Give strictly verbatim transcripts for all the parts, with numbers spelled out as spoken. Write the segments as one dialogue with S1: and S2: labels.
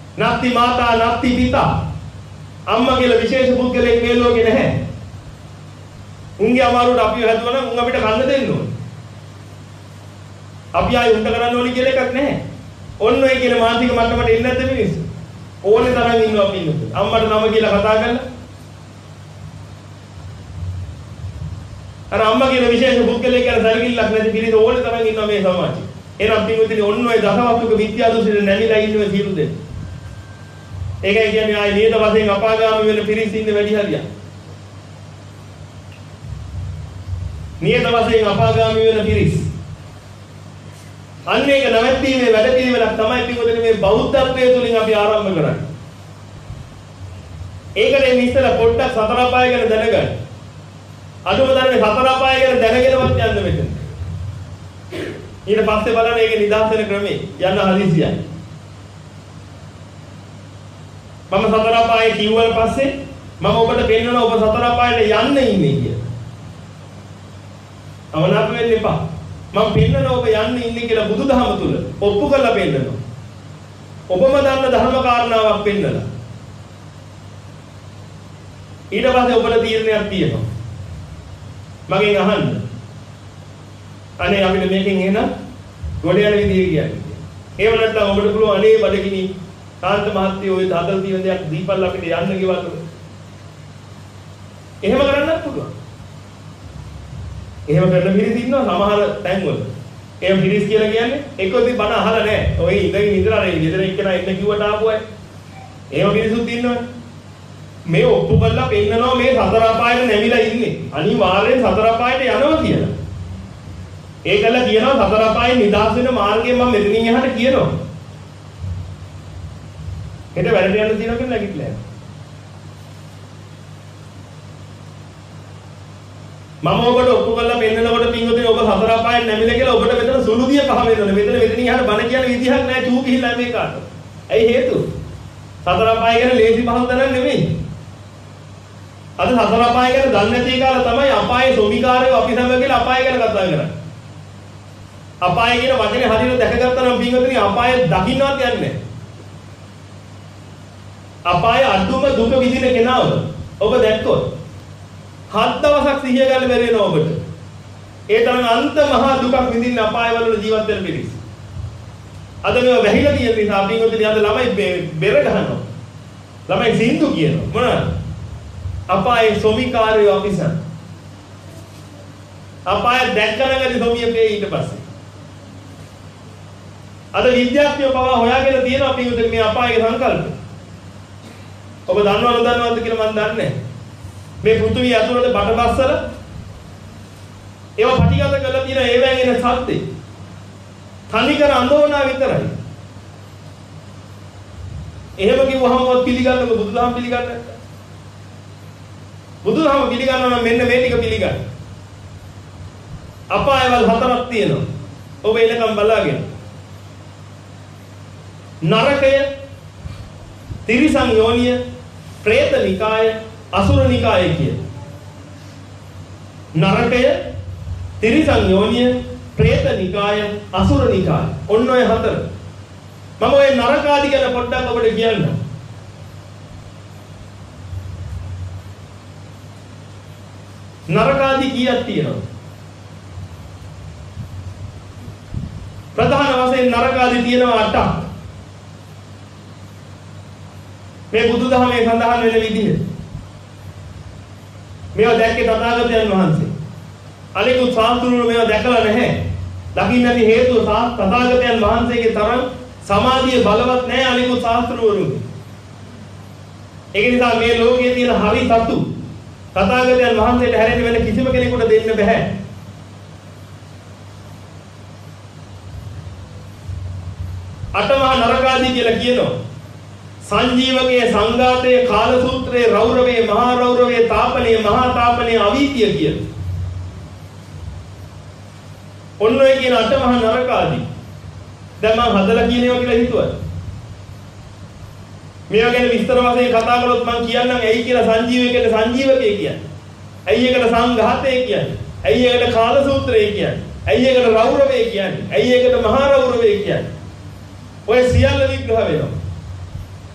S1: නත්ති මාතා නත්ති පිතා. අම්මා කියලා විශේෂ පුද්ගලයෙක් මේ ලෝකේ නැහැ. උන්ගේ අමාරුවට අපිව හැදුවා නම් උන් අපිට කන්න දෙන්න ඕනේ. අපි ආයෙ උන්ට කරන්න ඕනේ කියලා එකක් නැහැ. ඔන්න ඔය කියන මානසික මට්ටමට එන්නේ නැද්ද මිනිස්සු? ඕනේ තරම් ඉන්නවා පින්නු. අම්මට නම කියලා කතා කරලා. අර අම්මා කියන විශේෂ පුද්ගලයෙක් ගැන සැලකිල්ලක් නැති පිළිද ඕනේ තරම් ඉන්නවා මේ සමාජයේ. එහෙනම් පින්විතනි ඔන්න ඔය දසවස්තුක විද්‍යා දෘෂ්ටියෙන් නැමිලා ඉන්නේ සියලු දෙනා. ඒකයි කියන්නේ ආයි නේද වශයෙන් අපාගාමී වෙන පිරිස් ඉන්නේ වැඩි හරියක්. නේද වශයෙන් අපාගාමී වෙන පිරිස්. අන්න ඒක නැවැත්ීමේ වැඩ පිළිවෙලක් තමයි පින්වතුනි මේ බෞද්ධත්වයේ තුලින් අපි ආරම්භ කරන්නේ. ඒකනේ මේ ඉස්සෙල්ලා පොඩ්ඩක් සතර අපාය ගැන දැනගන්න. අදම දැනන්නේ සතර අපාය ගැන දැනගෙනවත් යන්න මෙතන. ඊට පස්සේ බලන්න ඒකේ නිදහස් වෙන ක්‍රමේ යන්න හදිසියයි. මම සතර අපායේ කිව්වන් පස්සේ මම ඔබට පෙන්නනවා ඔබ සතර අපායට යන්න ඉන්නේ කියලා. අවනාප වෙන්න එපා. මම පෙන්නනවා ඔබ යන්න ඉන්නේ කියලා බුදුදහම තුල ඔප්පු කරලා පෙන්නනවා. ඔබම දන්න ධර්ම කාරණාවක් පෙන්නලා. ඊට පස්සේ ඔබට තීරණයක් තියෙනවා. මගෙන් අහන්න. අනේ අපිට මේකෙන් එන ගොඩ යන විදිය කියන්නේ. ඒව නැත්තම් ඔබට පුළුවන් අනේ බඩගිනි කාන්ත මහත්තයෝ ඔය හදල් තියෙන දෙයක් දීපල් අපිට යන්න ගෙවන්න. එහෙම කරන්නත් පුළුවන්. එහෙම කරන පිරිස් ඉන්නවා සමහර තැන්වල. එහෙම පිරිස් කියලා කියන්නේ එක්කෝදී බණ අහලා නැහැ. ඔය ඉඳගෙන ඉඳලා නේ ගෙදර එක්කෙනා එන්න කිව්වට ආපු අය. එහෙම පිරිසුත් ඉන්නවනේ. මේ ඔප්පු කරලා පෙන්නනවා මේ සතර අපායට නැමිලා ඉන්නේ. අනිවාර්යෙන් සතර අපායට යනවා කියලා. ඒකල කියනවා සතර අපායේ නිදහස් වෙන මාර්ගය මම මෙතනින් එහාට කියනවා. හෙට වැඩට යන්න තියෙනවා කියලා නැගිටලා යනවා. මම ඔබට ඔප්පු කරලා පෙන්නනකොට පින්වතුනි ඔබ සතර අපායෙන් නැමිලා කියලා ඔබට මෙතන සුළුදිය පහ වෙනවනේ. මෙතන මෙතනින් එහාට බණ කියන විදිහක් නැහැ චූ ගිහිල්ලා මේ කාට. ඇයි හේතුව? සතර අපාය ගැන ලේසි පහන් තරම් නෙමෙයි. අද සතර අපාය ගැන දන්නේ නැති කාලා තමයි අපායේ සොමිකාරයෝ අපි සමග කියලා අපාය ගැන කතා කරන්නේ. අපාය කියන වචනේ හරියට දැකගත්තා නම් පින්වතුනි අපාය දකින්නවත් යන්නේ නැහැ. අපාය අදුම දුක විඳින කෙනාව ඔබ දැක්කොත් හත් දවසක් සිහිය ගන්න බැරි වෙනවා ඔබට. ඒ තරම් අන්ත මහා දුකක් විඳින්න අපායවල ජීවත් වෙන පිරිස. අද මේවා වැහිලා තියෙන නිසා පින්වතුනි අද ළමයි බෙර ගහනවා. ළමයි සින්දු කියනවා. මොනවාද? අපායේ සොමිකාරයෝ අපිසන්. අපාය දැක්කනගදී සොමිය පේ ඊට පස්සේ. අද විද්‍යාඥයෝ පවා හොයාගෙන තියෙනවා පින්වතුනි මේ අපායේ සංකල්ප. ඔබ දන්නවද දන්නවද කියලා මම දන්නේ නැහැ. මේ පෘථිවිය ඇතුළත බටබස්සල ඒවා පටිගත කරලා තියෙන ඒවෙන් එන සත්‍යෙ තනිකර අඳෝනා විතරයි. එහෙම කිව්වහමවත් පිළිගන්නකො බුදුදහම පිළිගන්නේ නැත්නම්. බුදුදහම පිළිගන්නවා නම් මෙන්න මේ ටික පිළිගන්න. අපායවල හතරක් තියෙනවා. ඔබ එනකම් බලාගෙන. නරකය, තිරිසන් යෝනිය, പ്രേත නිකාය, අසුර නිකාය කිය. නරකය, තිරිසන් යෝනිය, പ്രേත නිකාය, අසුර නිකාය. ඔන්න ඔය හතර. මම ඔය නරක ආදී ගැන පොඩ්ඩක් ඔබට කියන්නම්. නරක ආදී කීයක් තියෙනවද? ප්‍රධාන වශයෙන් නරක ආදී තියෙනවා අටක්. මේ බුදුදහමේ සඳහන් වෙන විදිහ. මේවා දැක්කේ තථාගතයන් වහන්සේ. අනිකුත් සාස්ත්‍රුවෝ මේවා දැකලා නැහැ. දකින්න නැති හේතුව තථාගතයන් වහන්සේගේ තරම් සමාධිය බලවත් නැහැ අනිකුත් සාස්ත්‍රුවරුන්ගේ. ඒක නිසා මේ ලෝකයේ තියෙන හරි තතු තථාගතයන් වහන්සේට හැරෙන්න වෙන කිසිම කෙනෙකුට දෙන්න බෑ. අටමහා නරකාදී කියලා කියනවා. සංජීවකයේ සංඝාතයේ කාල සූත්‍රයේ රෞරවයේ මහා රෞරවයේ තාපනයේ මහා තාපනයේ අවීතිය කියලා. ඔන්න ඔය කියන අටමහා නරකාදී. දැන් මම හදලා කියන ඒවා කියලා හිතුවා. මේවා ගැන විස්තර වශයෙන් කතා කළොත් මම කියන්නම් ඇයි කියලා සංජීවකයට සංජීවකයේ කියන්නේ. ඇයි ඒකට සංඝාතය කියන්නේ. ඇයි ඒකට කාල සූත්‍රය කියන්නේ. ඇයි ඒකට රෞරවය කියන්නේ. ඇයි ඒකට මහා රෞරවය කියන්නේ. ඔය සියල්ල විග්‍රහ වෙනවා.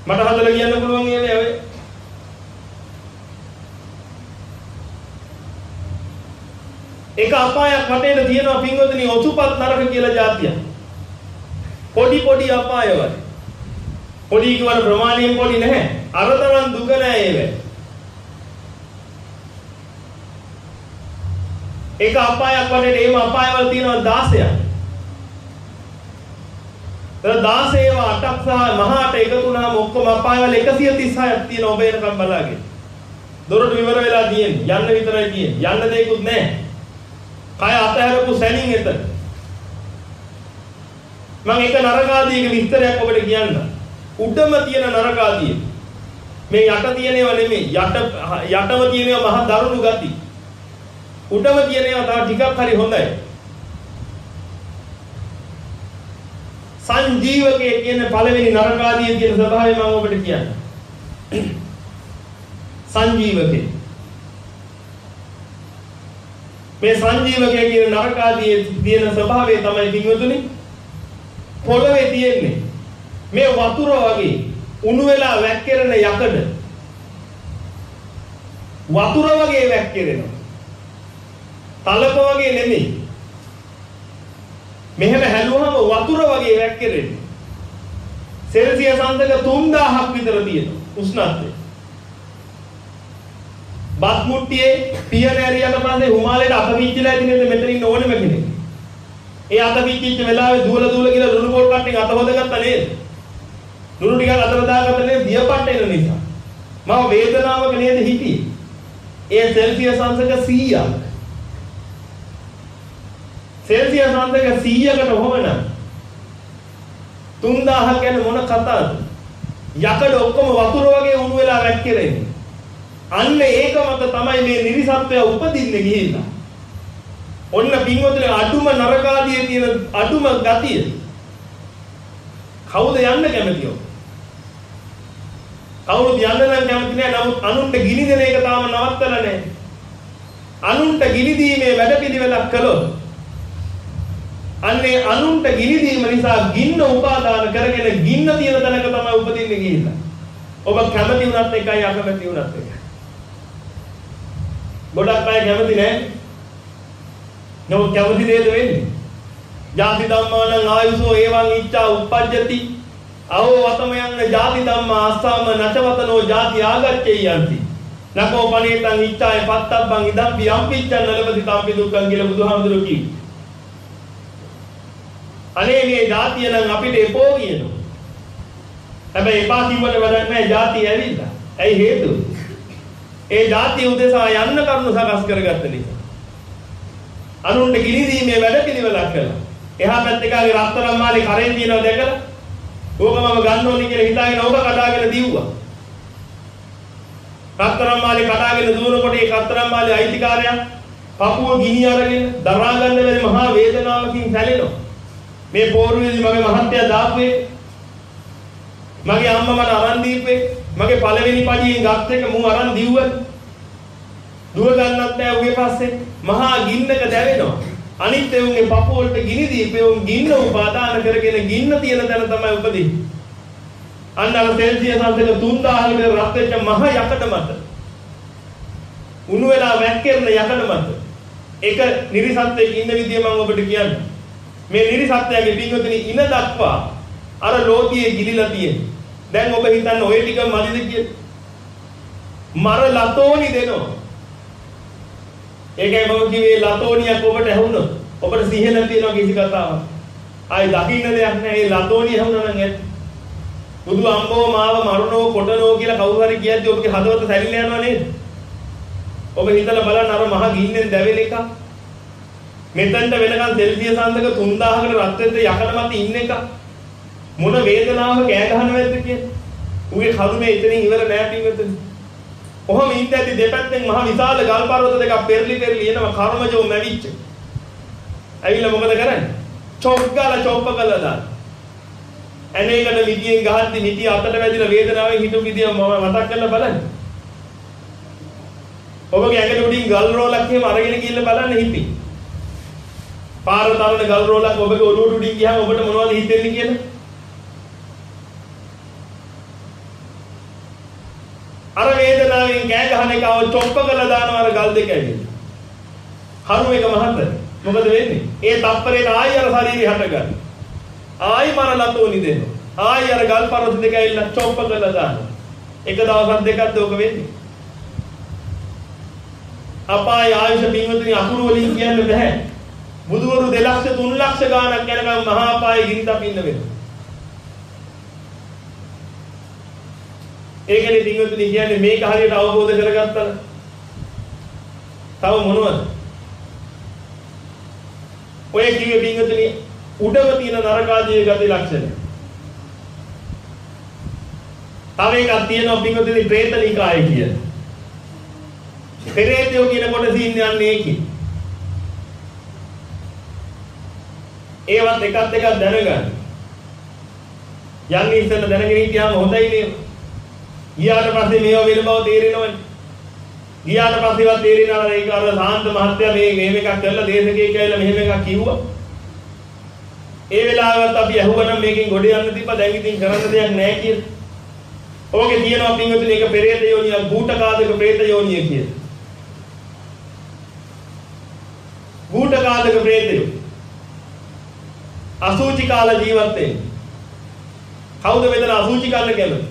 S1: මට හදලා කියන්න පුළුවන් ඒවා ඔය. එක අපායක් වටේට තියෙනවා පින්වතුනි ඔසුපත් නරක කියලා જાතියක්. පොඩි පොඩි අපායවල. පොඩි කියන ප්‍රමාණයෙන් පොඩි නැහැ. අර තරම් දුක නැහැ ඒව. එක අපායක් වටේට එහෙම අපායවල තියෙනවා දාසයක්. ඒ දාසය ඒවා අටක් සහ මහාට එකතු වුණාම ඔක්කොම අපායවල එකසිය තිස් හයක් තියෙනවා ඔබ එනකම් බලාගෙන. දොරට විවර වෙලා තියෙන්නේ. යන්න විතරයි තියෙන්නේ. යන්න දෙයක්වත් නැහැ. කය අතහැරපු සැනින් එතන. මම එක නරකාදීක විස්තරයක් ඔබට කියන්න. උඩම තියෙන නරකාදිය. මේ යට තියෙන ඒවා නෙමෙයි. යට යටම තියෙන ඒවා මහ දරුණු ගති. උඩම තියෙන ඒවා තව ටිකක් හරි හොඳයි. සංජීවකයේ කියන පළවෙනි නරකාදිය කියන ස්වභාවය මම ඔබට කියන්න. සංජීවකේ මේ සංජීවකයේ කියන නරකාදියේ තියෙන ස්වභාවය තමයි පින්වතුනි පොළවේ තියෙන්නේ මේ වතුර වගේ උණු වෙලා වැක්කිරෙන යකඩ වතුර වගේ වැක්කිරෙනවා තලක වගේ නෙමෙයි මෙහෙම හැලුවම වතුර වගේ වැක්කිරෙන්නේ සෙල්සියස් අංශක තුන් දහසක් විතර තියෙනවා උෂ්ණත්වය බත් මුට්ටියේ පියන ඇරියට පස්සේ හිමාලයට අත පිච්චිලා ඉතින් මෙතන ඉන්න ඕනෙම කෙනෙක්. ඒ අත පිච්චිච්ච වෙලාවේ දුවල දුවල කියලා ලුණු පොල් කට්ටිය අත හොදගත්තා නේද? ලුණු ටිකක් අතට දාගත්තා නේද? දියපට්ට එන නිසා. මම වේදනාවක නේද හිටියේ. ඒ සෙල්සියස් අංශක සීයක්. සෙල්සියස් අංශක සීයකට හොමන තුන් දහසක් ගැන මොන කතාවද? යකඩ ඔක්කොම වතුර වගේ උණු වෙලා වැක්කිරෙන්නේ. අන්න ඒක මත තමයි මේ නිරිසත්වය උපදින්නේ ගිහිල්ලා. ඔන්න පින්වතුනි අඩුම නරකාදියේ තියෙන අඩුම ගතිය. කවුද යන්න කැමතිව? කවුරුද යන්න නම් කැමති නෑ. නමුත් අනුන්ට ගිනි දෙන එක තාම නවත්තලා නෑ. අනුන්ට ගිනි දීමේ වැඩපිළිවෙලක් කළොත් අන්නේ අනුන්ට ගිනි දීම නිසා ගින්න උපාදාන කරගෙන ගින්න තියෙන තැනක තමයි උපදින්නේ ගිහිල්ලා. ඔබ කැමති වුණත් එකයි අකමැති වුණත් එකයි. ගොඩක් අය කැමති නෑ. නෝ කැමති නේද වෙන්නේ? ජාති ධම්මානං ආයුසෝ එවං ඉච්ඡා උප්පජ්ජති. අවෝ වතමයන් ජාති ධම්මා අස්සාම නචවතනෝ ජාති ආගච්ඡේයන්ති. නකෝ පනේතං ඉච්ඡාය පත්තබ්බං ඉදම් පියම්පිච්ඡන් නලපති තාම්පි දුක්ඛං කියලා බුදුහාමුදුරුවෝ කිව්වා. අනේ මේ ජාතිය නම් අපිට එපෝ කියනවා. හැබැයි එපා කිව්වට වැඩක් නැහැ ජාතිය ඇවිල්ලා. ඇයි හේතුව? ඒ ජාතිය උදෙසා යන්න කරුණු සකස් කරගත්ත නිසා. අනුන්ට ගිනි දීමේ වැඩ පිළිවෙලක් කළා. එහා පැත්තේ කාගේ රත්තරන් මාලේ කරේ තියනවා දැකලා ඕක මම ගන්න ඕනි කියලා හිතාගෙන ඕක කඩාගෙන දීව්වා. රත්තරන් මාලේ කඩාගෙන දුවනකොට ඒ රත්තරන් මාලේ අයිතිකාරයා පපුව ගිනි අරගෙන දරා ගන්න බැරි මහා වේදනාවකින් සැලෙනවා. මේ පෝරුවේදී මගේ මහත්තයා දාපුවේ මගේ අම්මා මට අරන් දීපේ මගේ පළවෙනි පඩියෙන් ගත් එක මූ අරන් දිව්වා. දුව ගන්නත් නෑ උගේ පස්සේ මහා ගින්නක දැවෙනවා. අනිත් එවුන්ගේ පපුව වලට ගිනි දීපේ උන් ගින්න උපාදාන කරගෙන ගින්න තියෙන තැන තමයි උපදින්නේ. අන්න අර සෙල්සියස් අංශක තුන් දහසකට රත් වෙච්ච මහ යකඩ මත උණු වෙලා වැක්කිරන යකඩ මත ඒක නිරිසත්වයේ ඉන්න විදිය මම ඔබට කියන්නම්. මේ නිරිසත්වයේ පින්වතුනි ඉන දක්වා අර ලෝතියේ ගිලිලා තියෙනවා. දැන් ඔබ හිතන්න ඔය ටික මදිද කියලා. මර ලතෝනි දෙනවා. ඒකයි මම කිව්වේ ලතෝනියක් ඔබට ඇහුණොත් ඔබට සිහිය නැති වෙනවා කිසි කතාවක්. ආයි දකින්න දෙයක් නැහැ. ඒ ලතෝනිය ඇහුණා නම් ඇත්ත. බුදු අම්බෝ මාව මරණෝ කොටනෝ කියලා කවුරු හරි කියද්දි ඔබගේ හදවත සැරිලා යනවා නේද? ඔබ හිතලා බලන්න අර මහ ගින්නෙන් දැවෙන එක. මෙතනට වෙනකන් සෙල්සියස් අංශක තුන් දහසකට රත් වෙද්ද යකඩ මත ඉන්න එක. මොන වේදනාවක කෑ ගහනවද කියන්නේ? උගේ කරුමේ එතනින් ඉවර නෑ පින්වතුනි. කොහොම ඉඳද්දි දෙපැත්තෙන් මහ විශාල ගල් පර්වත දෙකක් පෙරලි පෙරලි එනවා කර්මජෝ මැවිච්ච. ඇවිල්ලා මොකද කරන්නේ? චොක් ගාලා චොප්ප කළා දාන්න. ඇනේකට මිදියෙන් ගහද්දි මිදිය අතට වැදිලා වේදනාවෙන් හිටු මිදිය මම මතක් කරලා බලන්න. ඔබගේ ඇඟට උඩින් ගල් රෝලක් එහෙම අරගෙන ගිහිල්ලා බලන්න හිටි. පාර තරණ ගල් රෝලක් ඔබගේ ඔළුවට උඩින් ගියාම ඔබට මොනවද හිතෙන්නේ කියලා? වෙලාවෙන් කෑ ගහන එක අව චොප්ප කරලා දානවා අර ගල් දෙක ඇවිල්ලා. හරු එක මහත. මොකද වෙන්නේ? ඒ තප්පරේට ආයි අර ශරීරය හට ගන්න. ආයි මරලා තෝනි දෙනවා. ආයි අර ගල් පරොත් දෙක ඇවිල්ලා චොප්ප කරලා දානවා. එක දවසක් දෙකක් ඕක වෙන්නේ. අපාය ආයුෂ පින්වතුනි අකුරු වලින් කියන්න බෑ. බුදුවරු දෙලක්ෂ තුන් ලක්ෂ ගාණක් යනකම් මහා අපායේ ගිනි තපින්න වෙනවා. ඒකනේ පින්වතුනි කියන්නේ මේක හරියට අවබෝධ කරගත්තා. තව මොනවද? ඔය කිව්වේ පින්වතුනි උඩව තියෙන නරකාදී ගති ලක්ෂණ. තව එකක් තියෙනවා පින්වතුනි പ്രേතනිකාය කියන. පෙරේතයෝ කියන කොටස ඉන්නේ යන්නේ ඒකේ. ඒවත් එකත් එකක් දැනගන්න. යන්නේ ඉස්සෙල්ලා දැනගෙන හිටියාම හොඳයි නේද? ගියාට පස්සේ මේව වෙන බව තේරෙනවනේ. ගියාට පස්සේවත් තේරෙනවා ඒක අර සාන්ත මහත්තයා මේ මෙහෙම එකක් කරලා දේශකේ කියලා මෙහෙම එකක් කිව්වා. ඒ වෙලාවට අපි අහුවනම් මේකෙන් ගොඩ යන්න තිබ්බා. දැන් ඉතින් කරන්න දෙයක් නැහැ කියලා. ඕකේ තියෙනවා පින්වතුනි ඒක පෙරේත යෝනිය, භූතකාදක പ്രേත යෝනිය කියලා. භූතකාදක പ്രേතයෝ අසුචි කාල ජීවත් වෙන්නේ. කවුද මෙතන අසුචි කාලේ කැමති?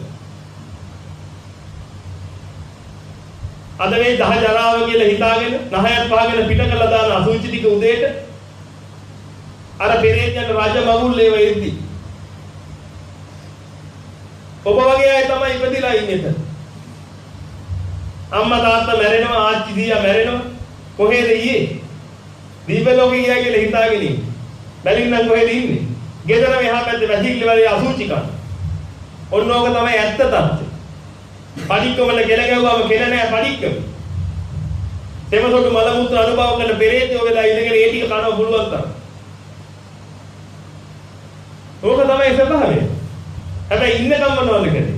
S1: අද මේ දහ ජරාව කියලා හිතාගෙන නහයත් පහගෙන පිට කරලා දාන අසුචි ටික උදේට අර පෙරේතයන් රාජ මගුල් ලේව ඉද්දි ඔබ වගේ අය තමයි ඉපදිලා ඉන්නේ. අම්මා තාත්තා මැරෙනවා, ආච්චි දීයා මැරෙනවා. කොහෙද ඊයේ? දීප ලෝකේ ගියා කියලා හිතාගෙන ඉන්නේ. බැලින්නම් කොහෙද ඉන්නේ? ගෙදර මෙහා පැත්තේ වැසිකිලි වලේ අසුචි කන. ඔන්න ඕක තමයි ඇත්ත තත්ත්වය. පඩික්කවල ගෙල ගැව්වම කෙල නැහැ පඩික්කම. තෙමසොටු මල මුත්‍ර අනුභව කරන පෙරේතයෝ වෙලා ඉඳගෙන ඒ ටික කනවා පුළුවන් තරම්. ඕක තමයි ස්වභාවය. හැබැයි ඉන්නකම් මොනවද කරන්නේ?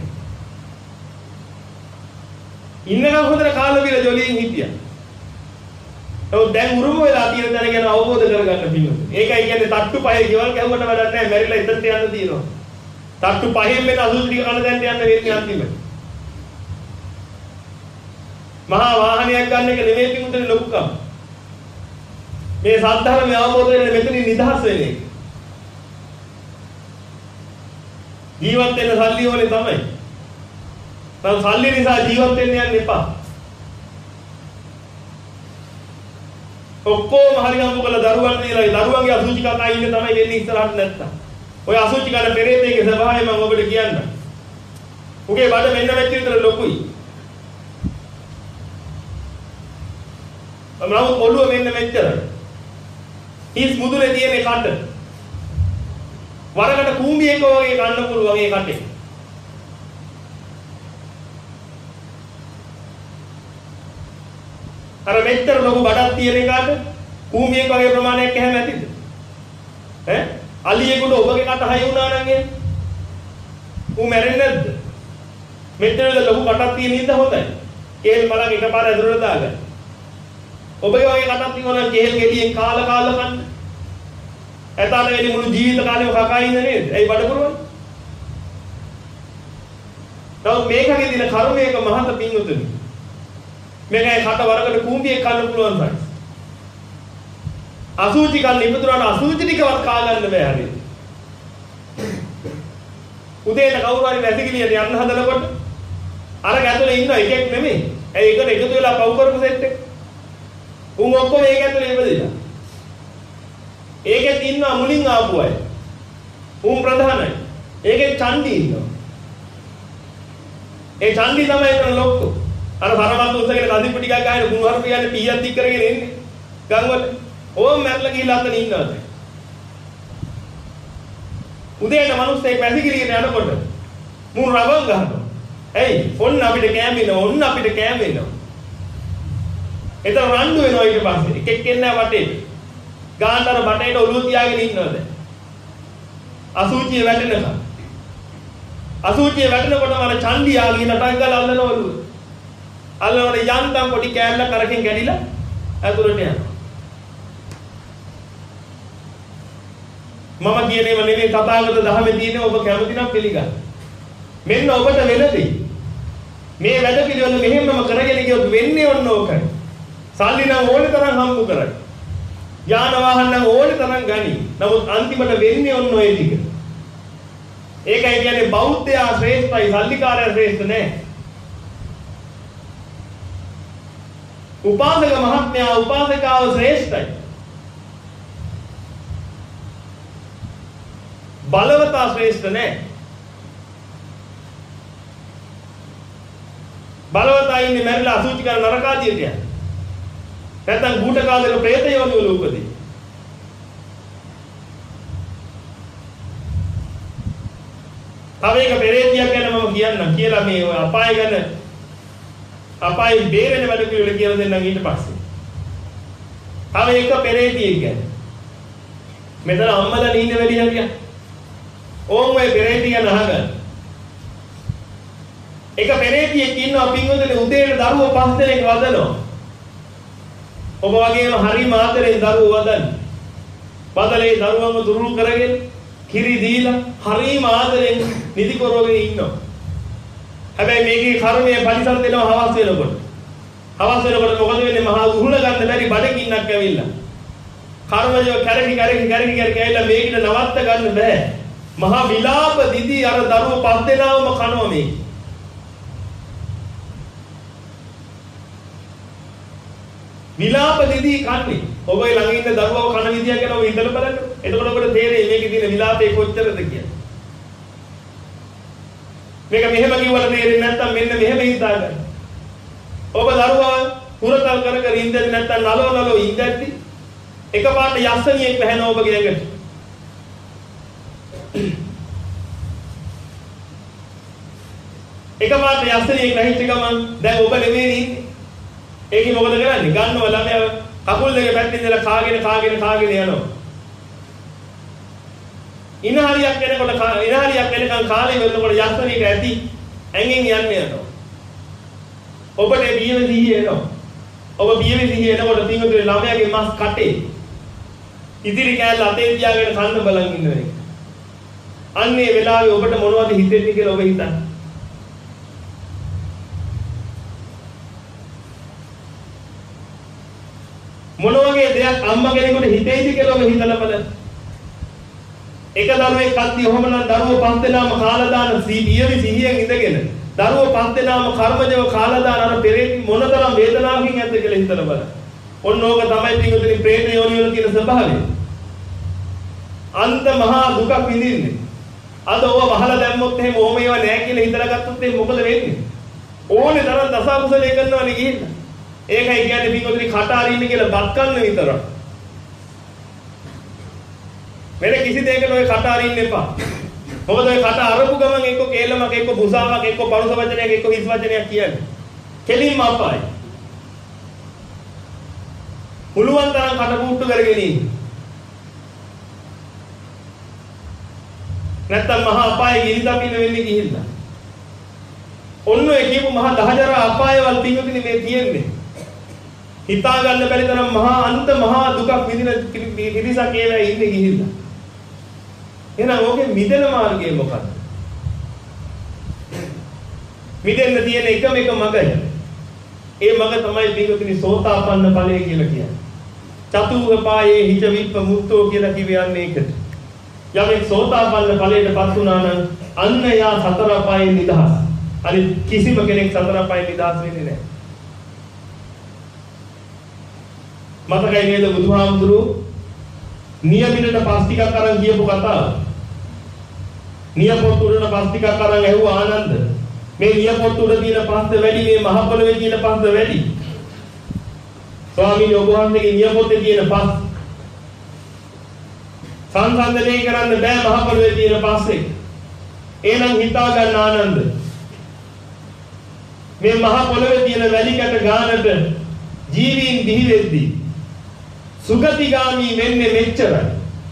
S1: ඉන්නකම් හොඳට කාලා බිල ජොලියෙන් හිටියා. ඔව් දැන් උරුම වෙලා තියෙන දැන ගැන අවබෝධ කරගන්න පිළිවෙල. ඒකයි කියන්නේ තට්ටු පහේ ගෙවල් කැවුවට වැඩක් නැහැ. මැරිලා එතනට යන්න තියෙනවා. තට්ටු පහෙන් මෙන්න අසුචි ටික කන දැන් යන්න වෙන්නේ අන්තිමට. මහා වාහනයක් ගන්න එක නෙමෙයි පිටුතේ ලොකුකම. මේ සද්ධර්මය අවබෝධ වෙන මෙතනින් නිදහස් වෙන එක. ජීවත් වෙන සල්ලි වලින් තමයි. තව සල්ලි නිසා ජීවත් වෙන්න යන්න එපා. ඔක්කොම හරි ගම්මු කළ දරුවන් දීලා දරුවන්ගේ අසුචි කතා ඉන්නේ තමයි වෙන්නේ ඉස්සරහට නැත්තම්. ඔය අසුචි කන පෙරේතයේ ස්වභාවය මම ඔබට කියන්නම්. උගේ බඩ මෙන්න මෙච්චර විතර ලොකුයි. අමරව ඔළුව මෙන්න මෙච්චරයි. හිස් මුදුනේ තියෙන කට. වරකට කූඹියක වගේ කන්න පුළුවන් ඒ කටේ. අර මෙච්චර ලොකු බඩක් තියෙන එකට කූඹියක වගේ ප්‍රමාණයක් කැහැම ඇතිද? ඈ? අලියෙකුට ඔබගේ කට හයි වුණා නම් ඒ ඌ මැරෙන්නේ නැද්ද? මෙච්චර ලොකු කටක් තියෙන ඉඳ හොඳයි. කේල් මලක් එකපාර ඇතුළට දාගන්න. ඔබගේ වගේ කටක් තියෙනවා නම් කේල් ගෙඩියෙන් කාලා කාලා කන්න. ඇතාල වෙලි මුළු ජීවිත කාලෙම කකා ඉන්න නේද? ඇයි බඩ පුරවන්නේ? තව මේකගේ දින කර්මයක මහත පිංගුතුනි. මේකයි කට වරකට කූඹියක් කන්න පුළුවන් සයිස්. අසුචි කන්න ඉපදුනාට අසුචි ටිකවත් කා ගන්න බෑ හරියට. උදේට කවුරු හරි වැසිකිළියට යන්න හදනකොට අර ඇතුලේ ඉන්න එකෙක් නෙමෙයි. ඇයි එකට එකතු වෙලා පව් කරපු සෙට් එක. උන් ඔක්කොම ඒක ඇතුලේ ඉපදිලා. ඒකෙත් ඉන්නවා මුලින් ආපු අය. උන් ප්‍රධානයි. ඒකේ චණ්ඩි ඉන්නවා. ඒ චණ්ඩි තමයි එතන ලොක්කෝ. අර සරමත් උස්සගෙන කදිප්පු ටිකක් ගහන කුණු හරුප යන්නේ පීයක් දික් කරගෙන එන්නේ. ගම්වල. ඕම් මැරලා ගිහිල්ලා අතන ඉන්නවා. උදේට මිනිස්සෙක් වැසිකිළියට යනකොට මුන් රවම් ගහනවා. එයි ඔන්න අපිට කෑම එනවා. ඔන්න අපිට කෑම එනවා. එතන රණ්ඩු වෙනවා ඊට පස්සේ. එකෙක් එන්නේ වටේ. ගාන්තර බටේට ඔළුව තියාගෙන ඉන්නවද? අසුචිය වැටෙනකම්. අසුචිය වැටෙනකොටම අර චණ්ඩියා ගිහින් ටක් ගාලා අල්ලන ඔළුව. අල්ලනකොට යන්තම් පොඩි කෑල්ලක් කරකින් කැඩිලා ඇතුළට යනවා. මම කියනේම නෙමෙයි තථාගත ධර්මයේ තියෙන ඔබ කැමති නම් පිළිගන්න. මෙන්න ඔබට වෙන දෙයි. මේ වැඩ පිළිවෙල මෙහෙමම කරගෙන ගියොත් වෙන්නේ ඔන්න ඕකයි. සල්ලි නම් ඕනේ තරම් හම්බ කරයි. යාන වාහන නම් ඕනේ තරම් ගනි. නමුත් අන්තිමට වෙන්නේ ඔන්න ඔය ටික. ඒකයි කියන්නේ බෞද්ධයා ශ්‍රේෂ්ඨයි, සල්ලිකාරයා ශ්‍රේෂ්ඨ නෑ. උපාසක මහත්මයා උපාසිකාව ශ්‍රේෂ්ඨයි. බලවතා ශ්‍රේෂ්ඨ නෑ. බලවතා ඉන්නේ මැරිලා අසුචි කරන නරකාදියට යන. නැත්නම් ගුඩ කාලේක പ്രേත යෝනිවල උපදී. තව එක පෙරේතියක් ගැන මම කියන්නම් කියලා මේ අපාය ගැන අපාය බේරෙන වැඩ පිළිවෙල කියලා දෙන්නම් ඊට පස්සේ. තව එක පෙරේතියෙක් ගැන. මෙතන අම්මලා නිින්න වැඩි හරියක්. ඕම් ඔය පෙරේතිය ගැන අහගන්න. එක පෙරේතියෙක් ඉන්නවා පින්වතුනි උදේට දරුවෝ පස් දෙනෙක් වදනවා. ඔබ වගේම හරි මාතරෙන් දරුවෝ වදන්නේ. වදලේ දරුවන්ව දුරු කරගෙන කිරි දීලා හරි මාතරෙන් නිදි කරවගෙන ඉන්නවා. හැබැයි මේකේ කර්මයේ පරිසම් දෙනවා හවස් වෙනකොට. හවස් වෙනකොට මොකද වෙන්නේ? මහා උහුල ගන්න බැරි බඩගින්නක් ඇවිල්ලා. කර්මය කැරකි කැරකි කැරකි කැරකි ඇවිල්ලා මේකට නවත්ත ගන්න බෑ. මහා විලාප දිදී අර දරුවෝ පස් දෙනාවම කනවා මේ. විලාප දිදී කන්නේ. ඔබේ ළඟ ඉන්න දරුවව කන විදියක් ගැන ඔබ හිතලා බලන්න. එතකොට ඔබට තේරෙයි මේකේ තියෙන විලාපේ කොච්චරද කියලා. මේක මෙහෙම කිව්වට තේරෙන්නේ නැත්නම් මෙන්න මෙහෙම හිතාගන්න. ඔබ දරුවා පුරතල් කර කර ඉඳන් නැත්නම් නලෝ නලෝ ඉඳද්දි එකපාරට යස්සනියෙක් වැහෙනවා ඔබගේ ඇඟට. එකපාරට යස්සනියෙක් වැහිච්ච ගමන් දැන් ඔබ නෙමෙයි ඉන්නේ. ඒකේ මොකද කරන්නේ? ගන්නව ළමයා කකුල් දෙක පැත්තෙන් ඉඳලා කාගෙන කාගෙන කාගෙන යනවා. ඉන හරියක් එනකොට ඉන හරියක් එනකන් කාලේ වෙනකොට යස්සනික ඇති ඇඟෙන් යන්නේ යනවා. ඔබට බියව සිහිය එනවා. ඔබ බියව සිහිය එනකොට පින්වතුනි ළමයාගේ මස් කටේ ඉදිරි කෑල්ල අතේ තියාගෙන කන්න බලන් ඉන්නවා. අන්නේ වෙලාවේ ඔබට මොනවද හිතෙන්නේ කියලා ඔබ හිතන්න. මොන වගේ දෙයක් අම්මා කෙනෙකුට හිතෙයිද කියලා ඔබ හිතලා බලන්න. එක දරුවෙක් අත්ති ඔහොම නම් දරුවෝ පස් දෙනාම කාලා දාන සිහියවි සිහියෙන් ඉඳගෙන දරුවෝ පස් දෙනාම කර්මජව කාලා දාන අර පෙරේති මොනතරම් වේදනාවකින් ඇද්ද කියලා හිතලා බලන්න. ඔන්න ඕක තමයි පිටුතුනි പ്രേත යෝනි වල තියෙන ස්වභාවය. අන්ත මහා දුකක් විඳින්නේ. අද ඔව වහලා දැම්මොත් එහෙම ඕම ඒවා නෑ කියලා හිතලා ගත්තොත් එහෙනම් මොකද වෙන්නේ? ඕනේ තරම් දසකුසලයේ කරනවනේ ගිහින්. ඒකයි කියන්නේ පිටුතුනි කට අරින්න කියලා බත් කන්න විතරක්. වෙන කිසි දෙයකට ඔය කට අරින්න එපා. මොකද ඔය කට අරපු ගමන් එක්ක කේලමක් එක්ක බුසාවක් එක්ක පරුස වචනයක් එක්ක හිස් වචනයක් කියන්නේ. කෙලින්ම අපායි. පුළුවන් තරම් කට පුට්ටු කරගෙන ඉන්න. නැත්තම් මහා අපායේ ගිරිදපින වෙන්නේ ගිහිල්ලා. ඔන්න ඔය කියපු මහා දහජර අපායවල පිටුදිනේ මේ තියෙන්නේ. හිතා ගන්න බැරි තරම් මහා අන්ත මහා දුකක් විඳින පිරිසක් ඒවා ඉන්නේ ගිහිල්ලා. එහෙනම් ඕකේ මිදෙන මාර්ගය මොකක්ද? මිදෙන්න තියෙන එකම එක මගයි. ඒ මග තමයි පිටුදිනේ සෝතාපන්න ඵලය කියලා කියන්නේ. චතුූපපායේ හිච විප්ප මුක්තෝ කියලා කියන්නේ ඒකට. යමෙක් සෝතාපන්න ඵලයට පත් වුණා නම් අන්න යා සතර අපායේ නිදහස්. අනිත් කිසිම කෙනෙක් සතර අපායේ නිදහස් වෙන්නේ නැහැ. මතකයි නේද බුදුහාමුදුරුවෝ නියමිතට පස් ටිකක් අරන් කියපු කතාව. නියපොත් උඩන පස් ටිකක් අරන් ඇහුවා ආනන්ද. මේ නියපොත් උඩ තියෙන පස්ද වැඩි මේ මහ පොළවේ තියෙන පස්ද වැඩි? ස්වාමීන් වහන්සේගේ නියපොතේ තියෙන පස් සංසන්දනය කරන්න බෑ මහ පොළවේ තියෙන පස්සේ. එහෙනම් හිතා ගන්න ආනන්ද. මේ මහ පොළවේ තියෙන වැලිකට ගානට ජීවීන් බිහි වෙද්දී සුගතිගාමී වෙන්නේ මෙච්චරයි.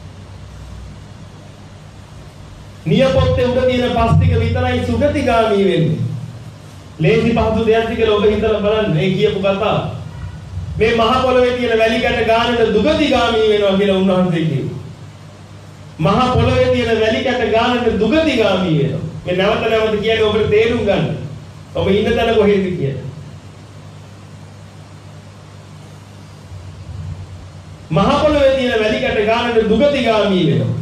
S1: නියපොත්තේ උඩ තියෙන පස් ටික විතරයි සුගතිගාමී වෙන්නේ. ලේසි පහසු දෙයක් කියලා ඔබ හිතලා බලන්න මේ කියපු කතාව. මේ මහ පොළවේ තියෙන වැලිකට ගානට දුගතිගාමී වෙනවා කියලා උන්වහන්සේ කිව්වා. මහ පොළවේ තියෙන වැලිකට ගානට දුගතිගාමී වෙනවා. මේ නැවත නැවත කියන්නේ ඔබට තේරුම් ගන්න. ඔබ ඉන්න තැන කොහෙද කියලා. මහ පොළොවේ තියෙන වැලි කැට ගානට දුගතිගාමී වෙනවා.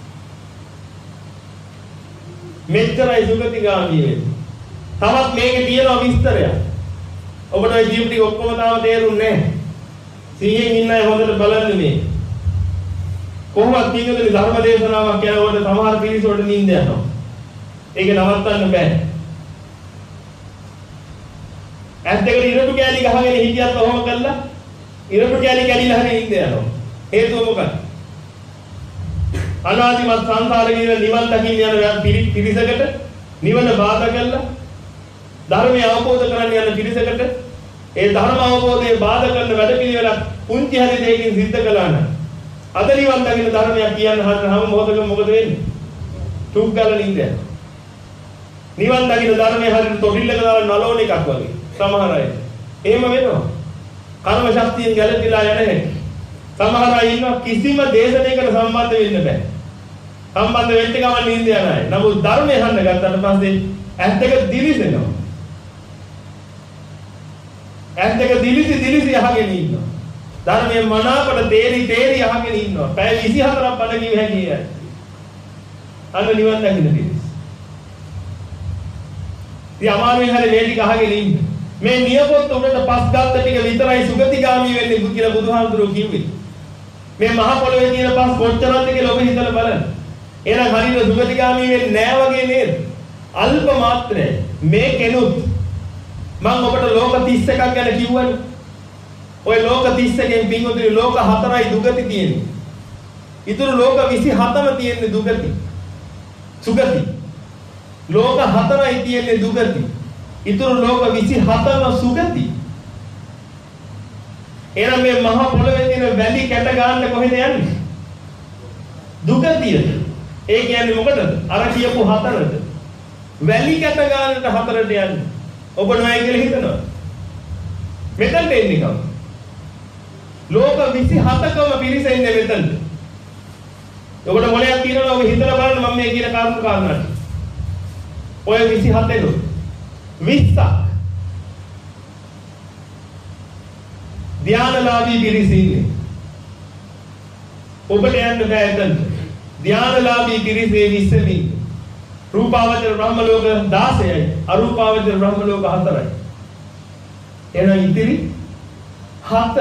S1: මෙච්චරයි දුගතිගාමී වෙන්නේ. තවත් මේකේ තියෙනවා විස්තරයක්. ඔබට ওই ජීවිත ටික ඔක්කොම තාම තේරුන්නේ නැහැ. සීයෙන් ඉන්න අය හොඳට බලන්න මේ. කොහොමද තියෙන්නේ ධර්ම දේශනාවක් කියනකොට සමහර පිරිස වලට නිින්ද යනවා. ඒක නවත්තන්න බෑ. ඇස් දෙකට ඉරටු කැලි ගහගෙන හිටියත් ඔහොම කළා ඉරටු කැලි කැලිලා හරි නිින්ද යනවා. හේතුව මොකක්ද? අනාදිමත් සංසාරේ ඉන්න නිවන් දකින්න යන පිරිසකට නිවන බාධා කළා. ධර්මය අවබෝධ කරගන්න යන පිරිසකට ඒ ධර්ම අවබෝධයේ බාධා කරන වැඩ පිළිවෙලක් පුංචි හරි දෙයකින් සිද්ධ කළා නම් අද නිවන් දකින්න ධර්මයක් කියන්න හැම මොහොතකම මොකද වෙන්නේ? චුක් ගාලා නින්ද යනවා. නිවන් දකින්න ධර්මයේ හරියට තොටිල්ලක දාලා නලෝන එකක් වගේ. සමහර අය එහෙම වෙනවා. කර්ම ශක්තියෙන් ගැලපිලා යන හැටි. සමහර අය ඉන්නවා කිසිම දේශනයකට සම්බන්ධ වෙන්න බෑ. සම්බන්ධ වෙච්ච ගමන් නින්ද යන අය. නමුත් ධර්මය අහන්න ගත්තට පස්සේ ඇස් දෙක දිලිසෙනවා. ඇස් දෙක දිලිසි දිලිසි අහගෙන ඉන්නවා. ධර්මයේ මනාපට තේරි තේරි අහගෙන ඉන්නවා. පැය විසිහතරක් බණ කිව්ව හැකියි. අන්න නිවන් දකින්න තියෙන්නේ. ඉතින් අමාරුවෙන් හරි මේ ටික අහගෙන ඉන්න. මේ නියපොත්ත උඩට පස් ගත්ත ටික විතරයි සුගතිගාමී වෙන්නේ කියලා බුදුහාමුදුරුවෝ කිව්වේ. මේ මහ පොළොවේ තියෙන පස් කොච්චරද කියලා ඔබ හිතලා බලන්න. එහෙනම් හරියට සුගතිගාමී වෙන්නේ නෑ වගේ නේද? අල්ප මාත්‍රයි. මේ කෙනුත් මම ඔබට ලෝක තිස් එකක් ගැන කිව්වනේ. ඔය ලෝක තිස් එකෙන් පින්වතුනි ලෝක හතරයි දුගති තියෙන්නේ. ඊටු ලෝක විසිහතම තියෙන්නේ දුගති. සුගති. ලෝක හතරයි තියෙන්නේ දුගති. ඊටු ලෝක විසිහතම සුගති. එහෙනම් මේ මහ පොළොවේ තියෙන වැලි කැට ගන්න කොහෙද යන්නේ? දුගතියට. ඒ කියන්නේ මොකටද? අර කියපු හතරට. වැලි කැට ගන්නට හතරට යන්නේ. ඔබ නොයි කියලා හිතනවා. මෙතනට එන්නේ කවුද? ලෝක විසිහතකම පිරිස ඉන්නේ මෙතනට. ඔබට මොලයක් තියෙනවා ඔබ හිතලා බලන්න මම මේ කියන කාරණා කාරණා. ඔය විසිහතේ ලෝ විස්සක් ධානලාභී පිරිස ඉන්නේ. ඔබට යන්න බෑ එතනට. ධානලාභී පිරිසේ විස්සෙම ඉන්නේ. රූපාවචර බ්‍රහ්ම ලෝක දාසයයි අරූපාවචර බ්‍රහ්ම ලෝක හතරයි. එහෙනම් ඉතිරි හත.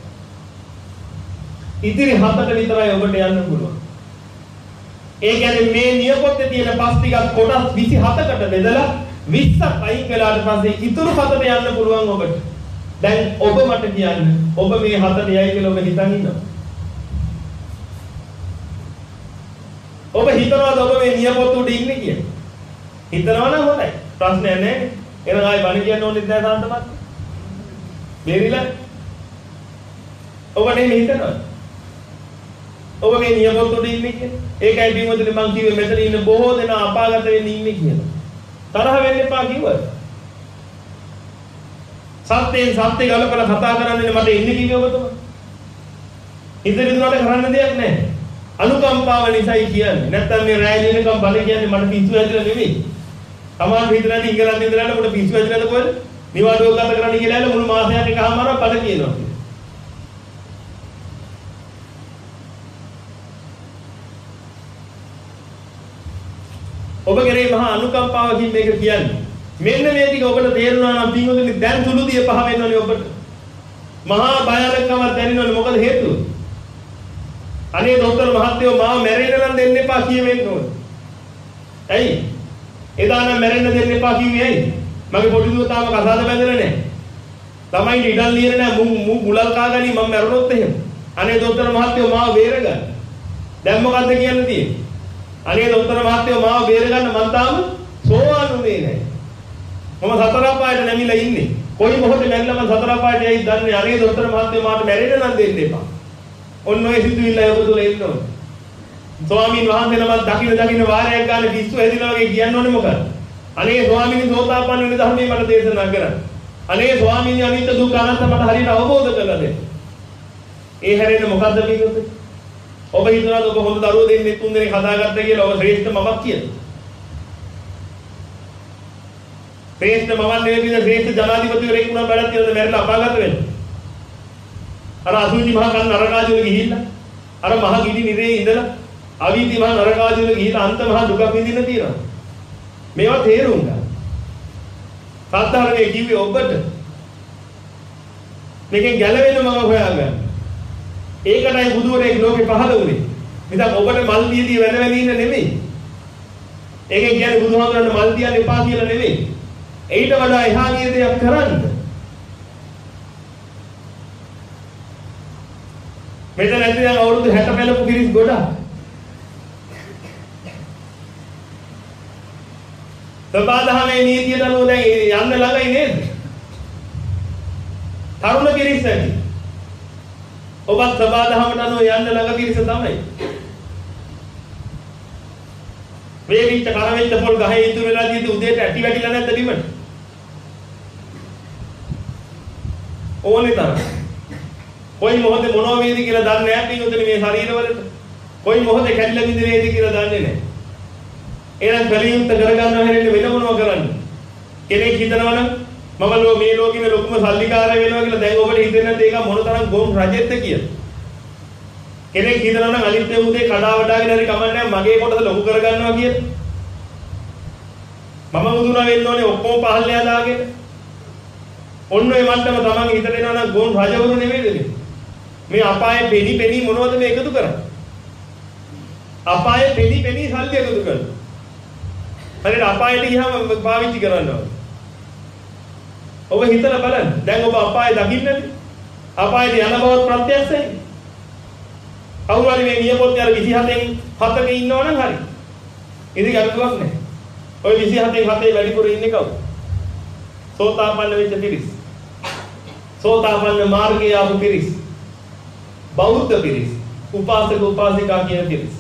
S1: ඉතිරි හතට විතරයි ඔබට යන්න පුළුවන්. ඒ කියන්නේ මේ නියපොත්තේ තියෙන පස් ටිකක් කොටස් විසිහතකට බෙදලා විස්සක් අයින් කළාට පස්සේ ඉතුරු හතට යන්න පුළුවන් ඔබට. දැන් ඔබ මට කියන්න ඔබ මේ හතට යයි කියලා ඔබ හිතන් ඉන්නවා. ඔබ හිතනවාද ඔබ මේ නියපොත්ත උඩ ඉන්නේ කියලා? හිතනවා නම් හොඳයි. ප්‍රශ්නයක් නැහැ. එහෙනම් ආයි බණ කියන්න ඕනෙත් නැහැ සාන්තමත්. බේරිලා. ඔබ නේ හිතනවා. ඔබ මේ නියපොත්ත උඩ ඉන්නේ කියලා. ඒකයි බිමුදුනේ මං කිව්වේ මෙතන ඉන්න බොහෝ දෙනා අපාගත වෙන්නේ ඉන්නේ කියලා. තරහ වෙන්න එපා කිව්වා. සත්‍යයෙන් සත්‍ය ගලපලා කතා කරන්නේ මට ඉන්නේ කිව්වේ ඔබ තමයි. ඉතින් උනාට කරන්න දෙයක් නැහැ. අනුකම්පාව නිසායි කියන්නේ. නැත්තම් මේ රැය දිනකම් බල කියන්නේ මට පිස්සු ඇදලා නෙමෙයි. සමාන හිතනදී ඉංගලන්තේ ඉඳලා මට පිස්සු ඇදලාද කොහෙද? නිවාඩුවක් ගත කරන්න කියලා ඇල මුළු මාසයක් එකමාරක් බල කියනවා. ඔබ කෙරේ මහා අනුකම්පාවකින් මේක කියන්නේ. මෙන්න මේ ටික ඔබට තේරුණා නම් පින්වතුනි දැන් සුළුදිය පහ වෙනවනේ ඔබට. මහා භයානකමක් දැනෙනවනේ මොකද හේතුව? අනේ දොස්තර මහත්තයෝ මාව මැරෙන්න නම් දෙන්න එපා කියවෙන්න ඕනේ. ඇයි? එදා නම් මැරෙන්න දෙන්න එපා කිව්වේ ඇයි? මගේ පොඩි දුව තාම කසාද බැඳලා නැහැ. ළමයි ඉඩල් ලියන්නේ නැහැ මු මුලල් කාගනි මම මැරුණොත් එහෙම. අනේ දොස්තර මහත්තයෝ මාව බේරගන්න. දැන් මොකද්ද කියන්න තියෙන්නේ? අනේ දොස්තර මහත්තයෝ මාව බේරගන්න මම තාම සෝවාන් වුණේ නැහැ. මම සතර අපායට නැමිලා ඉන්නේ. කොයි මොහොතේ මැරිලා මම සතර අපායට යයි දන්නේ. අනේ දොස්තර මහත්තයෝ මාට මැරෙන්න නම් දෙන්න එපා. ඔන්න ඔය සිතුවිල්ල ඔබ තුල එන්න ඕනේ. ස්වාමීන් වහන්සේ නමක් දකින්න දකින්න වාරයක් ගන්න පිස්සු හැදිනා වගේ කියන්න ඕනේ මොකද? අනේ ස්වාමීන් සෝතාපන්න වෙන ධර්මයේ මට දේශනා කරන්න. අනේ ස්වාමීන් අනිත්‍ය දුක්ඛ අනාත්ම මට හරියට අවබෝධ කරලා දෙන්න. ඒ හැරෙන්න මොකද්ද මේකද? ඔබ හිතනවාද ඔබ හොඳ දරුවෝ දෙන්නේ තුන් දෙනෙක් හදාගත්තා කියලා ඔබ ශ්‍රේෂ්ඨ මමක් කියලා? ශ්‍රේෂ්ඨ මමන් නෙවෙයි ශ්‍රේෂ්ඨ ජනාධිපතිවරයෙක් වුණා බඩක් තියනද මැරිලා අපාගත වෙන්නේ. අර අසුචි මහ කන් නරකාදී වල ගිහිල්ලා අර මහ ගිනි නිරේ ඉඳලා අවීති මහ නරකාදී වල ගිහිල්ලා අන්ත මහ දුකක් විඳින්න තියෙනවා. මේවා තේරුම් ගන්න. සාධාරණේ කිව්වේ ඔබට මේකෙන් ගැලවෙන්න මම හොයාගන්න. ඒකටයි බුදුරේ ලෝකේ පහළ වුනේ. ඉතින් ඔබට මල් දීදී වෙන වෙන ඉන්න නෙමෙයි. ඒකෙන් කියන්නේ බුදුහාමුදුරන්ට මල් තියන්න එපා කියලා නෙමෙයි. ඊට වඩා එහා ගිය දෙයක් කරන්න. මෙතන ඇති දැන් අවුරුදු හැට පෙළපු පිරිස් ගොඩක්. සබාදහමේ නීතියට අනුව දැන් යන්න ළඟයි නේද? තරුණ පිරිස් ඇති. ඔබත් සබාදහමට අනුව යන්න ළඟ පිරිස තමයි. මේ විච කරවෙච්ච පොල් ගහේ ඉතුරු වෙලා තියෙද්දි උදේට ඇටි වැටිලා නැද්ද බිමට? ඕනේ තරම්. කොයි මොහොතේ මොනව වේද කියලා දන්නේ නැහැ පිටුතුනේ මේ ශරීරවලට. කොයි මොහොතේ කැඩිලා බිඳ වේද කියලා දන්නේ නැහැ. එහෙනම් කලියුත් කරගන්න හැරෙන්නේ වෙන මොනව කරන්නේ? කෙනෙක් හිතනවා නම් මම ලෝ මේ ලෝකෙම ලොකුම සල්ලිකාරය වෙනවා කියලා දැන් ඔබට හිතෙන්නේ නැද්ද ඒක මොන තරම් ගොම් රජෙක්ද කියලා? කෙනෙක් හිතනවා නම් අනිත් උදේ කඩා වඩාගෙන හරි කමන්නේ මගේ කොටස ලොකු කරගන්නවා කියලා. මම මුදුනා වෙන්න ඕනේ ඔක්කොම පහල්ලා දාගෙන. ඔන්න ඔය මට්ටම තමන් හිතට එනවා නම් ගොම් රජවරු නෙමෙයිද මේ? මේ අපායේ පෙනි පෙනි මොනවද මේ එකතු කරන්නේ? අපායේ පෙනි පෙනි සල්ලි එකතු කරනවා. හරියට අපායට ගියාම පාවිච්චි කරන්න ඕනේ. ඔබ හිතලා බලන්න. දැන් ඔබ අපායේ දකින්නද? අපායට යන බවත් ප්‍රත්‍යක්ෂයි. කවුරු හරි මේ නියපොත්තේ අර විසිහතෙන් හතක ඉන්නවනම් හරි. ඉතින් අරුවක් නැහැ. ඔය විසිහතෙන් හතේ වැඩිපුර ඉන්නේ කවුද? සෝතාපන්න වෙච්ච පිරිස්. සෝතාපන්න මාර්ගයේ ආපු පිරිස්. බෞද්ධ පිරිස්. උපාසක උපාසිකා කියන පිරිස්.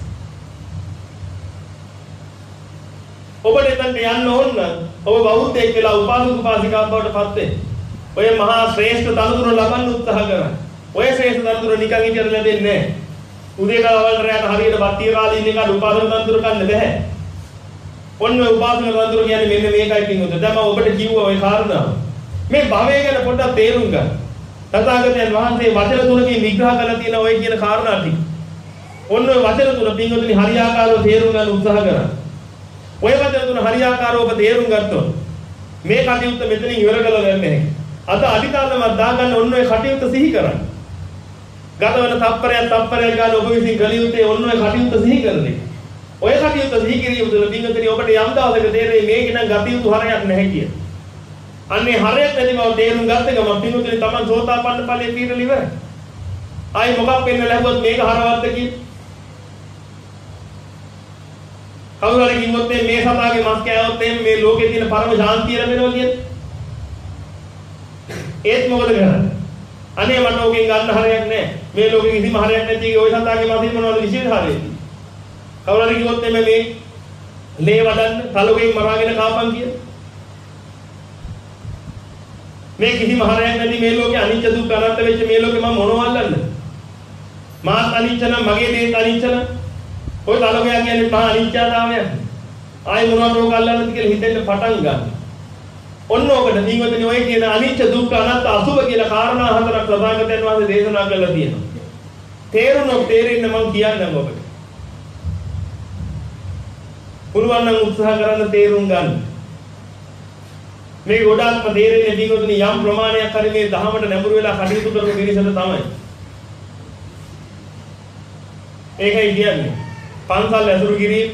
S1: ඔබට එතනට යන්න ඕන නම් ඔබ බෞද්ධයෙක් වෙලා උපාසක උපාසිකාවක් බවට පත් වෙන්න. ඔය මහා ශ්‍රේෂ්ඨ තනතුර ලබන්න උත්සාහ කරන්න. ඔය ශ්‍රේෂ්ඨ තනතුර නිකන් හිටියට ලැබෙන්නේ නැහැ. උදේ කාලවල රැයට හරියට බත්තිය කාලේ ඉන්න එකට උපාසක තනතුර ගන්න බෑ. ඔන්න ඔය උපාසක තනතුර කියන්නේ මෙන්න මේකයි පින්වතුනි. දැන් මම ඔබට කිව්වා ඔය කාරණාව. මේ භවය ගැන පොඩ්ඩක් තේරුම් ගන්න. තථාගතයන් වහන්සේ වචන තුනකින් විග්‍රහ කරලා තියෙන ඔය කියන කාරණා ටික. ඔන්න ඔය වචන තුන පින්වතුනි හරියාකාරව තේරුම් ගන්න උත්සාහ කරන්න. ඔය වචන තුන හරියාකාරව ඔබ තේරුම් ගත්තොත් මේ කටයුත්ත මෙතනින් ඉවර කරලා ගන්න නැහැ. අද අඩිතාලමක් දාගන්න ඔන්න ඔය කටයුත්ත සිහි කරන්න. ගතවන තප්පරයක් තප්පරයක් ගන්න ඔබ විසින් කළ යුත්තේ ඔන්න ඔය කටයුත්ත සිහි කරන්නේ. ඔය කටයුත්ත සිහි කිරීම තුළ පින්වතුනි ඔබට යම් දවසක තේරෙයි මේක නම් ගතියුතු හරයක් නැහැ කියලා. අන්නේ හරයක් නැති බව තේරුම් ගත්ත ගමන් පින්වතුනි Taman සෝතාපන්න ඵලයේ පිරලා ඉවරයි. ආයි මොකක් වෙන්න ලැබුවත් මේක හරවත්ද කියලා. කවුරු හරි කිව්වොත් මේ සතාගේ මස් කෑවොත් මේ ලෝකේ තියෙන පරම ශාන්තිය ලැබෙනවා කියන්නේ. ඒත් මොකද කරන්නේ? අනේ මට ඕකෙන් ගන්න හරයක් නැහැ. මේ ලෝකෙ කිසිම හරයක් නැති එකේ ওই සතාගේ මසින් මොනවද විශේෂ හරයක්? කවුරු හරි කිව්වොත් මේ මේ ලේ වඩන්න තලුගෙන් මරාගෙන කාපන් කියලා. මේ කිසිම හරයක් නැති මේ ලෝකේ අනිත්‍ය දුක්ඛ අනාත්ම වෙච්ච මේ ලෝකේ මම මොනව අල්ලන්නද? මාත් අනිත්‍ය නම් මගේ දේත් අනිත්‍ය නම් ඔය තලුගයා කියන්නේ මහා අනිත්‍යතාවයක්. ආයි මොනවද ඕක අල්ලන්නද කියලා හිතෙන්න පටන් ගන්න. ඔන්න ඔකට නිවදින ඔය කියන අනිත්‍ය දුක්ඛ අනාත්ම අසුභ කියලා කාරණා හතරක් ප්‍රධානකයන් වහන්සේ දේශනා කළා තියෙනවා. තේරුණොත් තේරෙන්න මම කියන්නම් ඔබට. පුළුවන් නම් උත්සාහ කරන්න තේරුම් ගන්න. මේ ගොඩාක්ම තේරෙන්නේ දීගොතුනි යම් ප්‍රමාණයක් හරි මේ දහමට නැඹුරු වෙලා කටයුතු කරන පිරිසට තමයි. ඒකයි කියන්නේ පන්සල් ඇසුරු කිරීම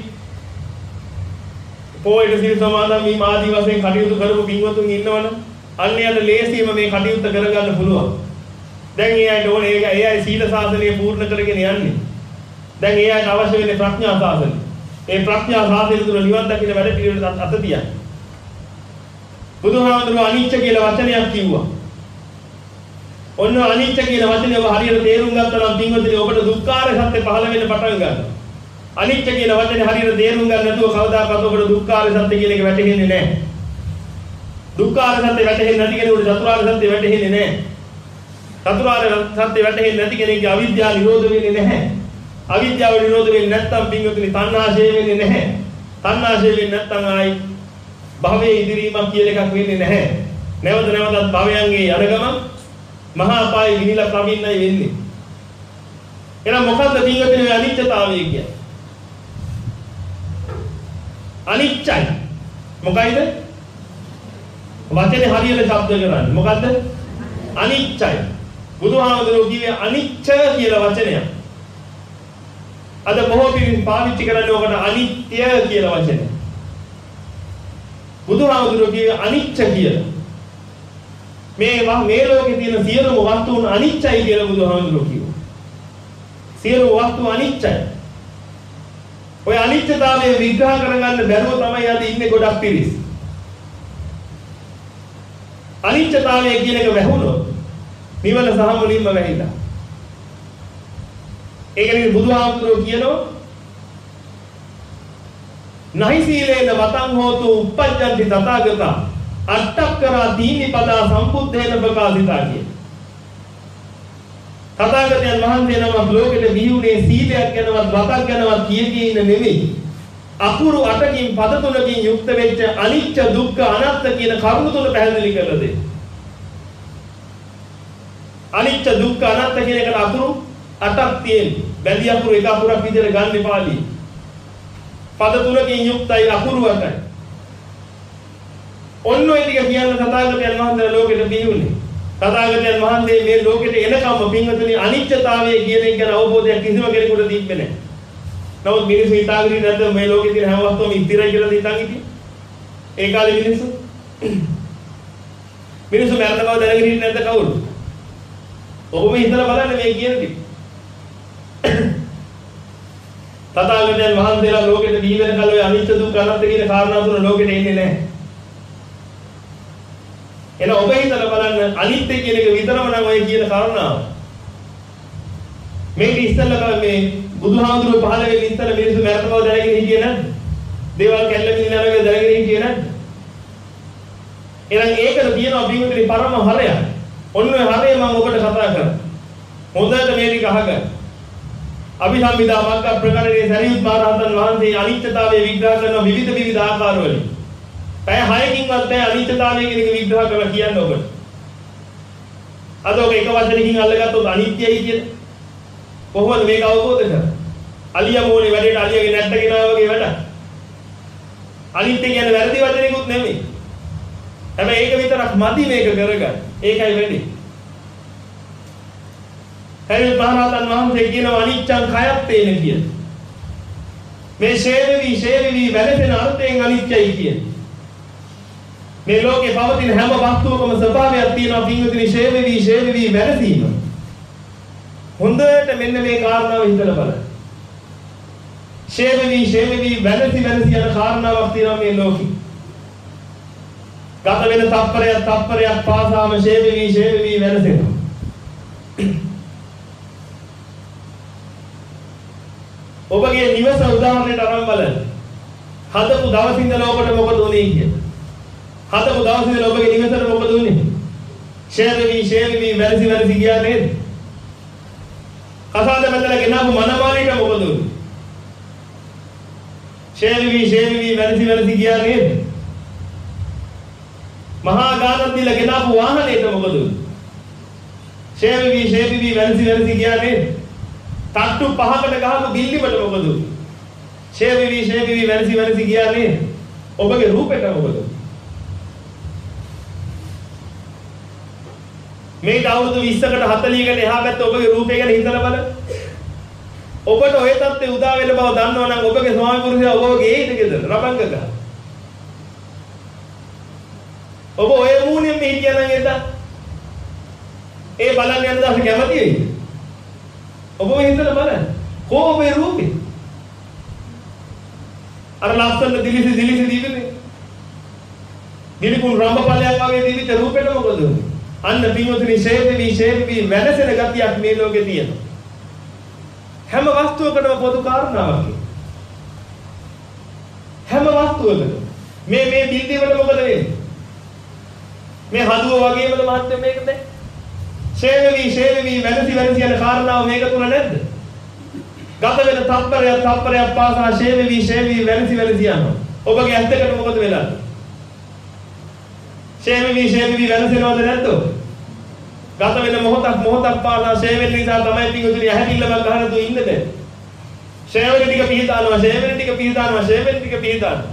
S1: පොයිද සිල් සමාදන් වීම ආදී වශයෙන් කටයුතු කරපු පින්වතුන් ඉන්නවනම් අන්නයට ලේසියෙම මේ කටයුත්ත කරගන්න පුළුවන්. දැන් ඒ අයට ඕනේ ඒ ඒ අය සීල සාසනය පූර්ණ කරගෙන යන්නේ. දැන් ඒ අයට අවශ්‍ය වෙන්නේ ප්‍රඥා සාසනය. ඒ ප්‍රඥා සාසනය තුළ නිවන් දකින්න වැඩ පිළිවෙලට අත තියන්න. බුදුහාමුදුරුවෝ අනිච්ච කියලා වචනයක් කිව්වා. ඔන්න අනිච්ච කියන වචනේ ඔබ හරියට තේරුම් ගත්තා නම් පින්වතුනි ඔබට දුක්ඛාර සත්‍ය පහළ වෙන්න පටන් ගන්නවා. අනිච්ච කියන වචනේ හරියට තේරුම් ගන්න නැතුව කවදාකවත් ඔබට දුක්ඛාර සත්‍ය කියන එක වැටහෙන්නේ නැහැ. දුක්ඛාර සත්‍ය වැටහෙන්නේ නැති කෙනෙකුට චතුරාර්ය සත්‍ය වැටහෙන්නේ නැහැ. චතුරාර්ය සත්‍ය වැටහෙන්නේ නැති කෙනෙක්ගේ අවිද්‍යාව නිරෝධ වෙන්නේ නැහැ. අවිද්‍යාව නිරෝධ වෙන්නේ නැත්නම් පින්වතුනි තණ්හාශය වෙන්නේ නැහැ. තණ්හාශය වෙන්නේ නැත්නම් ආයි භවයේ ඉදිරීමක් කියලා එකක් වෙන්නේ නැහැ. නැවත නැවතත් භවයන්ගේ යන ගමන් මහා අපායේ විනිලා ප්‍රමින්නයි වෙන්නේ. එහෙනම් මොකද්ද පින්වතුනි අනිත්‍යතාවය කියන්නේ? අනිච්චයි. මොකයිද? වචනේ හරියට ශබ්ද කරන්නේ. මොකද්ද? අනිච්චයි. බුදුහාමුදුරුවෝ කිව්වේ අනිච්ච කියලා වචනයක්. අද බොහෝ පිරිස් පාවිච්චි කරන්නේ ඔකට අනිත්‍ය කියලා වචනය. බුදුහාමුදුරුවෝ කිව්වේ අනිච්ච කියලා. මේ මේ ලෝකේ තියෙන සියලුම වස්තුන් අනිච්චයි කියලා බුදුහාමුදුරුවෝ කිව්වා. සියලු වස්තු අනිච්චයි. ඔය අනිත්‍යතාවය විග්‍රහ කරගන්න බැරුව තමයි අද ඉන්නේ ගොඩක් පිරිස්. අනිත්‍යතාවය කියන එක වැහුණොත් නිවන සහ මුලින්ම වැහිලා. ඒකනේ බුදුහාමුදුරුවෝ කියනවා නහි සීලේන වතං හෝතු uppajjanti තථාගතා අට්ඨක්කරා දීනි පදා සම්බුද්ධේන ප්‍රකාශිතා කිය. තථාගතයන් වහන්සේ නමක් ලෝකෙට විහිුනේ සීලයක් ගැනවත් වතක් ගැනවත් කිය ඉන්න නෙමෙයි. අකුරු අටකින් පද තුනකින් යුක්ත වෙච්ච අනිච්ච දුක්ඛ අනාත්ම කියන කරුණු තුන පැහැදිලි කරලා දෙන්න. අනිච්ච දුක්ඛ අනාත්ම කියන එකට අකුරු අටක් තියෙනවා. බැඳි අකුරු එක අකුරක් විදිහට ගන්න පාළිය. පද තුනකින් යුක්තයි අකුරු අටයි. ඔන්න ඔය ටික කියන්න තථාගතයන් වහන්සේ ලෝකෙට බිහිුනේ. තථාගතයන් වහන්සේ මේ ලෝකෙට එනකම්ම පින්වතුනි අනිත්‍යතාවය කියන එක ගැන අවබෝධයක් කිසිම කෙනෙකුට තිබ්බේ නැහැ. නමුත් මිනිස්සු හිතාගෙන නැද්ද මේ ලෝකේ තියෙන හැම වස්තුවම ඉතිරයි කියලා හිතන් හිටියේ? ඒ කාලේ මිනිස්සු මිනිස්සු මරණ බව දැනගෙන හිටියේ නැද්ද කවුරු? ඔබම හිතලා බලන්න මේ කියන ටික. තථාගතයන් වහන්සේලා ලෝකෙට දී වෙනකල් ඔය අනිත්‍ය දුක්ඛ අනාත්ම කියන කාරණා තුන ලෝකෙට එන්නේ නැහැ. එන ඔබ හිතලා බලන්න අනිත්‍ය කියන එක විතරම නම් ඔය කියන කාරණාව. මේක ඉස්සෙල්ලා මේ බුදුහාමුදුරුවෝ පහළ වෙන්න ඉස්සෙල්ලා මිනිස්සු මරණ බව දැනගෙන හිටියේ නැද්ද? දේවල් කැල්ලමින් යනවා දැනගෙන හිටියේ නැද්ද? එහෙනම් ඒකට තියෙනවා බින්දුනේ පරම හරයක්. ඔන්න ඔය හරය මම ඔබට කතා කරා. හොඳට මේ ටික අහගන්න. අභිසම්පදා මග්ග ප්‍රකරණයේ සරියුත් මහ රහතන් වහන්සේ අනිත්‍යතාවය විග්‍රහ කරන විවිධ විවිධ ආකාරවලින්. පැය හයකින්වත් බෑ අනිත්‍යතාවය කියන එක විග්‍රහ කරලා කියන්න ඔබට. අද ඔබ එක වචනකින් අල්ලගත්තොත් අනිත්‍යයි කියන කොහොමද මේක අවබෝධ කරන්නේ? අලියා මොනේ වැඩේට අලියාගේ නැට්ට ගෙනාවා වගේ වැඩ. අනිත්‍ය කියන්නේ වැරදි වචනයකුත් නෙමෙයි. හැබැයි ඒක විතරක් මදි මේක කරගන්න. ඒකයි වෙන්නේ. හරි මහරහතන් වහන්සේ කියනවා අනිච්චං khයත්තේන කියන. මේ ශේවවි ශේවවි වැළපෙන අර්ථයෙන් අනිත්‍යයි කියන. මේ ලෝකේ පවතින හැම වස්තුවකම ස්වභාවයක් තියෙනවා පින්විතනි ශේවවි ශේවවි වැළපීම. හොඳට මෙන්න මේ කාරණාව හිතලා බලන්න. ශේවවි ශේවවි වැළසි වැළසි යන කාරණාවක් තියෙනවා මේ ලෝකේ. ගත වෙන තප්පරයක් තප්පරයක් පාසාම ශේවවි ශේවවි වැළසෙනවා. ඔබගේ නිවස උදාහරණයට අරන් බලන්න. හදපු දවසින් ඉඳලා ඔබට මොකද උනේ කියලා. හදපු දවසින් ඉඳලා ඔබගේ නිවසට මොකද උනේ? ශේවවි ශේවවි වැළසි වැළසි ගියා නේද? කසාද බඳලා ගෙනාවු මනමාලීට මොකද උනේ? ශේවවි ශේවවි වැළසි වැළසි ගියා නේද? මහා ගානක් දීලා ගෙනාවු වාහනේට මොකද උනේ? ශේවවි ශේවවි වැළසි වැළසි ගියා නේද? තට්ටු පහකට ගහපු බිල්ලිමට මොකද උනේ? ශේවවි ශේවවි වැළසි වැළසි ගියා නේද? ඔබගේ රූපෙට මොකද උනේ? මේක අවුරුදු විස්සකට හතලිහකට එහා පැත්ත ඔබගේ රූපය ගැන හිතලා බලන්න. ඔබට ඔය තත්ත්වේ උදා වෙන බව දන්නවා නම් ඔබගේ ස්වාමි පුරුෂයා ඔබව ගේයිද ගෙදර රබංග ගහ. ඔබ ඔය මූණෙන් මේ හිටියා නම් එදා ඒ බලන්න යන දාස කැමති වෙයිද? ඔබ හිතලා බලන්න. කොහොමේ රූපේ? අර ලස්සන දිලිසි දිලිසි දීවිනේ. දිලිකුන් රම්බපලයක් වගේ දීවිච්ච රූපෙට මොකද උනේ? අන්න පින්වතුනි ශේවවි ශේවවි වැඩසෙන ගතියක් මේ ලෝකේ තියෙනවා. හැම වස්තුවකටම පොදු කාරණාවක්. හැම වස්තුවකටම මේ මේ බිල්ඩිං වල මොකද වෙන්නේ? මේ හදුව වගේමද මහත්මයා මේක දැන්? ශේවවි ශේවවි වැඩසි වැඩසි යන කාරණාව මේක තුල නැද්ද? ගත වෙන තප්පරයක් තප්පරයක් පාසා ශේවවි ශේවවි වැඩසි වැඩසි යනවා. ඔබගේ ඇස් දෙකට මොකද වෙලා? ෂේ වෙවි ෂේ වෙවි වෙනසෙනවද නැද්ද? ගත වෙන මොහොතක් මොහොතක් පාසා ෂේ වෙන නිසා තමයි පිටුතුනි ඇහැටිල්ලමක් ගහන තු ඉන්නේ. ෂේ වෙන ටික පිහිටානවා ෂේ වෙන ටික පිහිටානවා ෂේ වෙන ටික පිහිටානවා.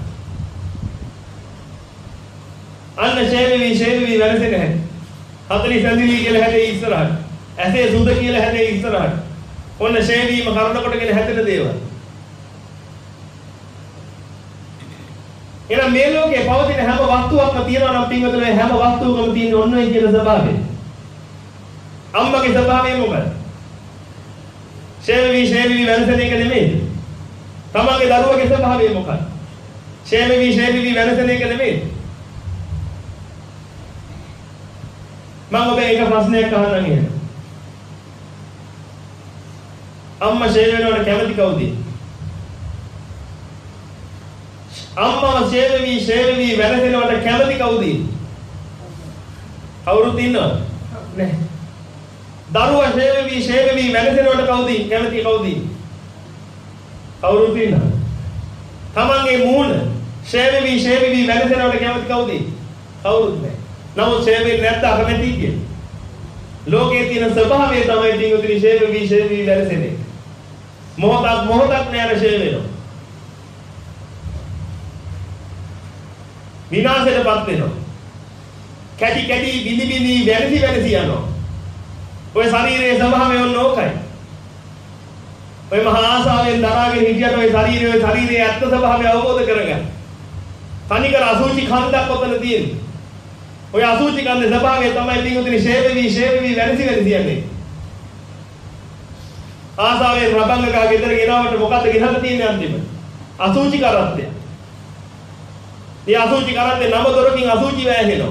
S1: අන්න ෂේ වෙවි ෂේ වෙවි වෙනසෙන හැටි. හතරි සැඳිලි කියලා හැදේ ඉස්සරහට. ඇසේ සුද කියලා හැදේ ඉස්සරහට. ඔන්න ෂේ වීම කරුණ කොටගෙන හැදෙන දේවල්. එහෙනම් මේ ලෝකේ පවතින හැම වස්තුවක්ම තියෙනවා නම් පින්වතුනි හැම වස්තුවකම තියෙන ඔන්න ඔය කියන ස්වභාවය. අම්මගේ ස්වභාවය මොකද? ෂේවි ෂේවි වෙනසෙන එක නෙමෙයි. තමන්ගේ දරුවගේ ස්වභාවය මොකද? ෂේවි ෂේවි වෙනසෙන එක නෙමෙයි. මම ඔබ එක ප්‍රශ්නයක් අහන්නම් එහෙනම්. අම්මා ෂේව් වෙනවට කැමති කවුද? අම්මා ෂේව් වී ෂේව් වී වෙනසෙනවට කැමති කවුද? කවුරුත් ඉන්නවද? නැහැ. දරුවා ෂේව් වී ෂේව් වී වෙනසෙනවට කවුද කැමති කවුද? කවුරුත් ඉන්නවද? තමන්ගේ මූණ ෂේව් වී ෂේව් වී වෙනසෙනවට කැමති කවුද? කවුරුත් නැහැ. නමුත් ෂේව් වෙන්නේ නැත්නම් අකමැති කියන්නේ. ලෝකයේ තියෙන ස්වභාවය තමයි පිටුතුනි ෂේව් වී ෂේව් වී වෙනසෙන්නේ. මොහොතක් මොහොතක් නෑර ෂේව් වෙනවා. විනාශයටපත් වෙනවා. කැටි කැටි බිනි බිනි වෙනසි වෙනසි යනවා. ඔය ශරීරයේ ස්වභාවය ඔන්න ඕකයි. ඔය මහා ආසාවෙන් දරාගෙන හිටියට ඔය ශරීරයේ ඔය ශරීරයේ ඇත්ත ස්වභාවය අවබෝධ කරගන්න. තනිකර අසුචි කන්දක් ඔතන තියෙන්නේ. ඔය අසුචි කන්දේ ස්වභාවය තමයි පිටුතුනි ෂේව් වී ෂේව් වී වෙනසි වෙනසි යන්නේ. ආසාවෙන් රබංග ගහ ගෙදර ගෙනාවට මොකද්ද ගෙනල්ලා තියෙන්නේ අන්තිමට? අසුචි කරත්තය. මේ අසුචි කරත්තේ නම දොරකින් අසුචි වැහෙනවා.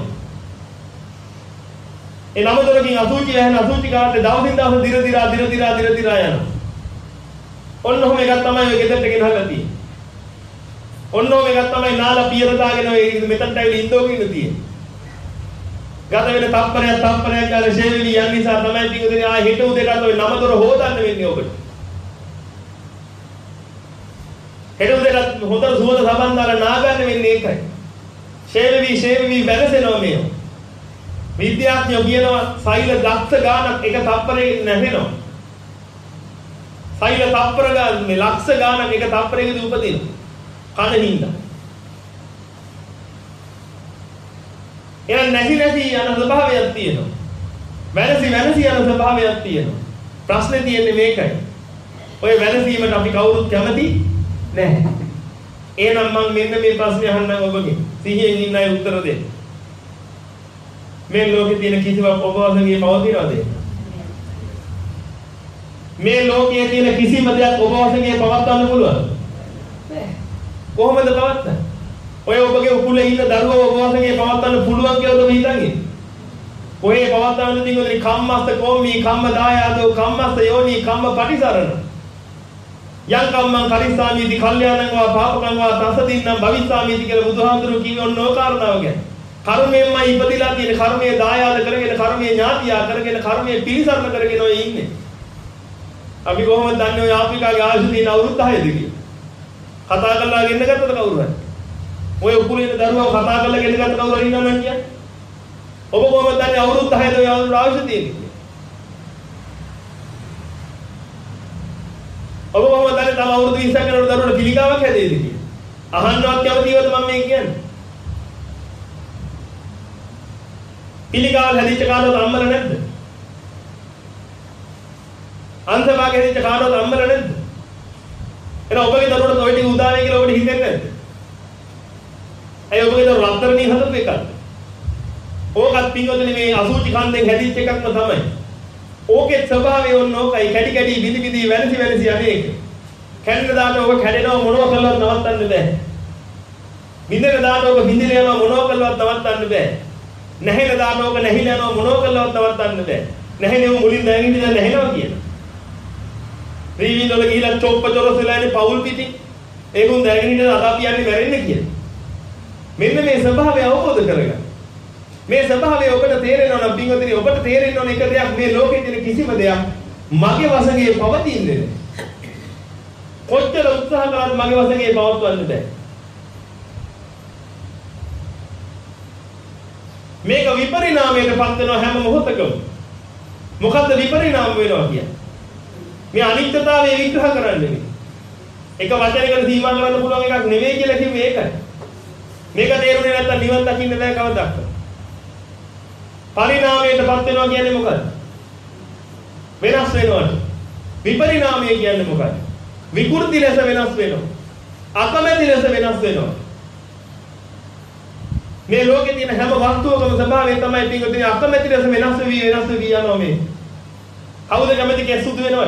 S1: ඒ නම දොරකින් අසුචි වැහෙන අසුචි කරත්තේ දවසින් දවස දිර දිරා දිර දිරා දිර දිරා යනවා. ඔන්න ඔහොම එකක් තමයි ඔය ගෙදරට ගෙනල්ලා තියෙන්නේ. ඔන්න ඔහොම එකක් තමයි නාලා පියර දාගෙන ඔය මෙතනට ඇවිල්ලා ඉඳෝගෙන තියෙන්නේ. ගත වෙන තප්පරයක් තප්පරයක් ගාලා ෂේවි යන නිසා තමයි පිටුදෙන ආ හිට උදේට ඔය නමතොර හොදන්න වෙන්නේ ඔබට. හිට උදේට හොදර සුවඳ සබන් දාලා නාගන්න වෙන්නේ ඒකයි. ෂේවි ෂේවි වෙනසෙනවා මේ. විද්‍යාඥයෝ කියනවා සෛල ලක්ෂ ගාණක් එක තප්පරයකට නැහෙනවා. සෛල තප්පර ගාන මේ ලක්ෂ ගාණක් එක තප්පරයකදී උපදිනවා. කන හින්දා. එහෙනම් නැසි නැසි යන ස්වභාවයක් තියෙනවා. වෙනසි වෙනසි යන ස්වභාවයක් තියෙනවා. ප්‍රශ්නේ තියෙන්නේ මේකයි. ඔය වෙනසීමට අපි කවුරුත් කැමති නැහැ. එහෙනම් මම මෙන්න මේ ප්‍රශ්නේ අහන්නම් ඔබගෙන්. සිහියෙන් ඉන්න අය උත්තර දෙන්න. මේ ලෝකේ තියෙන කිසිවක් ඔබ වහන්සේගේ පවතිනවද? මේ ලෝකයේ තියෙන කිසිම දෙයක් ඔබ වහන්සේගේ පවත්වන්න පුළුවන්ද? නැහැ. කොහොමද පවත්වන්නේ? ඔය ඔබගේ උකුලේ ඉන්න දරුවව ඔබ වහන්සේගේ පවත්වන්න පුළුවන් කියලාද ඔබ හිතන්නේ? ඔය පවත්වන්න තියෙන්නේ කම්මස්ත කෝමි කම්ම දායාදෝ කම්මස්ත යෝනි කම්ම පටිසරණ. යං කම්මං කරිස්සාමිති කල්යාණං වා පාපකං වා තසදින්නම් භවිස්සාමිති කියලා බුදුහාමුදුරුවෝ කිව්වේ ඔන්න ඕ කාරණාව ගැන. කර්මයෙන්මයි ඉපදිලා තියෙන කර්මයේ දායාද කරගෙන කර්මයේ ඥාතියා කරගෙන කර්මයේ පිළිසරණ කරගෙන ඔය ඉන්නේ. අපි කොහොමද දන්නේ ඔය ආෆ්‍රිකාවේ ආයුෂ තියෙන අවුරුදු දහයද කියලා? කතා කරලා ගෙන්න ගත්තද කවුරු හරි? ඔය උකුලේ ඉන්න දරුවව කතා කරලා ගෙන්න ගත්ත කවුරු හරි ඉන්නවද කියන්නේ? ඔබ කොහොමද දන්නේ අවුරුදු දහයද ඔය අවුරුදු ආයුෂ තියෙන්නේ? ඔබ කොහොමද දන්නේ තම අවුරුදු විස්සක් යනකොට දරුවන්ට පිළිකාවක් හැදෙයිද කියලා? අහන්නවත් කැමතිවද මම මේ කියන්නේ? පිළිකාවල් හැදිච්ච කාටවත් අම්මල නැද්ද? අන්තභාගය හැදිච්ච කාටවත් අම්මල නැද්ද? එන ඔබගේ දරුවන්ට ඔය ටික උදානේ කියලා ඔබට හිතෙන්නේ නැද්ද? ඇයි ඔබගේ දරුවෝ රත්තරණී හදපු එකක්ද? ඕකත් පින්වතුනි මේ අසුචි කන්දෙන් හැදිච්ච එකක්ම තමයි. ඕකේ ස්වභාවය ඕන ඕකයි කැටි කැටි බිඳි බිඳි වෙනසි වෙනසි අනේක. කැඩෙන දාට ඔබ කැඩෙනව මොනවා කළවත් නවත්තන්න බෑ. බිඳෙන දාට ඔබ බිඳිලා යනවා මොනවා කළවත් නවත්තන්න බෑ. නැහෙන දාට ඔබ නැහිලා යනවා මොනවා කළවත් නවත්තන්න බෑ. නැහෙනේ මුලින් දැන් ඉඳලා නැහෙනවා කියනවා. ත්‍රිවිධ වල ගිහිලා චොප්ප චොරස් වෙලා ඉන්නේ පවුල් පිටින්. ඒකුන් දැනගෙන ඉඳලා අදා පියන්නේ මැරෙන්නේ කියලා. මෙන්න මේ ස්වභාවය අවබෝධ කරගන්න. මේ ස්වභාවය ඔබට තේරෙනවා නම් පින්වතුනි ඔබට තේරෙන්න ඕන එක දෙයක් මේ ලෝකයේ තියෙන කිසිම දෙයක් මගේ වශයෙන් පවතින්නේ නැහැ. කොච්චර උත්සාහ කරත් මගේ වශයෙන් පවත්වන්න බෑ. මේක විපරිණාමයටපත් වෙනවා හැම මොහොතකම. මොකද්ද විපරිණාම වෙනවා කියන්නේ? මේ අනිත්‍යතාවය විග්‍රහ කරන්නේ මේ. එක වචනයකට සීමා කරන්න පුළුවන් එකක් නෙවෙයි කියලා කිව්වේ ඒකයි. මේක තේරුනේ නැත්තම් නිවන් දකින්න බෑ කවදාවත්. පරිණාමයටපත් වෙනවා කියන්නේ මොකද්ද? වෙනස් වෙනවා. විපරිණාමය කියන්නේ මොකක්ද? විකෘති ලෙස වෙනස් වෙනවා. අකමැති ලෙස වෙනස් වෙනවා. මේ ලෝකේ තියෙන හැම වස්තුවකම ස්වභාවය තමයි පිටුදින අකමැති ලෙස වෙනස් වෙවි වෙනස් වෙවි යනවා මේ. කවුද කැමති කෙසුදු වෙනවද?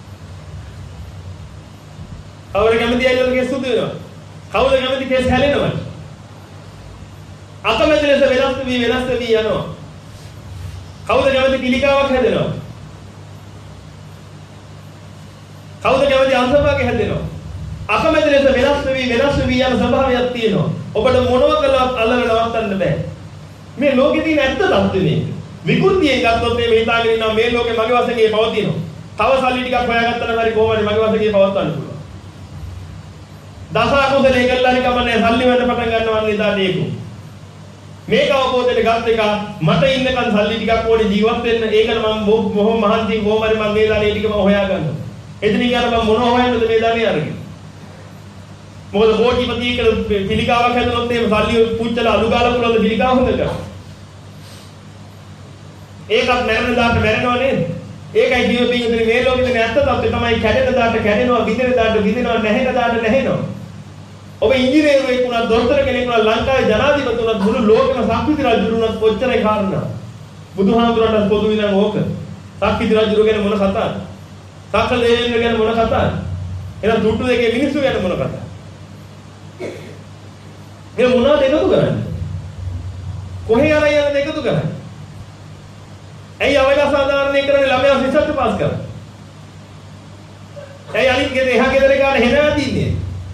S1: කවුද කැමති අයවල කෙසුදු වෙනවද? කවුද කැමති කෙස් හැලෙනවද? අකමැති ලෙස වෙනස් වෙවි වෙනස් වෙවි යනවා. කවුද කැමති පිළිකාවක් හැදෙනවද? කවුද කැමති අංශභාගය හැදෙනවා? අකමැති ලෙස වෙනස් වෙවි වෙනස් වෙවි යන ස්වභාවයක් තියෙනවා. ඔබට මොනව කළත් අල්ලගෙන නවත්තන්න බෑ. මේ ලෝකේ තියෙන ඇත්ත தත්ත්වය මේක. විකෘතියෙන් ගත්තොත් මේ හිතාගෙන ඉන්නවා මේ ලෝකේ මගේ වශයෙන් පවතිනවා. තව සල්ලි ටිකක් හොයාගත්තා නම් හරි කොහොමද මගේ වශයෙන් පවත්වන්න පුළුවන්. දස අකුසලයේ කළා හරි කමන්නේ සල්ලි වෙන්න පටන් ගන්නවා නේද ඒක. මේක අවබෝධයට ගත් එක මට ඉන්නකන් සල්ලි ටිකක් ඕනේ ජීවත් වෙන්න. ඒකට මම බොහොම මහන්සි කොහොම හරි මම මේ දානේ ටිකම හොයාගන්නවා. එතනින් යන මම මොනව හොයන්නද මේ දානේ අරගෙන. මොකද කෝටිපති කියලා පිළිකාවක් හැදුනොත් එහෙම සල්ලි පුච්චලා අලු ගාලා පුළුවන් පිළිකාව හොඳට. ඒකත් මැරෙන දාට මැරෙනව නේද? ඒකයි ජීව පිංගුතුනි මේ ලෝකෙ තියෙන ඇත්ත තත්ත්වය තමයි කැඩෙන දාට කැඩෙනවා, බිඳෙන දාට බිඳෙනවා, නැහෙන දාට නැහෙනවා. ඔබ ඉංජිනේරුවෙක් වුණත්, දොස්තර කෙනෙක් වුණත්, ලංකාවේ ජනාධිපති වුණත්, මුළු ලෝකෙම සක්විති රජු වුණත් කොච්චරයි කාරණා. බුදුහාමුදුරන්ට පොදු විඳන් ඕක. සක්විති රජු ගැන මොන කතාවද? සකල දේවයන් ගැන මොන කතාවද? එහෙනම් තුට්ටු දෙකේ මිනිස්සු ගැන මොන කතාවද? මේ මොනවද එකතු කරන්නේ? කොහේ යන යන එකතු කරන්නේ? ඇයි අවලා සාධාරණේ කරන්නේ ළමයා රිසර්ච් පාස් කරන්නේ? ඇයි අනිත් ගෙදර එහා ගෙදර ගාන හෙනවා තින්නේ?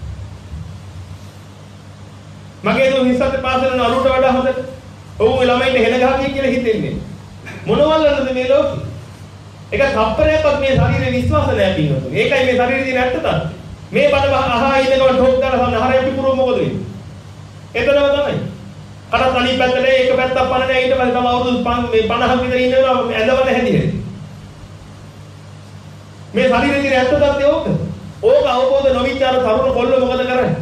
S1: මගේ දෝ රිසර්ච් පාස් කරන අලුට වඩා හොඳ. ඔව් ළමයින්ට හෙන ගහන්නේ කියලා හිතෙන්නේ. මොනවල්ලද මේ ලෝකෙ? ඒක තප්පරයක්වත් මේ ශරීරේ විශ්වාස නැහැ පින්නතු. ඒකයි මේ ශරීරේ තියෙන ඇත්ත තත්ත්වය. මේ බඩ අහා ඉන්නකොට ඩොක් දාලා සම්හරය පිපුරුව මොකද වෙන්නේ? එතනම තමයි. කඩත් අනිත් පැත්තට ඒක පැත්තක් පණ නැහැ ඊට පස්සේ තම අවුරුදු පනහක් විතර ඉන්නවා ඇඳවල හැදිරේ. මේ ශරීරයේ තියෙන ඇත්ත තත්ත්වය ඕක. ඕක අවබෝධ නොවිච්ච අර තරුණ කොල්ල මොකද කරන්නේ?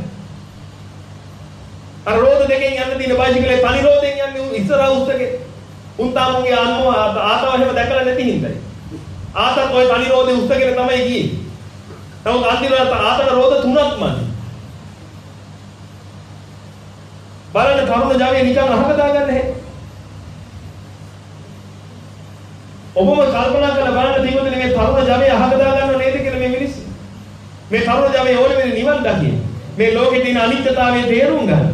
S1: අර රෝද දෙකෙන් යන්න තියෙන බයිසිකලේ තනි රෝදෙන් යන්නේ ඉස්සරහ උස්සගේ. උන් තාමුගේ අම්මෝ ආතව එහෙම දැකලා නැති හින්දායි. ආතත් ඔය තනි රෝදේ උස්සගෙන තමයි ගියේ. නමුත් අන්තිමට ආතන රෝද තුනක් මන්නේ. බලන්න තරුණ ජාතිය නිකන් අහක දාගන්න නැහැ. ඔබම කල්පනා කරලා බලන්න තියෙන්නේ මේ තරුණ ජාතිය අහක දාගන්නව නේද කියලා මේ මිනිස්සු. මේ තරුණ ජාතිය ඕනේ මේ නිවන් දකින්න. මේ ලෝකේ තියෙන අනිත්‍යතාවය තේරුම් ගන්න.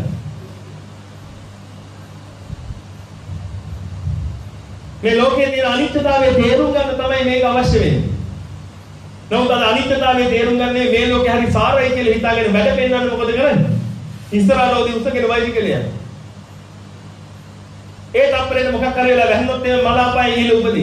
S1: මේ ලෝකේ තියෙන අනිත්‍යතාවය තේරුම් ගන්න තමයි මේක අවශ්‍ය වෙන්නේ. නමුත් අද අනිත්‍යතාවය තේරුම් ගන්නේ මේ ලෝකේ හරි සාරයි කියලා හිතාගෙන වැඩ පෙන්නන්න මොකද කරන්නේ? ඉස්සරහට උස්සගෙන බයිසිකලේ යන. ඒ තප්පරේ මොකක් කරේලා වැහුනොත් එමේ මල අපායේ ඉහිල උපදී.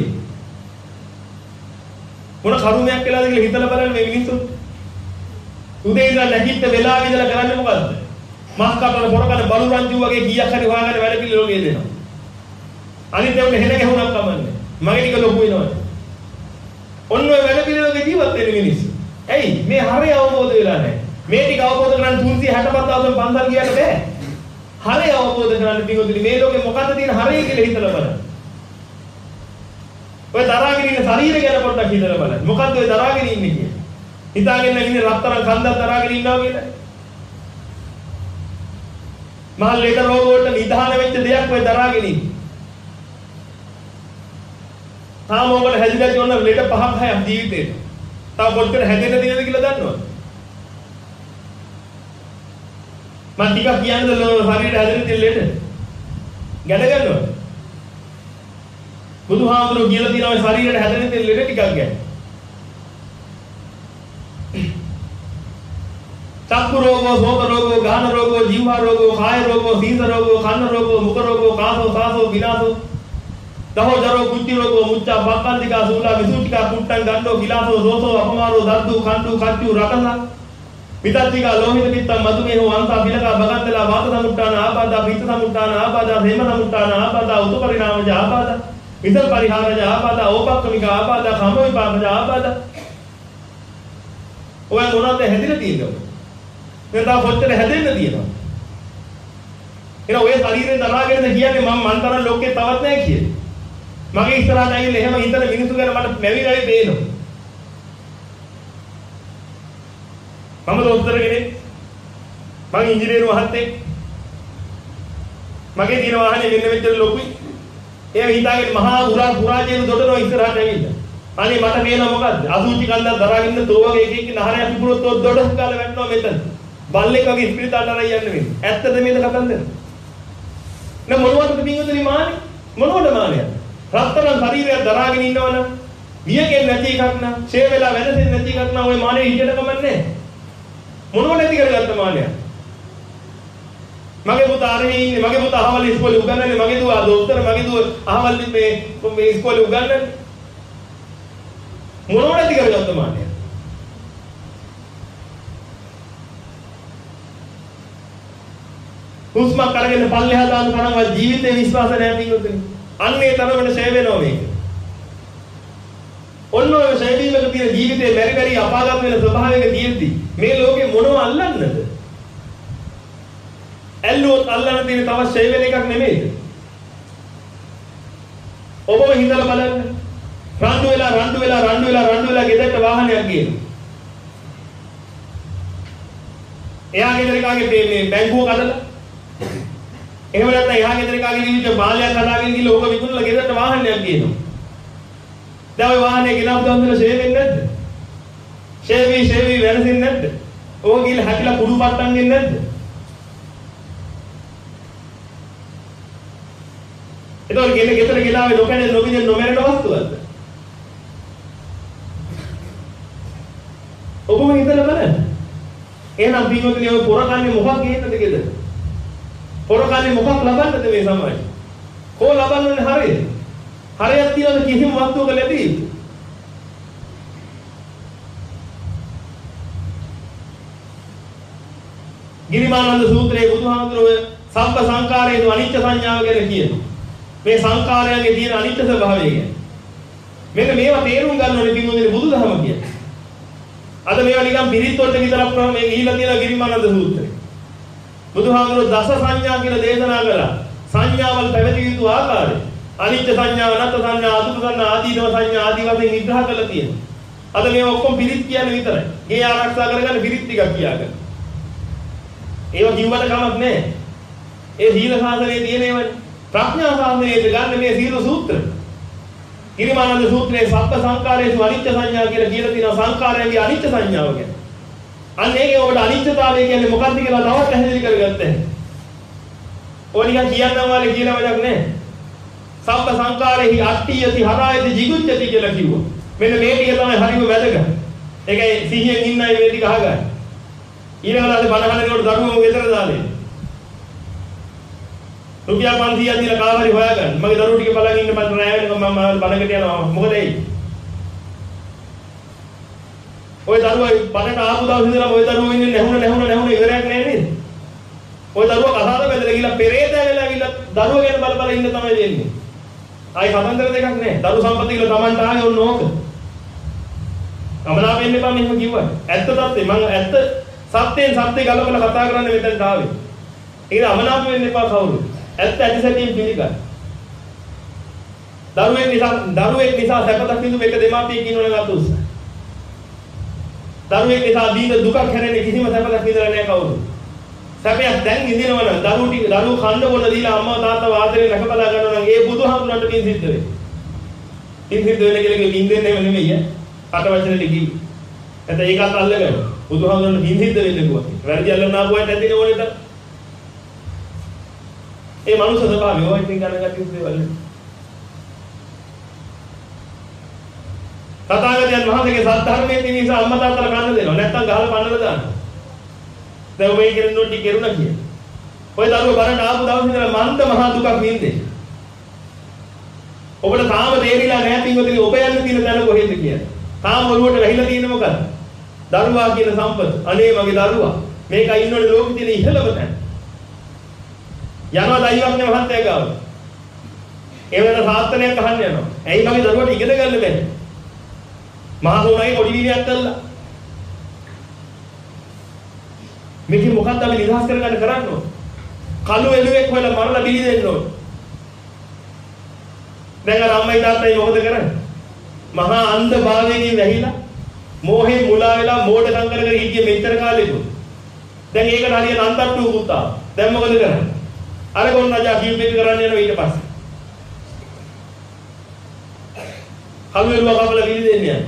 S1: මොන කරුමයක් කියලාද කියලා හිතලා බලන්න මේ මිනිස්සු. උදේ ඉඳලා නැගිට වෙලාව ඉඳලා කරන්නේ මොකද්ද? මස් කපන පොරකන බලු රංජු වගේ කීයක් හරි හොයාගෙන වැඩ පිළිවෙල ගෙදෙනවා. අනිත් ඒවා හෙන ගැහුණක් කමන්නේ. මගේ ටික ලොකු වෙනවා. ඔන්න ඔය වැඩ පිළිවෙලක ජීවත් වෙන මිනිස්සු. ඇයි මේ හරිය අවබෝධ වෙලා නැහැ. මේ ටික අවබෝධ කරගන්න තුන්සිය හැටපස් අවුරුදු පන්සල් ගියන්න බෑ. හරිය අවබෝධ කරගන්න පිටුදුනි මේ ලෝකේ මොකද්ද තියෙන හරිය කියලා හිතලා බලන්න. ඔය දරාගෙන ඉන්න ශරීරය ගැන පොඩ්ඩක් හිතලා බලන්න. මොකද්ද ඔය දරාගෙන ඉන්නේ කියන්නේ? හිතාගෙන ඉන්නේ රත්තරන් කන්දක් දරාගෙන ඉන්නවා කියලා. මහල් ලෙඩ රෝග වලට නිදාන වෙච්ච දෙයක් ඔය දරාගෙන ඉන්නේ. තාම ඔබට හැදිලා තියෙන ලෙඩ පහක් හයක් ජීවිතේ. තාම කොච්චර හැදෙන්න තියෙනවද කියලා දන්නවද? මම ටිකක් කියන්නද ශරීරය හැදෙන්න තියෙන ලෙඩ? ගැන ගන්නවා. බුදුහාමුදුරුවෝ කියලා තියෙනවා ශරීරයට හැදෙන්න තියෙන ලෙඩ ටිකක් ගැන. චක්කු රෝගෝ, සෝත රෝගෝ, ගාන රෝගෝ, ජීව රෝගෝ, කාය රෝගෝ, සීස රෝගෝ, කන්න රෝගෝ, මුඛ රෝගෝ, කාසෝ, සාසෝ, විනාසෝ, දහෝ ජරෝ, කුච්චි රෝගෝ, මුච්චා, පක්ඛන්දිකා, සූලා, විසුටිකා, කුට්ටං, ගණ්ඩෝ, කිලාසෝ, සෝසෝ, අපමාරෝ, දද්දු, කණ්ඩු, කච්චු, රකස පිතත්තික ලෝහිත පිත්තම් මధుමේහෝ අන්තා පිලකා බගන්දලා වාත සමුට්ඨාන ආපාදා පිත්ත සමුට්ඨාන ආපාදා හේම සමුට්ඨාන ආපාදා උතු පරිණාමජ ආපාදා විතර පරිහාරජ ආපාදා ඕපක්කමික ආපාදා කම විපාකජ ආපාදා ඔය මොනවද හැදිලා තියෙන්නේ? නැත්නම් කොච්චර හැදෙන්න තියෙනවා? එන ඔය ශරීරයෙන් දරාගෙනද කියන්නේ මම මන්තරන් ලෝකේ තවත් නැහැ කියන්නේ. මගේ ඉස්සරහට ඇවිල්ලා එහෙම හිතන මිනිස්සු ගැන මට මැවිලායි පේනවා. මම දොස්තර කෙනෙක්. මම ඉංජිනේරු මහත්තයෙක්. මගේ දින වාහනේ වෙන්න මෙච්චර ලොකුයි. ඒ හිතාගෙන මහා උරා පුරාජේන දොඩනවා ඉස්සරහට ඇවිල්ලා. අනේ මට පේනවා මොකද්ද? අසුචි කන්දක් දරාගෙන තෝ වගේ එක එක නහරයක් පිපුරොත් තෝ දොඩස් කාලා වැටෙනවා මෙතන. බල්ලෙක් වගේ ස්පිරිතාලට අරන් යන්නේ මේ. ඇත්තද මේක කතන්දර? නේ මොනවටද පින්වතුනි මානේ? මොනවද මානේ? රත්තරන් ශරීරයක් දරාගෙන ඉන්නවනම් වියකෙන් නැති එකක් නම්, ෂේ වෙලා වෙනසෙන් නැති එකක් නම් ඔය මානේ හිතට කමන්නේ. මොනව නැති කරගත්ත මානයක්? මගේ පුතා අරහේ ඉන්නේ, මගේ පුතා අහවල් ඉස්කෝලේ උගන්වන්නේ, මගේ දුව දොස්තර, මගේ දුව අහවල් මේ මේ ඉස්කෝලේ උගන්වන්නේ. මොනව නැති කරගත්ත මානයක්? හුස්ම කරගෙන පල්ලෙහා දාන තරම්වත් ජීවිතේ විශ්වාස නැහැ පිටුතුනි. අන්නේ තරමට ෂේ වෙනවා මේක. ඔන්න ඔය ෂේ වීමක තියෙන ජීවිතේ මෙරි මෙරි අපාගත වෙන ස්වභාවයක තියෙද්දි මේ ලෝකේ මොනව අල්ලන්නද? ඇල්ලුවොත් අල්ලන්න තියෙන තව ෂේ වෙන එකක් නෙමෙයිද? ඔබම හිතලා බලන්න. රණ්ඩු වෙලා රණ්ඩු වෙලා රණ්ඩු වෙලා රණ්ඩු වෙලා ගෙදරට වාහනයක් ගියනවා. එයා ගෙදර කාගේ මේ බැංකුව කඩලා එහෙම නැත්නම් එහා ගෙදර කාගේ දිවිච්ච බාලයක් හදාගෙන ගිහලා ඕක විකුණලා ගෙදරට වාහනයක් ගේනවා. දැන් ওই වාහනේ ගෙනාව දවසට ෂේ වෙන්නේ නැද්ද? ෂේ වී ෂේ වී වෙනසින් නැද්ද? ඕක ගිහලා හැකිලා කුඩු පට්ටම් දෙන්නේ නැද්ද? ඒතකොට ගෙල ගෙදර ගෙලාවේ නොකැඩෙන නොබිඳෙන නොමැරෙන වස්තුවක්ද? ඔබම හිතලා බලන්න. එහෙනම් පින්වතුනි ඔය පොරකන්නේ මොකක් ගේන්නද ගෙදර? පොරකන්නේ මොකක් ලබන්නද මේ සමාජය? කො ලබන්නේ හරියද? හරියක් තියනද කිසිම වස්තුවක ලැබෙයි? ගිරිමානන්ද සූත්‍රයේ බුදුහාමුදුරුවෝ සබ්බ සංකාරයේ අනිත්‍ය සංඥාව ගැන කියනවා. මේ සංකාරයන්ගේ තියෙන අනිත්‍ය ස්වභාවය ගැන. මෙන්න මේවා තේරුම් ගන්න ඕනේ පින්වතුනි බුදුදහම කියන්නේ. අද මේවා නිකන් පිරිත් වලට විතරක් ප්‍රම මේ ගිහිලා තියෙන ගිරිමානන්ද සූත්‍රය. බුදුහාමුදුරුවෝ දස සංඥා කියලා දේශනා කළා. සංඥාවල් පැවතිය යුතු ආකාරය. අනිත්‍ය සංඥා, අනාත්ම සංඥා, අදුක්ඛ සංඥා, ආදීනව සංඥා ආදී වශයෙන් විග්‍රහ කරලා තියෙනවා. අද මේවා ඔක්කොම පිරිත් කියන්නේ විතරයි. ගේ ආරක්ෂා කරගන්න පිරිත් ටිකක් කියාගන්න. ඒවා කිව්වට කමක් නැහැ. ඒ සීල සාසනයේ තියෙන ඒවානේ. ප්‍රඥා සාසනයේ ගන්න මේ සීල සූත්‍ර. ගිරිමානන්ද සූත්‍රයේ සබ්බ සංකාරයේසු අනිත්‍ය සංඥා කියලා කියලා තියෙනවා සංකාරයන්ගේ අනිත්‍ය සංඥාව ගැන. අන්න ඒකේ ඔබට අනිත්‍යතාවය කියන්නේ මොකක්ද කියලා තවත් පැහැදිලි කරගත්තා. ඔය නිකන් කියන්නම් වාලේ කියලා වැඩක් නැහැ. සබ්බ සංකාරේහි අට්ඨියති හරායති jigucchati කියලා කිව්වා. මෙන්න මේ ටික තමයි හරිම වැදගත්. ඒකයි සිහියෙන් ඉන්නයි මේ ටික අහගන්න. ඊළඟට බණහන දෙනකොට දරුවෝ ගෙදර දාන්නේ. රුපියල් පන්සියයක් දීලා කාවරි හොයාගන්න. මගේ දරුවෝ ටික බලන් ඉන්න මට රැය වෙනකම් මම බණකට යනවා. මොකද ඒ? ඔය දරුවා බණට ආපු දවස් ඉඳලා ඔය දරුවෝ ඉන්නේ නැහුණ නැහුණ නැහුණ ඉවරයක් නැහැ නේද? ඔය දරුවා කතාවද බෙදලා ගිහලා පෙරේතය වෙලා ගිහලා දරුවෝ ගැන බල බල ඉන්න තමයි වෙන්නේ. ආයි කතන්දර දෙකක් නැහැ. දරු සම්පත කියලා Tamanට ආවේ ඔන්න ඕක. කමලා වෙන්න එපා මෙහෙම කිව්වා. ඇත්ත තත්ත්වේ මම ඇත්ත සත්‍යයෙන් සත්‍ය ගලපලා කතා කරන්න මෙතනට ආවේ. ඒක අමනාප වෙන්න එපා කවුරු. ඇත්ත ඇති සැටියෙන් පිළිගන්න. දරුවෙක් නිසා දරුවෙක් නිසා සැපතක් විඳු මේක දෙමාපියෙක් ඉන්නවනේ අතුස්. දරුවෙක් නිසා දීන දුකක් හැරෙන්නේ කිසිම සැපතක් විඳලා නැහැ කවුරු. සැපයක් දැන් විඳිනවා නම් දරුවෝ ටික දරුවෝ කන්න බොන්න දීලා අම්මා තාත්තා වාදරේ නැකපලා ගන්නවා නම් ඒ බුදුහාමුදුරන්ට පින් සිද්ධ වෙයි. පින් සිද්ධ වෙන කෙනෙක්ගේ පින් දෙන්නේ නෙමෙයි ඈ. කට වචනෙට කිව්ව. නැත්නම් ඒකත් අල්ලගන්න. බුදුහාමුදුරන්ට පින් සිද්ධ වෙන්න කිව්වා. වැරදි අල්ලන්න ආපුවාට ඇතිනේ ඕනෙට. ඒ මනුස්ස ස්වභාවය ඔය ඉතින් ගණන් ගන්න දේවල් නේ. තථාගතයන් වහන්සේගේ සත්‍ය ධර්මයේ නිසා අම්මා තාත්තලා කන්න දෙනවා. නැත්නම් ගහලා පන්නලා දානවා. දැන් ඔබ කියන නොටි කෙරුණා කියන්නේ. ඔය දරුවෝ බලන්න ආපු දවස් ඉඳලා මන්ද මහා දුකක් විඳින්නේ. ඔබට තාම තේරිලා නැහැ පින්වතුනි ඔබ යන්න තියෙන තැන කොහෙද කියලා. තාම ඔළුවට වැහිලා තියෙන්නේ මොකද්ද? දරුවා කියන සම්පත. අනේ මගේ දරුවා. මේකයි ඉන්නෝනේ ලෝකෙ තියෙන ඉහළම තැන. යනවා දෛවඥ මහත්තයා ගාව. ඒ වෙන සාස්ත්‍රණයක් අහන්න යනවා. ඇයි මගේ දරුවට ඉගෙන ගන්න බැහැ? මහා සෝනාගේ පොඩි වීර්යයක් කළා. මේක මොකක්ද අපි නිදහස් කරගන්න කරන්න ඕන? කළු එළුවෙක් හොයලා මරලා බිලි දෙන්න ඕන. දැන් අර අම්මයි තාත්තයි මොකද කරන්නේ? මහා අන්ධ භාවයෙන් වැහිලා මෝහේ මුලා වෙලා මෝඩකම් කර කර හිටියේ මෙච්චර කාලෙක. දැන් ඒකට හරියට අන්තට්ටු පුතා. දැන් මොකද කරන්නේ? අර ගොන් රජා කීප එක කරන්න යනවා ඊට පස්සේ. කළු එළුව කපලා බිලි දෙන්න යනවා.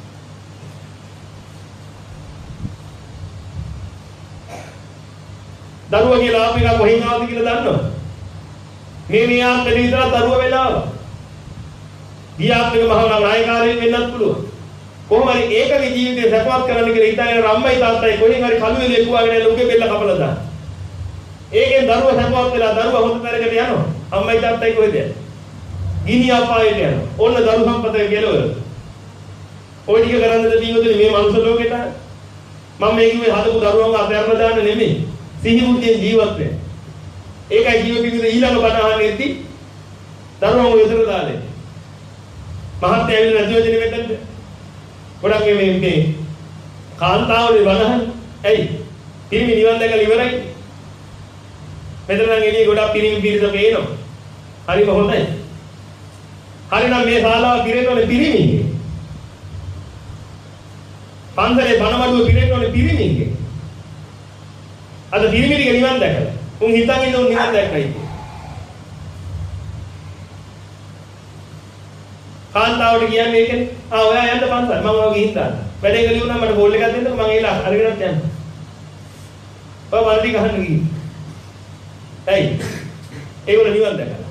S1: දරුවා කියලා ආපු එක කොහෙන් ආවද කියලා දන්නවද? මේ මේ ආත්මෙ විතර දරුවා වෙලා ආවා. ගිය ආත්මෙක මහා නායකාරයෙක් වෙන්නත් පුළුවන්. කොහොම හරි ඒකගේ ජීවිතේ සැපවත් කරන්න කියලා හිතාගෙන අම්මයි තාත්තයි කොහෙන් හරි කළු එළිය කුවාගෙන ඇවිල්ලා උගේ බෙල්ල කපලා දාන. ඒකෙන් දරුවා සැපවත් වෙලා දරුවා හොඳ තැනකට යනවා. අම්මයි තාත්තයි කොහෙද යන්නේ? ගිනි අපායට යනවා. ඔන්න දරු සම්පතේ කෙලවර. ඔය ටික කරන්නද දීවතුනි මේ මනුස්ස ලෝකෙට? මම මේ කිව්වේ හදපු දරුවන්ව අතහැරලා දාන්න නෙමෙයි. සිහි බුද්ධියෙන් ජීවත් වෙන්න. ඒකයි ජීවිතේ ඊළඟ බණ අහන්නේදී දරුවෝ විතර දාලේ. මහත්ය ඇවිල්ලා නැති වෙදින වෙද්දද? ගොඩක් මේ මේ කාන්තාවනේ බණහන්. ඇයි? පිරිමි නිවන් දැකලා ඉවරයි. මෙතන නම් එළිය ගොඩක් පිරිමි පිරිස පේනවා. හරිම හොඳයි. හරිනම් මේ ශාලාව පිරෙන්නෝනේ පිරිමිගේ. පන්සලේ බණවඩුව පිරෙන්නෝනේ පිරිමිගේ. අද පිරිමිගේ නිවන් දැකලා. උන් හිතන් ඉන්න උන් නිවන් දැක්කයි. කාන්තාවට කියන්නේ ඒකනේ. ආ ඔයා යන්න පන්සල්. මම ඔය ගිහින් දාන්න. වැඩේ කලිය උනා මට කෝල් එකක් දෙන්නකෝ මම ඒලා අරගෙනත් යන්න. ඔය වලටි ගහන්න ගිහින්. ඇයි? ඒගොල්ලෝ නිවන් දැකලා.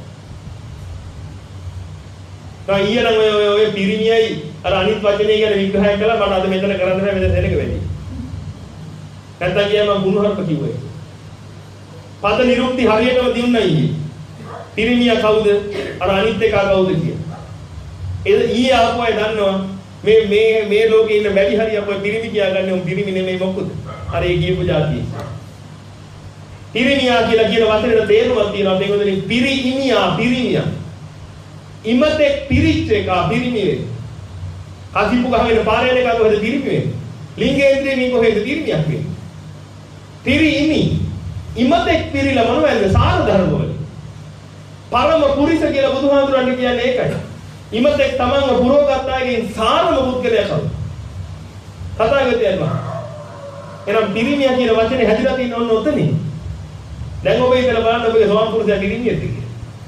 S1: දැන් ඊයනම් ඔය ඔය ඔය පිරිමියයි අර අනිත් වචනේ ගැන විග්‍රහය කළා මට අද මෙතන කරන්න බෑ මෙතන දෙනක වැඩි. නැත්තම් කියනවා මම ගුණහර්ප කිව්වේ. පද නිරුක්ති හරියටම දිනුනයි. පිරිමියා කවුද? අර අනිත් එකා කවුද කියලා. ඒ ඊයේ ආපු අය දන්නවා මේ මේ මේ ලෝකේ ඉන්න වැඩි හරියක් ඔය පිරිමි කියාගන්නේ උන් පිරිමි නෙමෙයි මොකද? අර ඒ කියපු જાතිය. පිරිමියා කියලා කියන වචනේ තේරුමක් තියෙනවා මේකෙන් පිරිමියා පිරිමියා. ඉමතෙක් පිරිච්ච එක පිරිමි වේ. කසිපු ගහගෙන පාරේන එක කොහෙද පිරිමි වෙන්නේ? ලිංගේන්ද්‍රියෙන් කොහෙද පිරිමියක් වෙන්නේ? පිරිමි ඉමතෙක් පිරිලා මොනවද සාර ධර්ම වල? පරම පුරිස කියලා බුදුහාඳුරන්නේ කියන්නේ ඒකයි. ඉමතෙක් තමන්ව පුරවගත් අයගෙන් සාරම පුද්ගලයා කවුද? තථාගතයන් වහන්සේ. එහෙනම් පිරිමියා කියන වචනේ හැදිලා තියෙන ඔන්න ඔතනින්. දැන් ඔබ ඉතල බලන්න ඔබගේ සෝවාන් පුරුෂයා පිරිමියෙක්ද කියලා.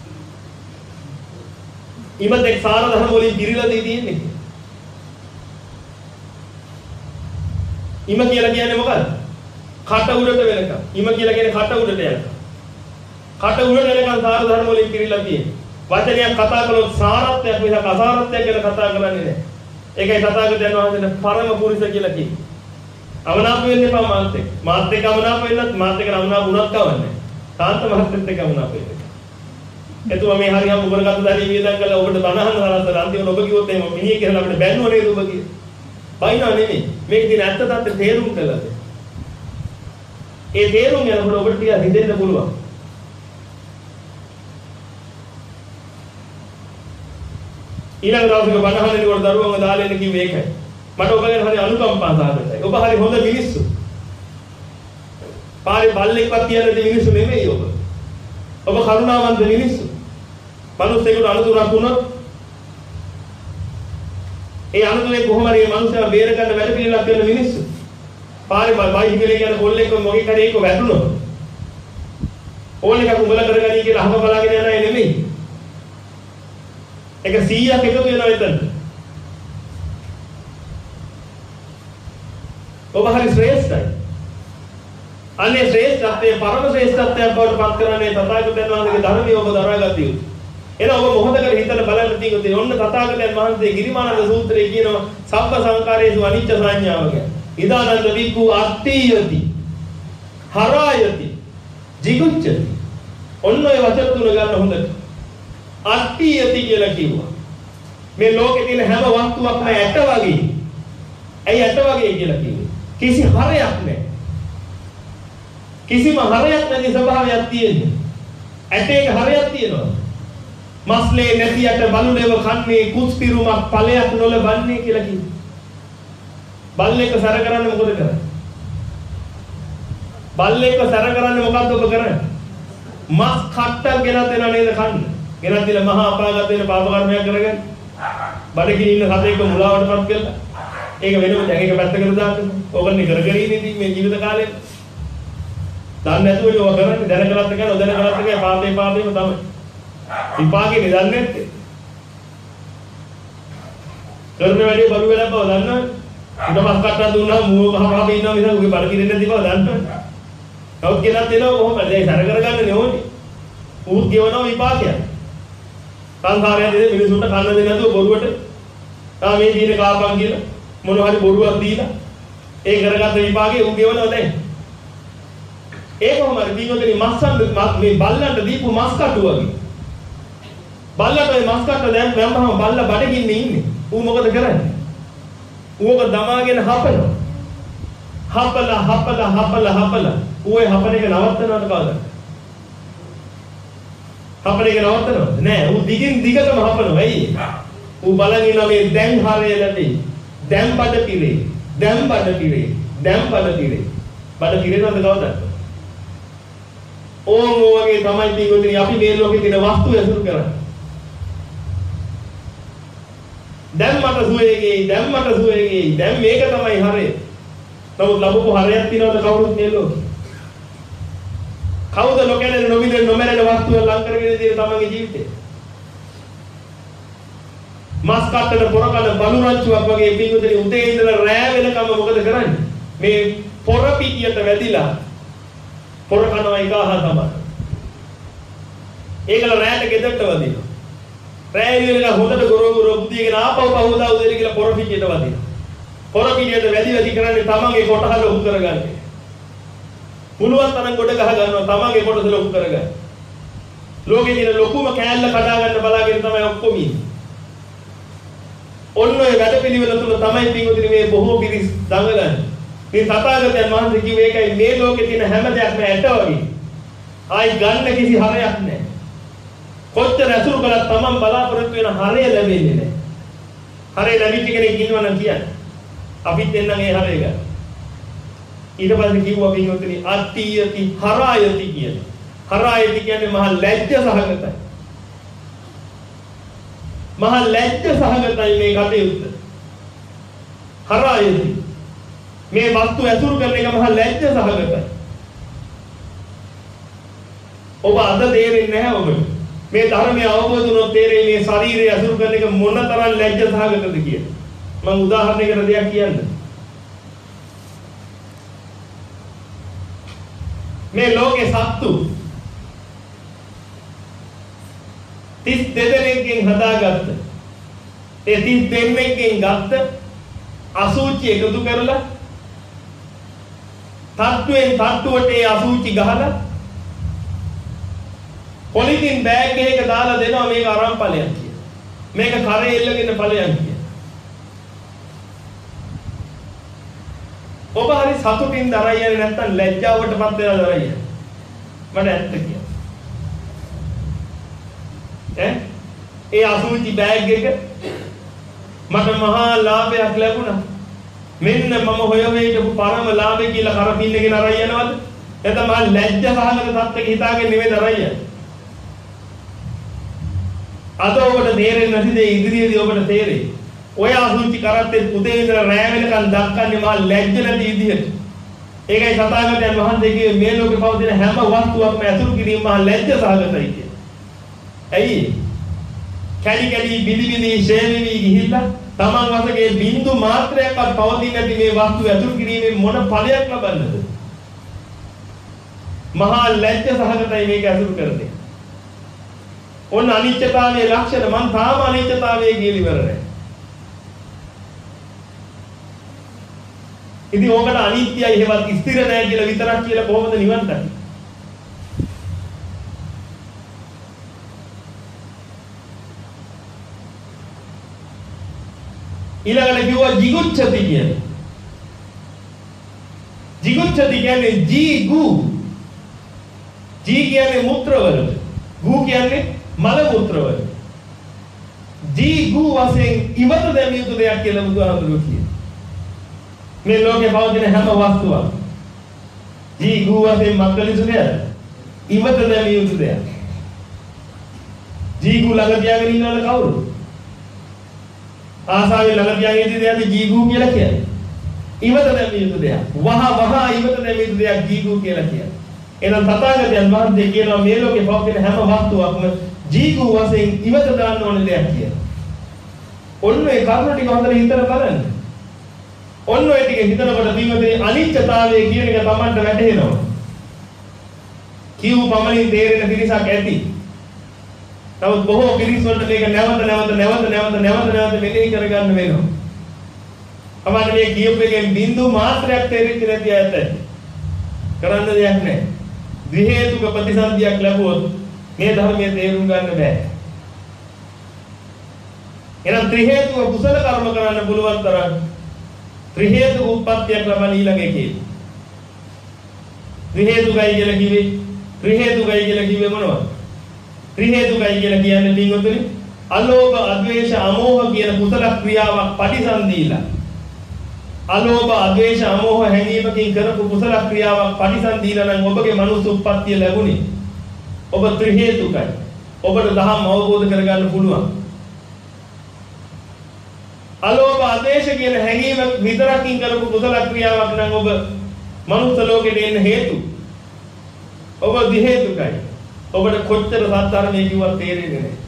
S1: ඉමතෙක් සාර ධර්ම වලින් පිරීලා තියෙන්නේ. ඉම කියලා කියන්නේ මොකක්ද? කට උඩට වෙනකම්. ඉම කියලා කියන්නේ කට උඩට යනවා. කට උඩට වෙනකම් සාර ධර්ම වලින් පිරීලා තියෙන්නේ. වචනයක් කතා කළොත් සාරත්වයක් මිසක් අසාරත්වයක් ගැන කතා කරන්නේ නැහැ. ඒකයි තථාගතයන් වහන්සේ පරම පුරුෂ කියලා කියන්නේ. අවනාප වෙන්න එපා මාත් එක්ක. මාත් එක්ක අවනාප වෙන්නත් මාත් එක්ක අවනාප වුණත් කවන්නේ. සාන්ත මහත්මයෙක් එක්ක අවනාප වෙන්න. එතුමා මේ හරියම උගරගත්ත දඩිය වියදම් කළා ඔබට බනහන තරන්තර අන්තිමට ඔබ කිව්වොත් එහෙම මිනිහ කියලා අපිට බැන්නුව නේද ඔබ කිය. බයිනා නෙමෙයි. මේක දින ඇත්ත තත්ත්වය තේරුම් කළාද? ඒ තේරුම් යනකොට ඔබට ටිකක් හිතෙන්න පුළුවන්. ඊළඟ දවසක බණහන්නේ කොට දරුවන්ව දාලා එන්න කිව්වේ ඒකයි. මට ඔබ ගැන හරි අනුකම්පා සහගතයි. ඔබ හරි හොඳ මිනිස්සු. පාරේ බල්ලෙක්වත් තියන්නේ මිනිස්සු නෙමෙයි ඔබ. ඔබ කරුණාවන්ත මිනිස්සු. මිනිස්සෙකුට අනුතුරක් වුණොත් ඒ අනුතුරේ කොහොම හරි මේ මිනිස්සයා බේර ගන්න වැඩ පිළිලක් කරන මිනිස්සු. පාරේ බයිසිකලේ යන කොල්ලෙක් මොකෙක් හරි ඒක වැටුණොත් ඕන එකක් උඹලා කරගනී කියලා අහම බලාගෙන යන අය නෙමෙයි. ඒක සීයක් එකතු වෙනවා එතන. ඔබ හරි ශ්‍රේෂ්ඨයි. අනේ ශ්‍රේෂ්ඨත්වයේ පරම ශ්‍රේෂ්ඨත්වයක් බවට පත් කරන්නේ තථාගතයන් වහන්සේගේ ධර්මය ඔබ දරාගත යුතුයි. එන ඔබ මොහොතකට හිතලා බලන්න තියෙන්නේ ඔන්න තථාගතයන් වහන්සේ ගිරිමානන්ද සූත්‍රයේ කියනවා සබ්බ සංකාරේසු අනිච්ච සංඥාව ගැන. ඉදානන්ද වික්ඛු අට්ඨියති හරායති jigucchati. ඔන්න ඔය වචන තුන ගන්න හොඳට. අට්ඨියති කියලා කිව්වා. මේ ලෝකේ තියෙන හැම වස්තුවක්ම ඇට වගේ. ඇයි ඇට වගේ කියලා කිව්වේ? කිසි හරයක් නැහැ. කිසිම හරයක් නැති ස්වභාවයක් තියෙන්නේ. ඇටේක හරයක් තියෙනවා. මස්ලේ නැති ඇට බලුලෙව කන්නේ කුස් පිරුමක් ඵලයක් නොලබන්නේ කියලා කිව්වේ. බල්ලෙක්ව සැර කරන්නේ මොකද කරන්නේ? බල්ලෙක්ව සැර කරන්නේ මොකද්ද ඔබ කරන්නේ? මස් කට්ටක් ගෙනත් දෙනවා නේද කන්න? ගෙනත් දීලා මහා අපාගත වෙන පාප කර්මයක් කරගෙන බඩගිනි ඉන්න සතෙක්ව මුලාවටපත් කළා. ඒක වෙනම දැන් ඒක පැත්තකට දාන්න. ඕකනේ කර කර ඉන්නේ මේ ජීවිත කාලේ. දන්නේ නැතුව ඒව කරන්නේ දැනගලත් එක නොදැනගලත් එක පාපේ පාපේම තමයි. විපාකේ නෙදන්නේ නැත්තේ. කරන වැඩේ බලු වෙලා බව දන්නවනේ. උඩ මස් කට්ටක් දුන්නා මූව කහ කහ ඉන්නවා මිසක් උගේ බඩ කිරෙන්නේ නැති බව දන්නවනේ. කවුත් ගෙනත් දෙනවා කොහොමද? ඒ සැර කරගන්නේ ඕනේ. ඌත් ගෙවනවා විපාකයක්. සංසාරයේ මිනිසුන්ට කන්න දෙන්නේ නැතුව බොරුවට ආ මේ දිනේ කාපන් කියලා මොන හරි බොරුවක් දීලා ඒ කරගත්ත විපාකේ ඌ ගෙවනවා දැන්. ඒ කොහොමද දීගොතේ මස්සන් මේ බල්ලන්ට දීපු මස් කටු වගේ. බල්ලට මේ මස් කට්ට දැන් මම බල්ලා බඩගින්නේ ඉන්නේ. ඌ මොකද කරන්නේ? ඌක දමාගෙන හපනවා. හපලා හපලා හපලා හපලා ඌ ඒ හපන එක නවත්තනවද කවදාද? හපන එක නවත්තනවද? නෑ ඌ දිගින් දිගටම හපනවා. ඇයි? ඌ බලන් ඉන්නවා මේ දැන් හරය ලැබෙයි. දැන් බඩ පිරේ. දැන් බඩ පිරේ. දැන් බඩ පිරේ. බඩ පිරේනවද කවදාද? ඕම වගේ තමයි දීගොතේ අපි මේ ලෝකේ තියෙන වස්තු ඇසුරු කරන්නේ. දැන් මට සුවේගේ දැන් මට සුවේගේ දැන් මේක තමයි හරය. නමුත් ලබපු හරයක් තියනවද කවුරුත් මේ ලෝකේ? කවුද ලෝකෙන්නේ නොමිදෙන නොමැරෙන වස්තුව ලං කරගෙන තියෙන තමන්ගේ ජීවිතේ? මස් කට්ටට පොර කන බලු රංචුවක් වගේ පිටුදේ උදේ ඉඳලා රෑ වෙනකම් මොකද කරන්නේ? මේ පොර පිටියට වැදිලා පොර කනවා එක අහ තමයි. ඒකල රෑට ගෙදරට වදිනවා. රෑ ඉඳලා හොඳට ගොරෝ ගොරෝ බුදියගෙන ආපහු පහවදා උදේට කියලා පොර පිටියට වදිනවා. පොර පිටියට වැදි වැදි කරන්නේ තමන්ගේ කොටහල උහු කරගන්නේ. පුළුවන් තරම් ගොඩ ගහ ගන්නවා තමන්ගේ කොටස ලොකු කරගන්න. ලෝකේ තියෙන ලොකුම කෑල්ල කඩා ගන්න බලාගෙන තමයි ඔක්කොම ඉන්නේ. ඔන්න ඔය වැඩපිළිවෙල තුල තමයි පිටුදින මේ බොහෝ පිරිස් දඟලන්නේ. මේ තථාගතයන් වහන්සේ කිව්වේ ඒකයි මේ ලෝකේ තියෙන හැම දෙයක්ම ඇට වගේ. ආයි ගන්න කිසි හරයක් නැහැ. කොච්චර අසුරු කළත් තමන් බලාපොරොත්තු වෙන හරය ලැබෙන්නේ නැහැ. හරය ලැබිච්ච කෙනෙක් ඉන්නවා නම් කියන්නේ. අපිත් එන්නම් ඒ හරය ගන්න. ඊට පස්සේ කිව්වා පිටුදින අට්ඨියති හරායති කියලා. හරායති කියන්නේ මහා ලැජ්ජ සහගතයි. මහා ලැජ්ජ සහගතයි මේ කටයුත්ත. හරායති මේ වස්තු ඇසුරු කරන එක මහා ලැජ්ජ සහගතයි. ඔබ අද තේරෙන්නේ නැහැ ඔබට. මේ ධර්මය අවබෝධ වුණොත් තේරෙයි මේ ශරීරය ඇසුරු කරන එක මොනතරම් ලැජ්ජ සහගතද කියලා. මම උදාහරණයකට දෙයක් කියන්නම්. මේ ලෝකේ සත්තු තිස් දෙනෙක්ගෙන් හදාගත්ත ඒ තිස් දෙනෙක්ගෙන් ගත්ත අසුචි එකතු කරලා තට්ටුවෙන් තට්ටුවට ඒ අසුචි ගහලා පොලිතින් බෑග් එකක දාලා දෙනවා මේක අරන් ඵලයක් කියලා. මේක කරේ එල්ලගෙන ඵලයක් කියලා. ඔබ හරි සතුටින් දරයි යන්නේ නැත්තම් ලැජ්ජාවටපත් වෙලා දරයි යන්නේ. මට ඇත්ත කියන්න. ඈ ඒ අසුචි බෑග් එක මට මහා ලාභයක් ලැබුණා. මෙන්න මම හොය හොය හිටපු පරම ලාභය කියලා කරපින්නගෙන අරයි යනවද? නැත්නම් මහා ලැජ්ජ සහගත තත්ත්වයක හිතාගෙන නෙමෙයි අරයි යන්නේ. අද ඔබට තේරෙන්නේ නැති දේ ඉදිරියේදී ඔබට තේරෙයි. ඔය අසුචි කරත්තේ උදේ ඉඳලා රෑ වෙනකන් දක්කන්නේ මහා ලැජ්ජ නැති විදිහට. ඒකයි සතාගතයන් වහන්සේ කිව්වේ මේ ලෝකේ පවතින හැම වස්තුවක්ම ඇසුරු කිරීම මහා ලැජ්ජ සහගතයි කියලා. ඇයි? කැලි කැලි බිලි බිලි ෂේවිවි ගිහිල්ලා තමන් වශයේ බින්දු මාත්‍රයක්වත් පවතින නැති මේ වස්තු ඇසුරු කිරීමෙන් මොන ඵලයක් ලබන්නද? මහා ලැජ්ජ සහගතයි මේක ඇසුරු කරන්නේ. ඔන්න අනිත්‍යතාවයේ ලක්ෂණ මං තාම අනිත්‍යතාවයේ කියලා ඉවර නැහැ. ඉතින් ඕකට අනිත්‍යයි හේවත් ස්ථිර නැහැ කියලා විතරක් කියලා කොහොමද නිවන් දකින්නේ? ඊළඟට කිව්වා jigucchati කියලා. විමුච්ඡති කියන්නේ ජී ගු. ජී කියන්නේ මුත්‍රවල. ගු කියන්නේ මල මුත්‍රවල. ජී ගු වශයෙන් ඉවත දැමිය යුතු දෙයක් කියලා බුදුහාමුදුරුවෝ කියනවා. මේ ලෝකේ පවතින හැම වස්තුවක් ජී ගු වශයෙන් මක්කලිසු දෙයක්. ඉවත දැමිය යුතු දෙයක්. ජී ගු ළඟ තියාගෙන ඉන්නවද කවුරු? ආසාවෙන් ළඟ තියාගෙන ඉන්න දෙයක් ජී ගු කියලා කියන්නේ. ඉවත දැමිය යුතු දෙයක්. වහ වහ ඉවත දැමිය යුතු දෙයක් ජී ගු කියලා කියන්නේ. එහෙනම් තථාගතයන් වහන්සේ කියනවා මේ ලෝකේ පවතින හැම වස්තුවක්ම ජී ගු වශයෙන් ඉවත දාන්න ඕන දෙයක් කියලා. ඔන්න ඒ කරුණ ටික හොඳට හිතලා බලන්න. ඔන්න ඔය ටික හිතනකොට බිමදී අනිත්‍යතාවය කියන එක Tamanට වැටහෙනවා. කියු පමණින් තේරෙන පිරිසක් ඇති. නමුත් බොහෝ පිරිස් වලට මේක නැවත නැවත නැවත නැවත නැවත නැවත මෙනෙහි කරගන්න වෙනවා. අපිට මේ කියපු එකෙන් බිඳු මාත්‍රයක් තේරෙන්නේ නැති ඇත. කරන්න දෙයක් නැහැ. ද්වි හේතුක ප්‍රතිසන්දියක් ලැබුවොත් මේ ධර්මයේ තේරුම් ගන්න බෑ. එහෙනම් ත්‍රි හේතුක කුසල කර්ම කරන්න පුළුවන් තරම් ත්‍රි හේතුක උප්පත්තියක් ලබන ඊළඟ එකේ. ත්‍රි හේතුකයි කියලා කිව්වේ ත්‍රි හේතුකයි කියලා කිව්වේ මොනවද? ත්‍රි හේතුකයි කියලා කියන්නේ පින්වතුනි අලෝභ අද්වේෂ අමෝහ කියන කුසල ක්‍රියාවක් පටිසන්දීලා. අලෝභ අද්වේෂ අමෝහ හැඟීමකින් කරපු කුසල ක්‍රියාවක් පටිසන්දීලා නම් ඔබගේ මනුස්ස උප්පත්තිය ලැබුණේ. ඔබ ත්‍රි හේතුකයි. ඔබට ධර්ම අවබෝධ කරගන්න පුළුවන්. අලෝභ ආදේශ කියන හැඟීම විතරකින් කරපු කුසල ක්‍රියාවක් නම් ඔබ මනුස්ස ලෝකෙට එන්න හේතු. ඔබ දි හේතුකයි. ඔබට කොච්චර සත්‍ධර්මයේ කිව්වත් තේරෙන්නේ නැහැ.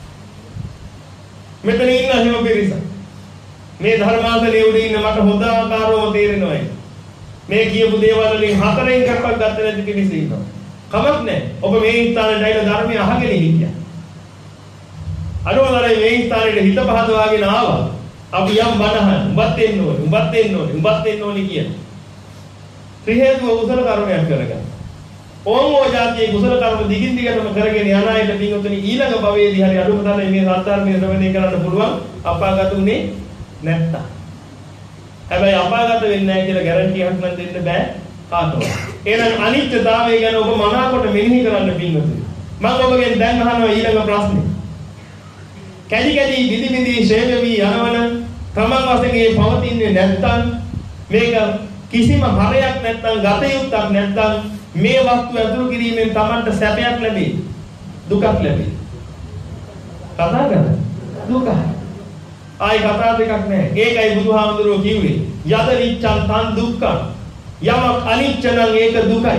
S1: මෙතන ඉන්න හැම පිරිස මේ ධර්මාසලයේ උඩ ඉන්න මට හොඳ ආකාරව තේරෙනවා. මේ කියපු දේවල් වලින් හතරෙන් එකක් ගන්න නැති කෙනෙක් ඉන්නවා. කමක් නැහැ. ඔබ මේ ස්ථානයේ ඇවිල්ලා ධර්මය අහගෙන හිටියා. අනුවතරේ මේ ස්ථානයේ හිත පහදවාගෙන ආවා. අපි යම් බණහන් උඹත් එන්න ඕනේ උඹත් එන්න ඕනේ උඹත් එන්න ඕනේ කියන ත්‍රි හේතුව කුසල කර්මයක් කරගන්න. ඕම් ඕ જાතියේ කුසල කර්ම දිගින් දිගටම කරගෙන යන අයට පින්වතුනි ඊළඟ භවයේදී හරි අඩුම තරමේ මේ සත්‍යාර්ථය ශ්‍රවණය කරන්න පුළුවන් අපාගත උනේ නැත්තම්. හැබැයි අපාගත වෙන්නේ නැහැ කියලා ගැරන්ටියක් නම් දෙන්න බෑ කාටවත්. එහෙනම් අනිත්‍යතාවය ගැන ඔබ මනාකොට මෙනෙහි කරන්න පින්වතුනි. මම ඔබගෙන් දැන් අහනවා ඊළඟ ප්‍රශ්නේ. කැඩි කැඩි විදි විදි ශේෂවි යනවන තමන් වශයෙන් පවතින්නේ නැත්නම් මේක කිසිම හරයක් නැත්නම් ගත යුත්තක් නැත්නම් මේ වස්තු ඇතුළු කිරීමෙන් තමන්ට සැපයක් ලැබේ දුකක් ලැබේ. කතා කරන්නේ දුක. ආයි කතා දෙකක් නැහැ. ඒකයි බුදුහාමුදුරුවෝ කිව්වේ යද නිච්ඡං තන් දුක්ඛං. යමක් අනිච්ච නම් ඒක දුකයි.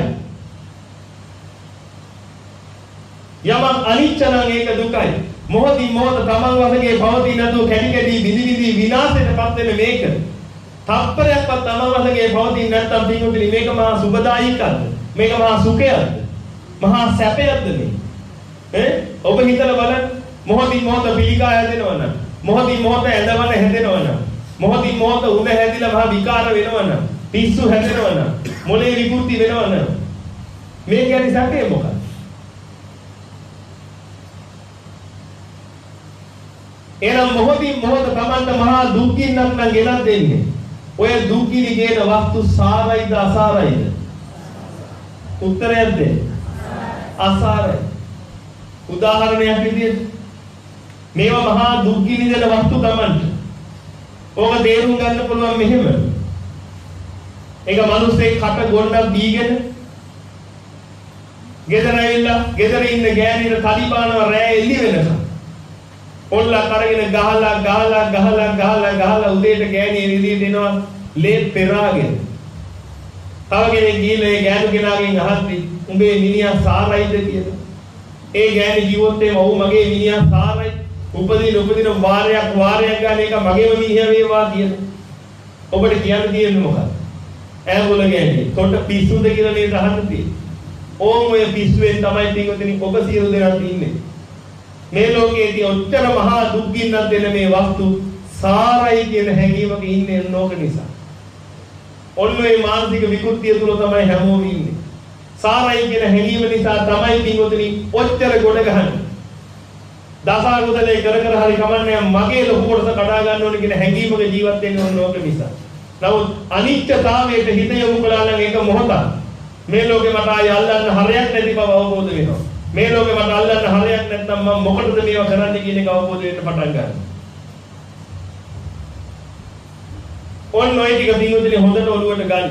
S1: යමක් අනිච්ච නම් ඒක දුකයි. මොහොතින් මොහොත තමන් වශයෙන් පවතින නැතුව කැඩි කැඩි විදි විදි විනාශයටපත් වෙන මේක. තප්පරයක්වත් තමන් වශයෙන් පවතින නැත්නම් පිටුපිලි මේක මහා සුබදායිකද? මේක මහා සුඛයක්ද? මහා සැපයක්ද මේ? ඈ ඔබ හිතලා බලන්න මොහොතින් මොහොත පිළිකා හැදෙනවනම් මොහොතින් මොහොත ඇඳවන හැදෙනවනම් මොහොතින් මොහොත උණ හැදිලා මහා විකාර වෙනවනම් පිස්සු හැදෙනවනම් මොලේ විකෘති වෙනවනම් මේ කියන්නේ සැපේ මොකක්ද? එනම් මොහොතින් මොහොත තමන්ට මහා දුක්ඛින්නක් නම් ගෙනත් දෙන්නේ. ඔය දුක්ඛිනි කියන වස්තු සාරයිද අසාරයිද? උත්තරයක් දෙන්න. අසාරයි. උදාහරණයක් විදිහට මේවා මහා දුක්ඛිනි දෙන වස්තු තමන්ට. ඕක තේරුම් ගන්න පුළුවන් මෙහෙම. ඒක මිනිස්සේ කට ගොන්නක් දීගෙන ගෙදර ඇවිල්ලා ගෙදර ඉන්න ගෑණිට තලිබානව රෑ එළි වෙනකම් ඔල්ලා කරගෙන ගහලා ගහලා ගහලා ගහලා ගහලා උදේට ගෑණි එළියට එනවා ලේ පෙරාගෙන. තව කෙනෙක් ගිහලා ඒ ගෑනු කෙනාගෙන් අහද්දි උඹේ මිනිහා සාරයිද කියලා. ඒ ගෑණි කිව්වොත් එම ඔව් මගේ මිනිහා සාරයි. උපදින උපදින වාරයක් වාරයක් ගන්න එක මගේම මිනිහා වේවා කියලා. ඔබට කියන්න තියෙන්නේ මොකක්ද? ඈගොල්ල ගෑණි කොට පිස්සුද කියලා නේද අහන්න තියෙන්නේ. ඕම් ඔය පිස්සුවෙන් තමයි පිටුදින ඔබ සියලු දෙනා ඉන්නේ. මේ ලෝකයේදී ඔච්චර මහා දුක් ගින්නක් දෙන මේ වස්තු සාරයි කියන හැඟීමක ඉන්නේ නෝක නිසා. ඔන්න ඒ මානසික විකෘතිය තුල තමයි හැමෝම ඉන්නේ. සාරයි කියන හැඟීම නිසා තමයි පින්වතුනි ඔච්චර ගොඩ ගහන්නේ. දසාකුසලේ කර කර හරි කමන්නේ මගේ ලොකු කොටස කඩා ගන්න ඕනේ කියන හැඟීමක ජීවත් වෙන්නේ ඕන නෝක නිසා. නමුත් අනිත්‍යතාවයට හිත යොමු කළා නම් ඒක මොහොතක්. මේ ලෝකේ මට ආය අල්ලන්න හරයක් නැති බව අවබෝධ වෙනවා. මේ ලෝකේ මට අල්ලන්න හරයක් නැත්නම් මම මොකටද මේවා කරන්නේ කියන එක අවබෝධ වෙන්න පටන් ගන්නවා. ඔන්න ඔය ටික දිනුදිනේ හොඳට ඔළුවට ගන්න.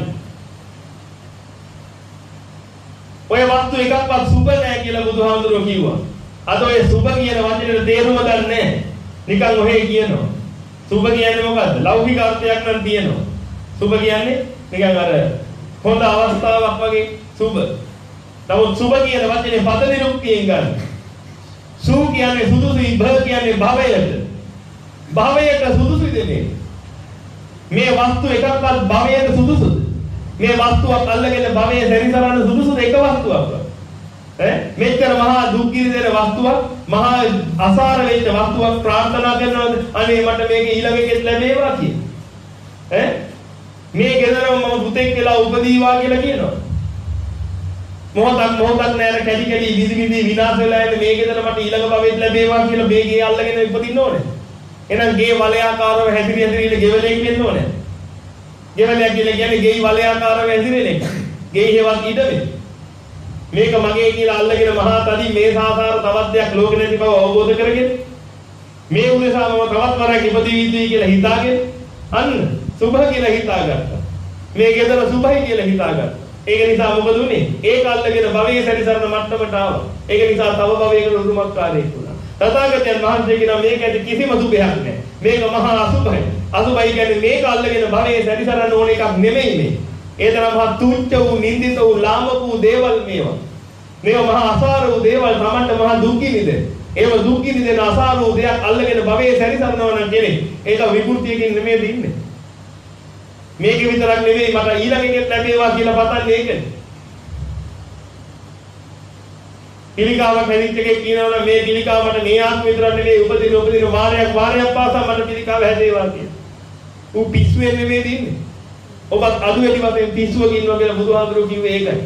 S1: ඔය වස්තු එකක්වත් සුබ නැහැ කියලා බුදුහාමුදුරුවෝ කිව්වා. අද ඔය සුබ කියන වචනේ තේරුම දන්නේ නැහැ. නිකන් ඔහේ කියනවා. සුබ කියන්නේ මොකද්ද? ලෞකික අර්ථයක් නම් තියෙනවා. සුබ කියන්නේ නිකන් අර හොඳ අවස්ථාවක් වගේ සුබ. නමුත් සුබ කියන වචනේ පද නිරුක්තියෙන් ගන්න. සු කියන්නේ සුදුසුයි, භ කියන්නේ භවයට. භවයට සුදුසුයි දෙන්නේ. මේ වස්තු එකක්වත් භවයට සුදුසුද? මේ වස්තුවක් අල්ලගෙන භවයේ සැරිසරන සුදුසුද එක වස්තුවක්? ඈ මෙච්චර මහා දුක් කිරිදෙන වස්තුවක්, මහා අසාර වෙච්ච වස්තුවක් ප්‍රාර්ථනා කරනවාද? අනේ මට මේක ඊළඟකෙත් ලැබේවා කියලා. ඈ මේ ගෙදරම මම පුතෙක් කියලා උපදීවා කියලා කියනවා. මොහොතක් මොහොතක් නෑර කැඩි කැඩි විදි විදි විනාශ වෙලා යන මේ ගෙදර මට ඊළඟ භවෙත් ලැබේවා කියලා මේ ගේ අල්ලගෙන උපදින්න ඕනේ. එහෙනම් ගේ වලයාකාරව හැදිරි හැදිරි ගෙවලෙක් වෙන්න ඕනේ. ගෙවලයක් කියලා කියන්නේ ගේ වලයාකාරව හැදිරෙන එක. ගේ හේවත් ඉඩමේ. මේක මගේ කියලා අල්ලගෙන මහා තදි මේ සාසාර තවත් දෙයක් ලෝකෙ නැති බව අවබෝධ කරගෙන මේ උදෙසා මම තවත් වරක් ඉපදී යුතුයි කියලා හිතාගෙන අන්න සුභ කියලා හිතාගත්තා. මේ ගෙදර සුභයි කියලා හිතාගත්තා. ඒක නිසා මොකද උනේ? ඒක අල්ලගෙන භවයේ සැරිසරන මට්ටමට ආවා. ඒක නිසා තව භවයකට උරුමකාරයෙක් වුණා. තථාගතයන් වහන්සේ කියනවා මේක ඇති කිසිම සුභයක් නැහැ. මේක මහා අසුභයි. අසුභයි කියන්නේ මේක අල්ලගෙන භවයේ සැරිසරන්න ඕන එකක් නෙමෙයි මේ. ඒ තරම් මහා තුච්ච වූ, නින්දිත වූ, ලාමක වූ දේවල් මේවා. මේවා මහා අසාර වූ දේවල් තමන්ට මහා දුක්ඛිනිද. ඒව දුක්ඛිනිද අසාර වූ දෙයක් අල්ලගෙන භවයේ සැරිසරනවා නම් කෙනෙක් ඒක විකෘතියකින් නෙමෙයි දින්නේ. මේක විතරක් නෙමෙයි මට ඊළඟට ලැබේවා කියලා පතන්නේ ඒකනේ. පිළිකාවක් හැදිච්ච එකේ කියනවා මේ පිළිකාව මට මේ ආත්ම විතරක් නෙමෙයි උපදින උපදින වාරයක් වාරයක් පාසා මට පිළිකාව හැදේවා කියලා. ඌ පිස්සුවේ නෙමෙයි දින්නේ. ඔබත් අදු වැඩි වශයෙන් පිස්සුවක ඉන්නවා කියලා බුදුහාමුදුරුවෝ කිව්වේ ඒකයි.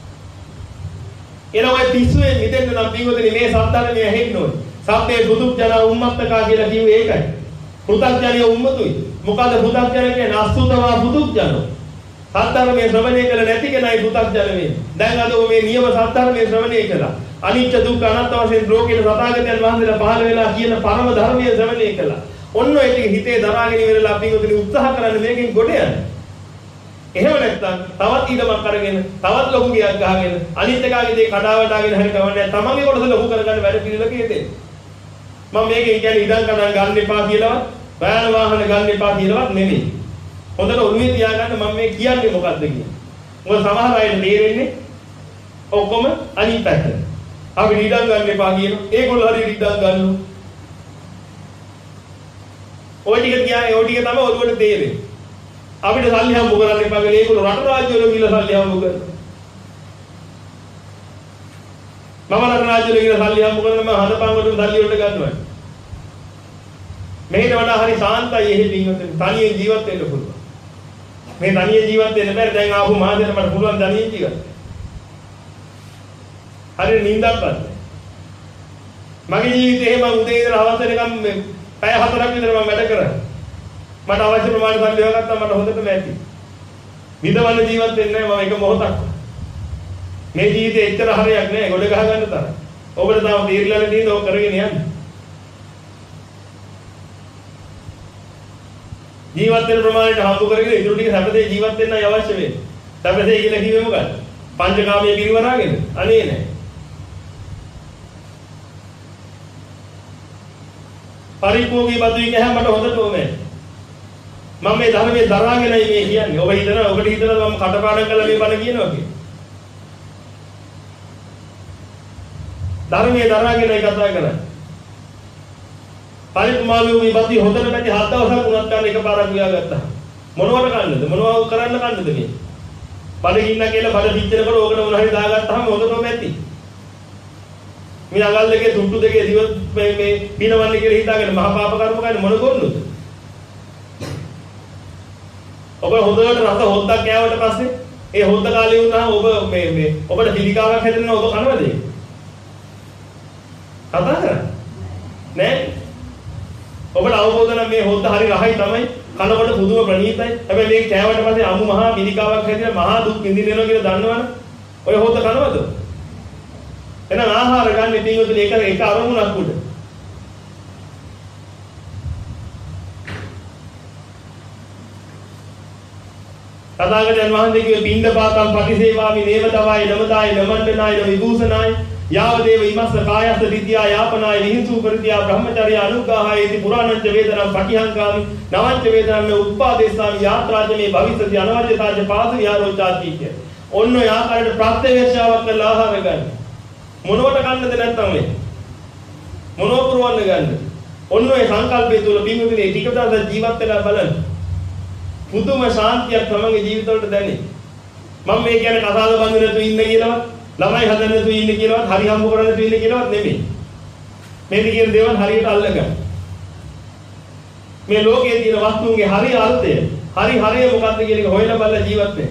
S1: එනවා ඔය පිස්සුවේ මිදෙන්න නම් පින්වතුනි මේ සත්‍යධර්මය ඇහෙන්න ඕනේ. සබ්බේ බුදුජන උම්මත්තකා කියලා කිව්වේ ඒකයි. පුතග්ජනිය උම්මතුයි. මොකද පුතග්ජන කියන්නේ අසුතවා පුදුජනෝ. සත්‍යධර්මයේ ශ්‍රවණය කළ නැති කෙනයි පුතග්ජන වෙන්නේ. දැන් අද මේ නියම සත්‍යධර්මයේ ශ්‍රවණය කළා. අනිත්‍ය දුක්ඛ අනාත්ම වශයෙන් ලෝකේ සතාගතයන් වහන්සේලා පහළ වෙලා කියන පරම ධර්මයේ ශ්‍රවණය කළා. ඔන්න ඔය ටික හිතේ දරාගෙන ඉවරලා පින්වතුනි උත්සාහ කරන්න මේකෙන් ගොඩ යන්න. එහෙම නැත්නම් තවත් ඊළමක් අරගෙන තවත් ලොකු ගියක් ගහගෙන අනිත් එකාගේ දේ කඩාවටාගෙන හරි කවන්නේ තමන්ගේ කොටස ලොකු කරගන්න වැඩ පිළිවෙලක යෙදෙන්න. මම මේකෙන් කියන්නේ ඉඩම් කඩම් ගන්න එපා කියලාවත් වාහන වාහන ගන්න එපා කියලාවත් නෙමෙයි. හොඳට ඔළුවේ තියාගන්න මම මේ කියන්නේ මොකද්ද කියන්නේ. මොකද සමහර අයට තේරෙන්නේ ඔක්කොම අනිත් පැත්තට. අපි ඉඩම් ගන්න එපා කියනවා. ඒගොල්ලෝ හරි ඉඩම් ගන්නවා. ඔය ටික තියාගෙන ඔය ටික තමයි ඔළුවට තේරෙන්නේ. අපිට සල්ලි හම්බ කරන්න එපා කියලා ඒගොල්ලෝ රට රාජ්‍ය වල ගිහලා සල්ලි හම්බ කරනවා. මම රට රාජ්‍ය වල ගිහලා සල්ලි හම්බ කරනවා මම හදපන් වලට සල්ලි වලට ගන්නවා. මේකට වඩා හරි සාන්තයි එහෙ පින්වතුනි තනියෙන් ජීවත් වෙන්න පුළුවන්. මේ තනියෙන් ජීවත් වෙන්න බැරි දැන් ආපු මහදේට මට පුළුවන් තනියෙන් ජීවත් වෙන්න. හරියට නිින්දක් ගන්න. මගේ ජීවිතේ එහෙම උදේ ඉඳලා හවස වෙනකම් පැය හතරක් විතර මම වැඩ කරා. මට අවශ්‍ය ප්‍රමාණය සල්ලි හොයාගත්තා මට හොඳටම ඇති. විඳවන්න ජීවත් වෙන්නේ නැහැ මම එක මොහොතක්. මේ ජීවිතේ එච්චර හරියක් නෑ ගොඩ ගහ ගන්න තරම්. ඔබට තාම තීරලා නැතිද ඔක කරගෙන යන්න. ජීවත් වෙන ප්‍රමාණයට හම්බ කරගෙන ඉතුරු ටික සැපසේ ජීවත් වෙන්නයි අවශ්‍ය වෙන්නේ. සැපසේ කියලා කිව්වේ මොකක්ද? පංචකාමයේ පිරිවරාගෙන. අනේ නෑ. පරිපෝගී බදුයි ගහ මට හොඳට ඕනේ. මම මේ ධර්මයේ දරාගෙනයි මේ කියන්නේ. ඔබ හිතනවා ඔබට හිතනවා මම කටපාඩම් කරලා මේ බණ කියනවා කියලා. ධර්මයේ දරාගෙනයි කතා කරන්නේ. පරිපෝගී මේ බදුයි හොඳට නැති හත් දවසක් උනත් ගන්න එකපාරක් ගියාගත්තා. මොනවට කන්නද? මොනවා කරන්න කන්නද මේ? බඩගින්න කියලා බඩ පිච්චෙනකොට ඕකට මොන හරි දාගත්තාම හොඳටම ඇති. මේ අගල් දෙකේ තුට්ටු දෙකේ දිව මේ මේ පිනවන්නේ කියලා හිතාගෙන මහා පාප කර්ම කරන්නේ මොන කොන්නද? ඔබ හොඳට රස හොද්දක් කෑවට පස්සේ ඒ හොද්ද කාලේ වුණාම ඔබ මේ මේ ඔබට පිළිකාවක් හැදෙනවා ඔබ කනවද ඒක? කතා කරන්නේ නෑ. ඔබට අවබෝධ නම් මේ හොද්ද හරි රහයි තමයි. කනකොට පුදුම ප්‍රණීතයි. හැබැයි මේක කෑවට පස්සේ අමු මහා පිළිකාවක් හැදිලා මහා දුක් විඳින්න වෙනවා කියලා දන්නවනේ. ඔය හොත කනවද? එහෙනම් ආහාර ගන්න පින්වතුනි ඒක ඒක අරමුණක් උඩ. තථාගතයන් වහන්සේ කිව්වේ පින්ඩපාතං පටිසේවාමි නේවතවාය නමදාය නමණ්ඩනාය විභූෂනාය යාවදේව ඉමස්ස කායස්ස විද්‍යා යාපනාය විහිංසු පරිත්‍යා බ්‍රහ්මචර්ය අනුග්‍රහයේති පුරාණංච වේදනං පටිහංකාමි නවංච වේදනං උප්පාදේශාමි යාත්‍රාජමේ භවිස්සති අනවජ්‍යතාජ පාද විහාරෝචාති කිය. ඔන්න ඔය ආකාරයට ප්‍රත්‍යවේක්ෂාවක් කරලා ආහාර ගන්න. මොනවට ගන්නද නැත්නම් මේ? මොනව පුරවන්න ගන්නද? ඔන්න ඔය සංකල්පය තුල පින්විතනේ ටික දවසක් ජීවත් වෙලා බලන්න. පුදුම ශාන්තියක් තමන්ගේ ජීවිතවලට දැනේ. මම මේ කියන්නේ කසාද බඳින්න නැතුව ඉන්න කියලාවත්, ළමයි හදන්න නැතුව ඉන්න කියලාවත්, හරි හම්බ කරන්න නැතුව ඉන්න කියලාවත් නෙමෙයි. මේ කියන දේවල් හරියට අල්ලගන්න. මේ ලෝකයේ තියෙන වස්තුන්ගේ හරි අර්ථය, හරි හරිය මොකක්ද කියන එක හොයලා බලලා ජීවත් වෙන්න.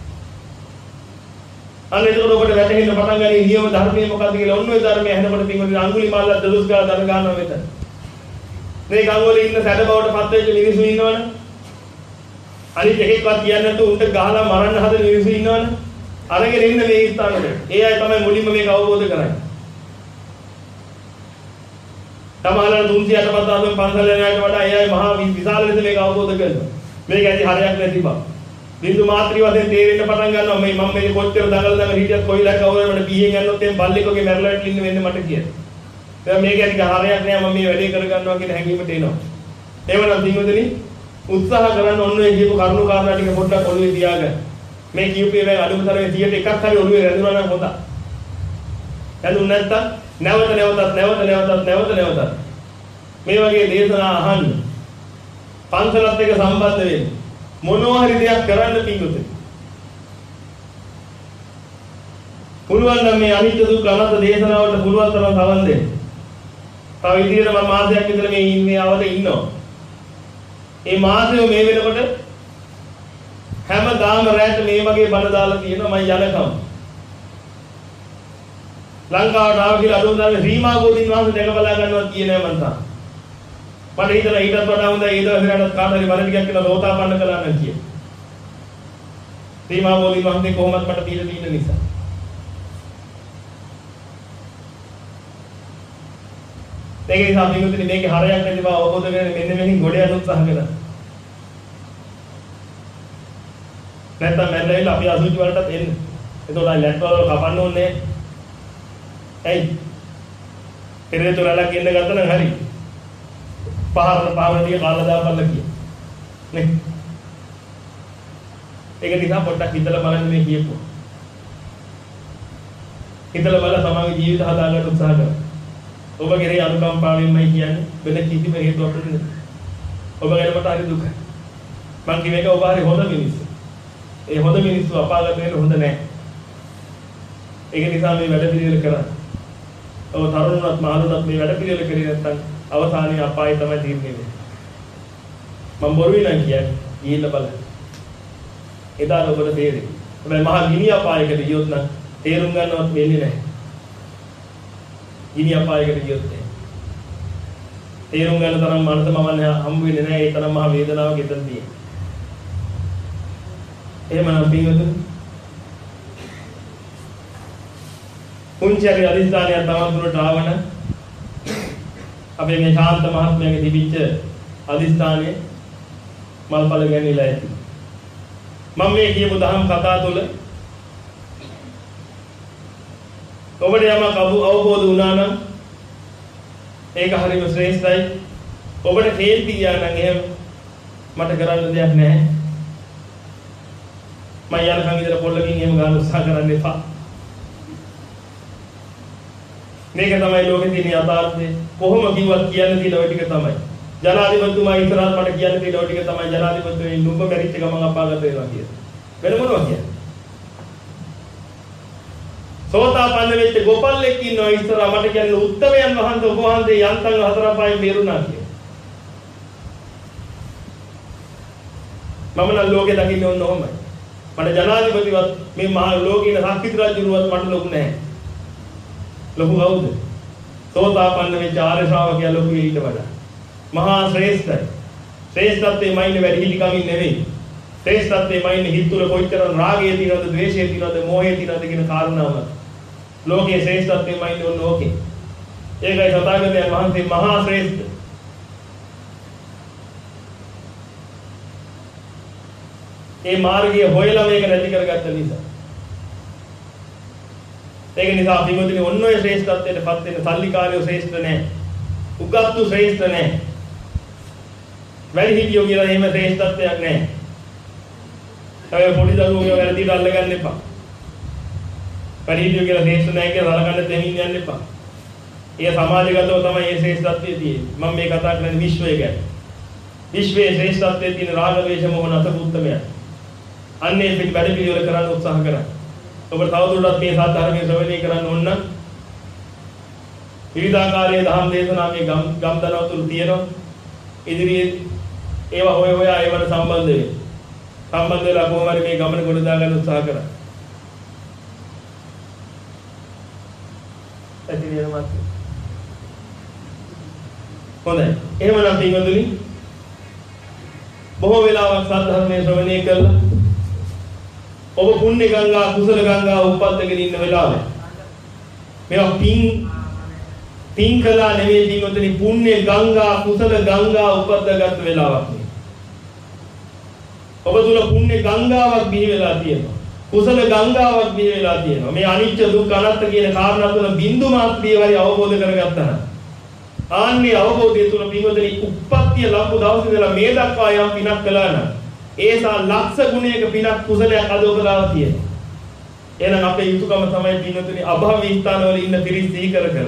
S1: අන්න එතකොට ඔබට වැටහෙන්න පටන් ගන්නේ නියම ධර්මයේ මොකක්ද කියලා. ඔන්න ඔය ධර්මයේ ඇහෙනකොට පින්වතුනි අඟුලිමාලලා දලුස් ගාලා දර ගන්නවා මෙතන. මේ ගංගොලේ ඉන්න සැඩ බවට පත් වෙච්ච මිනිස්සු ඉන්නවනේ. අනිත් එකෙක්වත් කියන්නේ නැතුව උන්ට ගහලා මරන්න හදන මිනිස්සු ඉන්නවනේ. අරගෙන ඉන්න මේ ස්ථානෙට. ඒ අය තමයි මුලින්ම මේක අවබෝධ කරන්නේ. තමහලන තුන්සිය අටපත් ආසම පන්සල් යන අයට වඩා ඒ අය මහා විශාල ලෙස මේක අවබෝධ කරනවා. මේක ඇති හරයක් නැති බව. බින්දු මාත්‍රි වශයෙන් තේරෙන්න පටන් ගන්නවා මේ මම මේ කොච්චර දඟල දඟල හිටියත් කොයිලා කවුරුහරි මට පීයෙන් යන්නොත් එම් බල්ලෙක්ගේ මැරලා ඉන්න වෙන්නේ මට කියලා. දැන් මේක ඇති හරයක් නෑ මම මේ වැඩේ කර ගන්නවා කියන හැඟීමට එනවා. එහෙමනම් පින්වතුනි උත්සාහ කරන්න ඔන්න ඔය කියපු කරුණු කාරණා ටික පොඩ්ඩක් ඔළුවේ තියාගන්න. මේ කියපු ඒවා අඩුම තරමේ සියයට එකක් හරි ඔළුවේ රැඳුණා නම් හොඳයි. රැඳුණ නැත්තම් නැවත නැවතත් නැවත නැවතත් නැවත නැවතත් මේ වගේ දේශනා අහන්න. පන්සලත් එක්ක සම්බන්ධ වෙන්න. මොනවා හරි දෙයක් කරන්න පිංගුතේ. පුළුවන් නම් මේ අනිත්‍ය දුක් අනාත්ම දේශනාවට පුළුවන් තරම් සවන් දෙන්න. තව ඉදිරියට මම මාසයක් විතර මේ ඉන්නේ ආවද ඉන්නවා. මේ මාසෙ මේ වෙනකොට හැමදාම රැට මේ වගේ බණ දාලා තියෙනවා මම යනකම්. ලංකාවට ආව කියලා අඩුම තරමේ ශ්‍රීමා ගෝධින් වහන්සේ දැක බලා ගන්නවත් කියේ නෑ මන්ට. මට හිතලා ඊටත් වඩා හොඳයි ඒ දවසේට කාටරි බණ ටිකක් කියලා රෝතාපන්න කළා නම් කියේ. ශ්‍රීමා ගෝධින් වහන්සේ කොහොමද මට දීලා තියෙන නිසා. ඒක නිසා පිටුතුනි මේකේ හරයක් නැති බව අවබෝධ කරගෙන මෙන්න මෙහින් ගොඩ යන්න උත්සාහ කරනවා. නැත්නම් මැරෙලා අපි අසුචි වලටත් එන්න. එතකොට ලැට් වල කපන්න ඕනේ. ඇයි? පෙරේතොරලා කියන ගත්ත නම් හරි. පහරන පාවන ටික කාලා දාපල්ලා කිය. නේ? ඒක නිසා පොඩ්ඩක් හිතලා බලන්න මේ කියපුවා. හිතලා බලලා තමන්ගේ ජීවිත හදාගන්න උත්සාහ කරන්න. ඔබ කෙරෙහි අනුකම්පාවෙන්මයි කියන්නේ වෙන කිසිම හේතුවක් නෙවෙයි. ඔබ ගැන මට හරි දුකයි. මං කිව්ව එක ඔබ හරි හොඳ මිනිස්සු. ඒ හොඳ මිනිස්සු අපාගත වෙන්න හොඳ නැහැ. ඒක නිසා මේ වැඩ පිළිවෙල කරා. ඔබ තරුණුණත් මහලුණත් මේ වැඩ පිළිවෙල කරේ නැත්නම් අවසානයේ අපායේ තමයි තීරණය වෙන්නේ. මම බොරුවේ නම් කියන්නේ ගිහිල්ලා බලන්න. එදාට ඔබට තේරෙයි. හැබැයි මහා ගිනි අපායකට ගියොත් නම් තේරුම් ගන්නවත් වෙන්නේ නැහැ. ගිනි අපායකට ගියොත් තේරුම් ගන්න තරම් මනස මවන්නේ හම්බ වෙන්නේ නැහැ. ඒ තරම් මහ වේදනාවක් එතන තියෙනවා. එහෙමනම් පින්වතුනි පුංචි අධිස්ථානය තමන් තුළට ආවන අපේ මේ ශාන්ත මහත්මයාගේ තිබිච්ච අධිස්ථානයේ මල්පල ගැනීමලා ඇති. මම මේ කියපු දහම් කතා තුළ ඔබට යමක් අවබෝධ වුණා නම් ඒක හරිම ශ්‍රේෂ්ඨයි. ඔබට කේන්ති ගියා නම් එහෙම මට කරන්න දෙයක් නැහැ. මම යනකම් ඉඳලා පොල්ලකින් එහෙම ගන්න උත්සාහ කරන්න එපා. මේක තමයි ලෝකේ තියෙන යථාර්ථය. කොහොම කිව්වත් කියන්න තියෙන ওই ටික තමයි. ජනාධිපතිතුමා ඉස්සරහට මට කියන්න තියෙන ওই ටික තමයි ජනාධිපතිතුමා නුඹ මැරිච්ච ගමන් අපාගත වෙනවා කියන්නේ. වෙන මොනවා කියන්නේ? සෝතාපන්න වෙච්ච ගෝපල්ලෙක් ඉන්නවා ඉස්සරහ මට කියන්නේ උත්තමයන් වහන්සේ ඔබ වහන්සේ යන්තම් හතර පහෙන් බේරුණා කියලා. මම නම් ලෝකේ දකින්නේ ඔන්න ඔහොමයි. මට ජනාධිපතිවත් මේ මහා ලෝකීන සක්විති රජුරුවත් මට ලොකු නැහැ. ලොකු කවුද? සෝතාපන්න වෙච්ච ආර්ය ශ්‍රාවකයා ලොකු ඊට වඩා. මහා ශ්‍රේෂ්ඨයි. ශ්‍රේෂ්ඨත්වයේ මයින්නේ වැඩි හිටි කමින් නෙවෙයි. ශ්‍රේෂ්ඨත්වයේ මයින්නේ හිත තුළ කොයිතරම් රාගය තියෙනවද, ද්වේෂය තියෙනවද, මෝහය තියෙනවද කියන කාරණාව. ලෝකයේ ශ්‍රේෂ්ඨත්වයේ මයින්නේ ඔන්න ඕකේ. ඒකයි සතාගතයන් වහන්සේ මහා ශ්‍රේෂ්ඨ. ඒ මාර්ගය හොයලා මේක නැති කරගත්ත නිසා. ඒක නිසා පින්වතුනි ඔන්න ඔය ශ්‍රේෂ්ඨත්වයටපත් වෙන සල්ලිකාරයෝ ශ්‍රේෂ්ඨ නැහැ. උගත්තු ශ්‍රේෂ්ඨ නැහැ. වැඩි හිටියෝ කියලා එහෙම ශ්‍රේෂ්ඨත්වයක් නැහැ. ඒ පොඩි දරුවෝ වැරදිට අල්ලගන්න එපා. වැඩි හිටියෝ කියලා ශ්‍රේෂ්ඨ නැහැ කියලා අල්ලගන්න දෙමින් යන්න එපා. ඒ සමාජගතව තමයි මේ ශ්‍රේෂ්ඨත්වයේ තියෙන්නේ. මම මේ කතා කරන්නේ විශ්වය ගැන. විශ්වයේ ශ්‍රේෂ්ඨත්වයේ තියෙන රාග ද්වේෂ මොහ නැත උත්තමයන්. අන්නේ පිට වැඩ පිළිවෙල කරන්න උත්සාහ කරා. ඔබ තවදුරටත් මේ සත්‍ය ධර්මයේ ශ්‍රවණය කරන්න ඕන නම් විවිධාකාරයේ ධම් දේශනා මේ ගම් ගම් දනව තුල තියෙනවා. ඉදිරියේ ඒවා හොය හොයා ඒවට සම්බන්ධ වෙයි. සම්බන්ධ වෙලා කොහොම හරි මේ ගමන ගොඩ දාගන්න උත්සාහ කරා. ඇතිවෙනවත්. හොඳයි. එහෙමනම් පින්වතුනි බොහෝ වෙලාවක් සත්‍ය ධර්මයේ ශ්‍රවණය කළා. ඔබ පුණ්‍ය ගංගා කුසල ගංගා උප්පත්තගෙන ඉන්න වෙලාව මේවා පින් පින් කළා නෙවෙයි පින්වතුනි පුණ්‍ය ගංගා කුසල ගංගා උපද්දාගත් වෙලාවක් නේ. ඔබ තුල පුණ්‍ය ගංගාවක් බිහි වෙලා තියෙනවා. කුසල ගංගාවක් බිහි වෙලා තියෙනවා. මේ අනිත්‍ය දුක්ඛ අනාත්ම කියන කාරණා තුන බින්දු මාත්‍රිය වගේ අවබෝධ කරගත්තා නම් ආන්නේ අවබෝධය තුල පින්වතුනි උප්පත්තිය ලැබු දවසේ ඉඳලා මේ දක්වා යම් පිනක් කළා නම් ඒසා ලක්ෂ ගුණයක පිනක් කුසලයක් අද ඔබලා තියෙනවා. එහෙනම් අපේ යුතුයකම තමයි පින්වතුනි අභාවී ස්ථානවල ඉන්න පිරිස් සිහි කර කර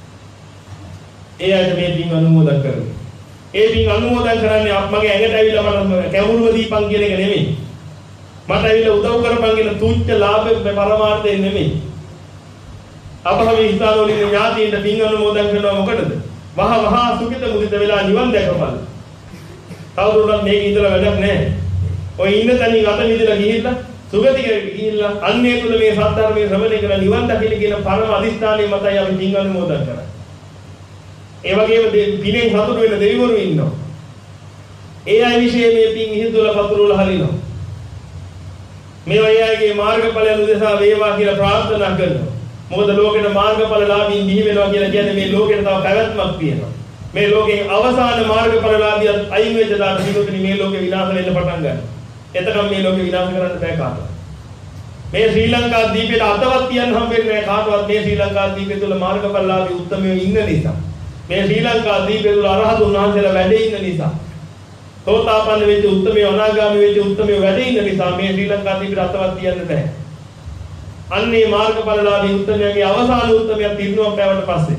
S1: ඒ අයට මේ පින් අනුමෝදන් කරනවා. ඒ පින් අනුමෝදන් කරන්නේ අප මගේ ඇඟට ඇවිල්ලා මට කැමුරුම දීපන් කියන එක නෙමෙයි. මට ඇවිල්ලා උදව් කරපන් කියන තුච්ච ලාභේ පරමාර්ථයෙන් නෙමෙයි. අභාවී ස්ථානවල ඉන්න ඥාතීන්ට පින් අනුමෝදන් කරනවා මොකටද? වහ වහ සුඛිත මුදිත වෙලා නිවන් දැකපන්. කවුරුන්වත් මේක ඉඳලා වැඩක් නැහැ. ඔය ඉන්න තැනින් අත මිදලා ගිහිල්ලා සුගතියට ගිහිල්ලා අන්නේ තුල මේ සත්‍ය ධර්මයේ ශ්‍රවණය කරලා නිවන් දකින්න කියන පරම අදිස්ථානයේ මතයි අපි පින් අනුමෝදන් කරන්නේ. ඒ වගේම පිනෙන් සතුටු වෙන දෙවිවරු ඉන්නවා. ඒ අය විශේෂ මේ පින් හිතුවල පතුරවල හරිනවා. මේ අයගේ මාර්ගඵලයන් උදෙසා වේවා කියලා ප්‍රාර්ථනා කරනවා. මොකද ලෝකෙට මාර්ගඵලලාභීන් බිහි වෙනවා කියලා කියන්නේ මේ ලෝකෙට තව පැවැත්මක් තියෙනවා. මේ ලෝකේ අවසාන මාර්ගඵලලාභියත් අයින් වෙච්ච දාට පිටුතුනි මේ ලෝකේ විනාශ වෙන්න පටන් ගන්නවා. එතකම් මේ ලෝකේ විනාශ කරන්න බෑ කාටවත්. මේ ශ්‍රී ලංකා දීපේට අතවත් තියන්න හම්බෙන්නේ නැහැ කාටවත්. මේ ශ්‍රී ලංකා දීපේ තුල මාර්ගඵලලාභී උත්තමයෝ ඉන්න නිසා. මේ ශ්‍රී ලංකා දීපේ තුල අරහතුන් වහන්සේලා වැඩ ඉන්න නිසා. සෝතාපන්න වෙච්ච උත්තමයෝ අනාගාමී වෙච්ච උත්තමයෝ වැඩ ඉන්න නිසා මේ ශ්‍රී ලංකා දීපේට අතවත් තියන්න බෑ. අන්නේ මාර්ගඵලලාභී උත්තමයන්ගේ අවසාන උත්තමයා තිරුණුවම් පෑවට පස්සේ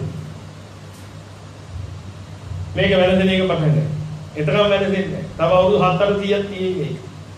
S1: මේක වෙනසෙන එක පටන් ගන්නවා. එතරම් වෙනසෙන්නේ නැහැ. තව අවුරුදු හතර තිහක් තියෙන්නේ.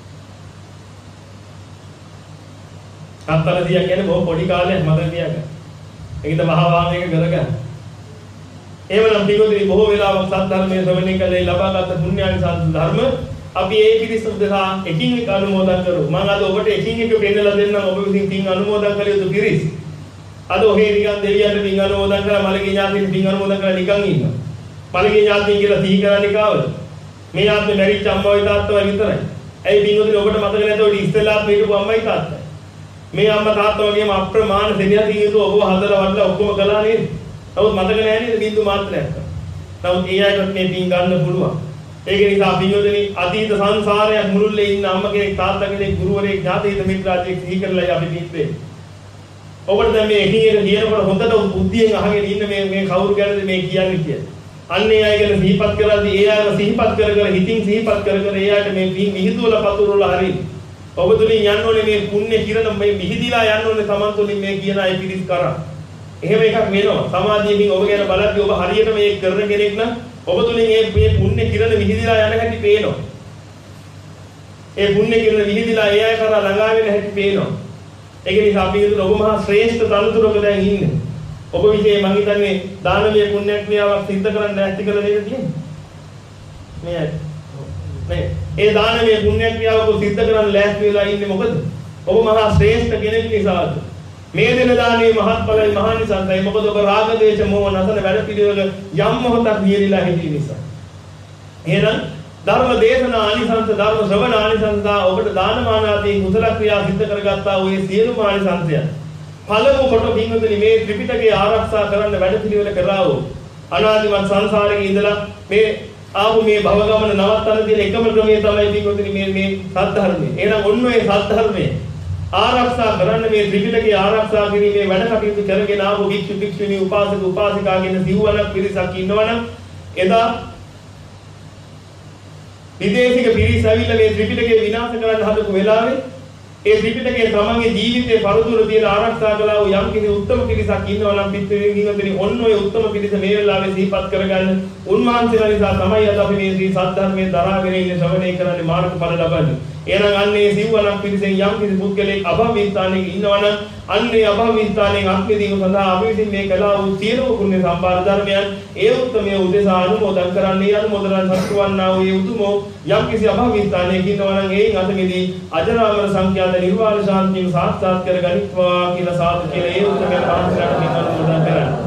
S1: හතර තිහක් කියන්නේ බොහොම පොඩි කාලයක් මතක තියාගන්න. ඒකද මහා වාහනයක කරගන්න. එහෙමනම් පිටුදී බොහෝ වෙලාවක් සත්‍ය ධර්මයේ ශ්‍රවණය කළේ ලබාගත් පුණ්‍යානිසංස ධර්ම අපි ඒ පිරිස උදෙසා එකින් එක අනුමෝදන් කරමු. මම අද ඔබට එකින් එක පෙන්නලා දෙන්නම් ඔබ විසින් පින් අනුමෝදන් කළ යුතු පිරිස්. අද ඔහේ නිකන් දෙවියන්ට පින් අනුමෝදන් කරලා මලගේ ඥාතින් පින් අනුමෝදන් කරලා නිකන් ඉන්නවා. මලගේ ඥාතින් කියලා සිහි කරන්නේ කාවද? මේ ආත්මේ මැරිච්ච අම්මවයි තාත්තවයි විතරයි. ඇයි පින්වතුනි ඔබට මතක නැද්ද ඔය ඉස්සෙල්ලාත් මේකපු අම්මයි තාත්තයි? මේ අම්මා තාත්තා වගේම අප්‍රමාණ සෙනෙහසින් යුතුව ඔබව හදලා වඩලා ඔක්කොම කළා නේද? නමුත් මතක නැහැ නේද බින්දු මාත්‍රයක්. නමුත් ඒ අයටත් මේ පින් ගන්න පුළුවන්. ඒක නිසා පින්වතුනි අතීත සංසාරයක් මුළුල්ලේ ඉන්න අම්ම කෙනෙක් තාත්තා කෙනෙක් ගුරුවරයෙක් ඥාතීත මිත්‍රාදීක් සිහි කරලා අපි පිට්ටේ. ඔබට දැන් මේ එකිනෙක කියනකොට හොඳට බුද්ධියෙන් අහගෙන ඉන්න මේ මේ කවුරු ගැනද මේ කියන්නේ කියලා. අන්නේ අය ගැන සිහිපත් කරලාදී ඒ අයව සිහිපත් කර කර හිතින් සිහිපත් කර කර ඒ අයට මේ මිහිදුවල පතුරුවල හරියි. ඔබ තුලින් යන්න ඕනේ මේ පුණ්‍ය කිරණ මේ මිහිදිලා යන්න ඕනේ Taman තුලින් මේ කියන අය පිරිස් කරා. එහෙම එකක් වෙනවා. සමාධියකින් ඔබ ගැන බලද්දී ඔබ හරියට මේ කරන කෙනෙක් නම් ඔබ තුලින් මේ මේ පුණ්‍ය කිරණ මිහිදිලා යන හැටි පේනවා. ඒ පුණ්‍ය කිරණ මිහිදිලා ඒ අය කරා ළඟා වෙන හැටි පේනවා. ඒක නිසා අපි හිතුව ඔබ මහා ශ්‍රේෂ්ඨ තනතුරක දැන් ඉන්නේ. ඔබ විශ්ේ මං හිතන්නේ දානමය පුණ්‍ය ක්‍රියාවක් සිද්ධ කරන්න ඇති කියලා නේද තියෙන්නේ? මේ මේ ඒ දානමය පුණ්‍ය ක්‍රියාවක සිද්ධ කරන්න ලෑස්ති වෙලා ඉන්නේ මොකද? ඔබ මහා ශ්‍රේෂ්ඨ කෙනෙක් නිසාද? මේ දෙන දානයේ මහත්ඵලයි මහානිසංසයි මොකද ඔබ රාග දේශ මොහ නැසන වැඩ පිළිවෙල යම් මොහොතක් නියලිලා හිටිය නිසා. එහෙනම් ධර්ම දේශනා ආනිසංස ධර්ම ශ්‍රවණ ආනිසංස ඔබට දානමාන ආදී කුසල ක්‍රියා සිද්ධ කරගත්තා ඔය සියලුම ආනිසංසය පළමු කොට පින්වතුනි මේ ත්‍රිපිටකය ආරක්ෂා කරන්න වැඩ පිළිවෙල කරා වූ අනාදිමත් සංසාරයේ ඉඳලා මේ ආපු මේ භව ගමන නවත්තන්න තියෙන එකම ක්‍රමය තමයි පින්වතුනි මේ මේ සත්‍ය එහෙනම් ඔන්න ඔය සත්‍ය ආරක්ෂා කරන්න මේ ත්‍රිපිටකය ආරක්ෂා කිරීමේ වැඩ කටයුතු කරගෙන ආපු භික්ෂු භික්ෂුණී උපාසක උපාසිකා කියන සිව්වනක් පිරිසක් ඉන්නවනම් එදා විදේශික පිරිස ඇවිල්ලා මේ ත්‍රිපිටකය විනාශ කරන්න හදපු වෙලාවේ ඒ ත්‍රිපිටකයේ තමන්ගේ ජීවිතේ පරදුර තියලා ආරක්ෂා කළා වූ යම් කිසි උත්තම පිරිසක් ඉන්නවා නම් පිටුවින් ඔන්න ඔය උත්තම පිරිස මේ වෙලාවේ සිහිපත් කරගන්න උන්වහන්සේලා නිසා තමයි අද අපි මේ ශ්‍රී සද්ධර්මයේ දරාගෙන ඉන්නේ ශ්‍රවණය කරන්නේ මාර්ගඵල ලබන්නේ. එහෙනම් අන්නේ සිව්වනක් පිරිසෙන් යම් කිසි පුද්ගලෙක් අභවී ස්ථානයක ඉන්නවනම් අන්නේ අභවී ස්ථානයෙන් අත්මිදීම සඳහා අපි විසින් මේ කළා වූ සියලුම පුණ්‍ය සම්පාද ධර්මයන් ඒ උත්තමයේ උදෙසා අනුමෝදන් කරන්නේ අනුමෝදන සත්වන්නා වූ ඒ උතුමෝ යම් කිසි අභවී ස්ථානයක ඉන්නවනම් ඒන් අතමිදී අජරාමර සංඛ්‍යාත නිර්වාණ ශාන්තිය සාක්ෂාත් කරගනිත්වා කියලා සාදු කියලා ඒ උත්තමයන් වහන්සේලාට පින් අනුමෝදන් කරන්නේ.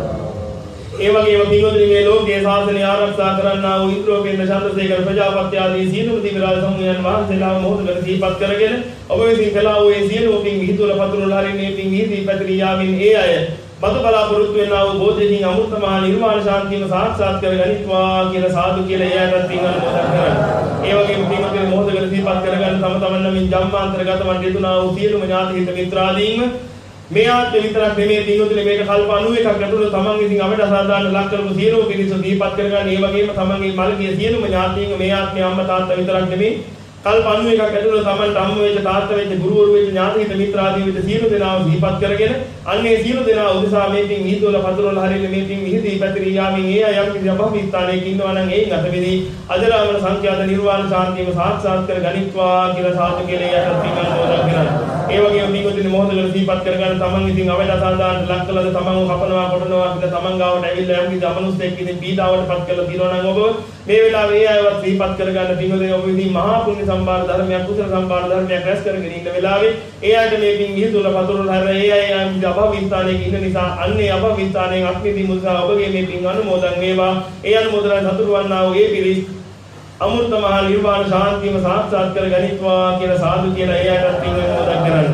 S1: ඒ වගේම පින්වතුනි මේ ලෝකයේ ශාසනය ආරක්ෂා කරන්නා වූ ඉන්ද්‍රෝපේන්ද්‍ර චන්ද්‍රසේකර ප්‍රජාපති ආදී සියලුම දිව්‍යරාජ සමූහයන් වහන්සේලාම මොහොතකට සිහිපත් කරගෙන ඔබ විසින් කළා වූ ඒ සියලුම පින් විහිදුවල පතුරවල හරින්නේ පින් විහිදී පැතිරී යාමින් ඒ අය මතු බලාපොරොත්තු වෙනා වූ බෝධිකින් අමෘත මහා නිර්වාණ ශාන්තියම සාක්ෂාත් කරගනිත්වා කියලා සාදු කියලා එයාටත් පින් අනුමෝදන් කරන්නේ. ඒ වගේම පින්වතුනි මොහොතකට සිහිපත් කරගන්න තම තමන් නමින් ජම්මාන්තරගතවන් දෙතුනා වූ සියලුම ඥාති හිත මිත්‍රාදීන්ම මේ ආත්ම විතරක් නෙමෙයි පින්වතුනි මේක කල්ප අනූවකක් ඇතුළත තමන් විසින් අපිට අසාධාරණ ලක් කරපු සියලුම පිරිස දීපත් කරගන්න. ඒ වගේම තමන්ගේ මළගිය සියලුම ඥාතීන්ව මේ ආත්මේ අම්මා තාත්තා විතරක් නෙමෙයි කල්ප අනූවකක් ඇතුළත තමන්ට අම්ම වෙච්ච තාත්තා වෙච්ච ගුරුවරු වෙච්ච ඥාති හිත මිත්‍රාදී වෙච්ච සියලු දෙනාව දීපත් කරගෙන අන්නේ සියලු දෙනා උදෙසා මේ පින් හිතවල පතරවල හරින්නේ මේ පින් විහිදී පැතිරී යාමින් ඒ අය යම් කිසි අභවී ස්ථානයක ඉන්නවා නම් ඒන් අතමිදී අජරාමර සංඛ්‍යාත නිර්වාණ ශාන්තියම සාක්ෂාත් කර ගනිත්වා කියලා සාදු කියලා එයාට පින් අනුමෝදන් කරනවා. ඒ වගේම පින්වතුනි මොහොතකට දීපත් කරගන්න තමන් විසින් අවද අසාධාරණ ලක් කළද තමන්ව කපනවා කොටනවා කියලා තමන් ගාවට ඇවිල්ලා යම් කිසි අමනුස්සයෙක් ඉතින් පීඩාවටපත් කරලා දිනනවා නම් ඔබ මේ වෙලාවේ ඒ අයවත් දීපත් කරගන්න පින්වතුනි ඔබ විසින් මහා පුණ්‍ය සම්භාර ධර්මයක් කුසල සම්භාර ධර්මයක් රැස් කරගෙන ඉන්න වෙලාවේ ඒ අයට මේ පින් විහිදුවල පතරවල හැර ඒ අය යම් කිසි අභවී ස්ථානයක ඉන්න නිසා අන්නේ අභවී ස්ථානයෙන් අත්මිදී මුසා ඔබගේ මේ පින් අනුමෝදන් වේවා. ඒ අනුමෝදන සතුරු වන්නා වූ ඒ පිරිස් අමෘත මහා නිර්වාණ ශාන්තියම සාක්ෂාත් කර ගනිත්වා කියලා සාදු කියලා එයාට පින් අනුමෝදන් කරන්න.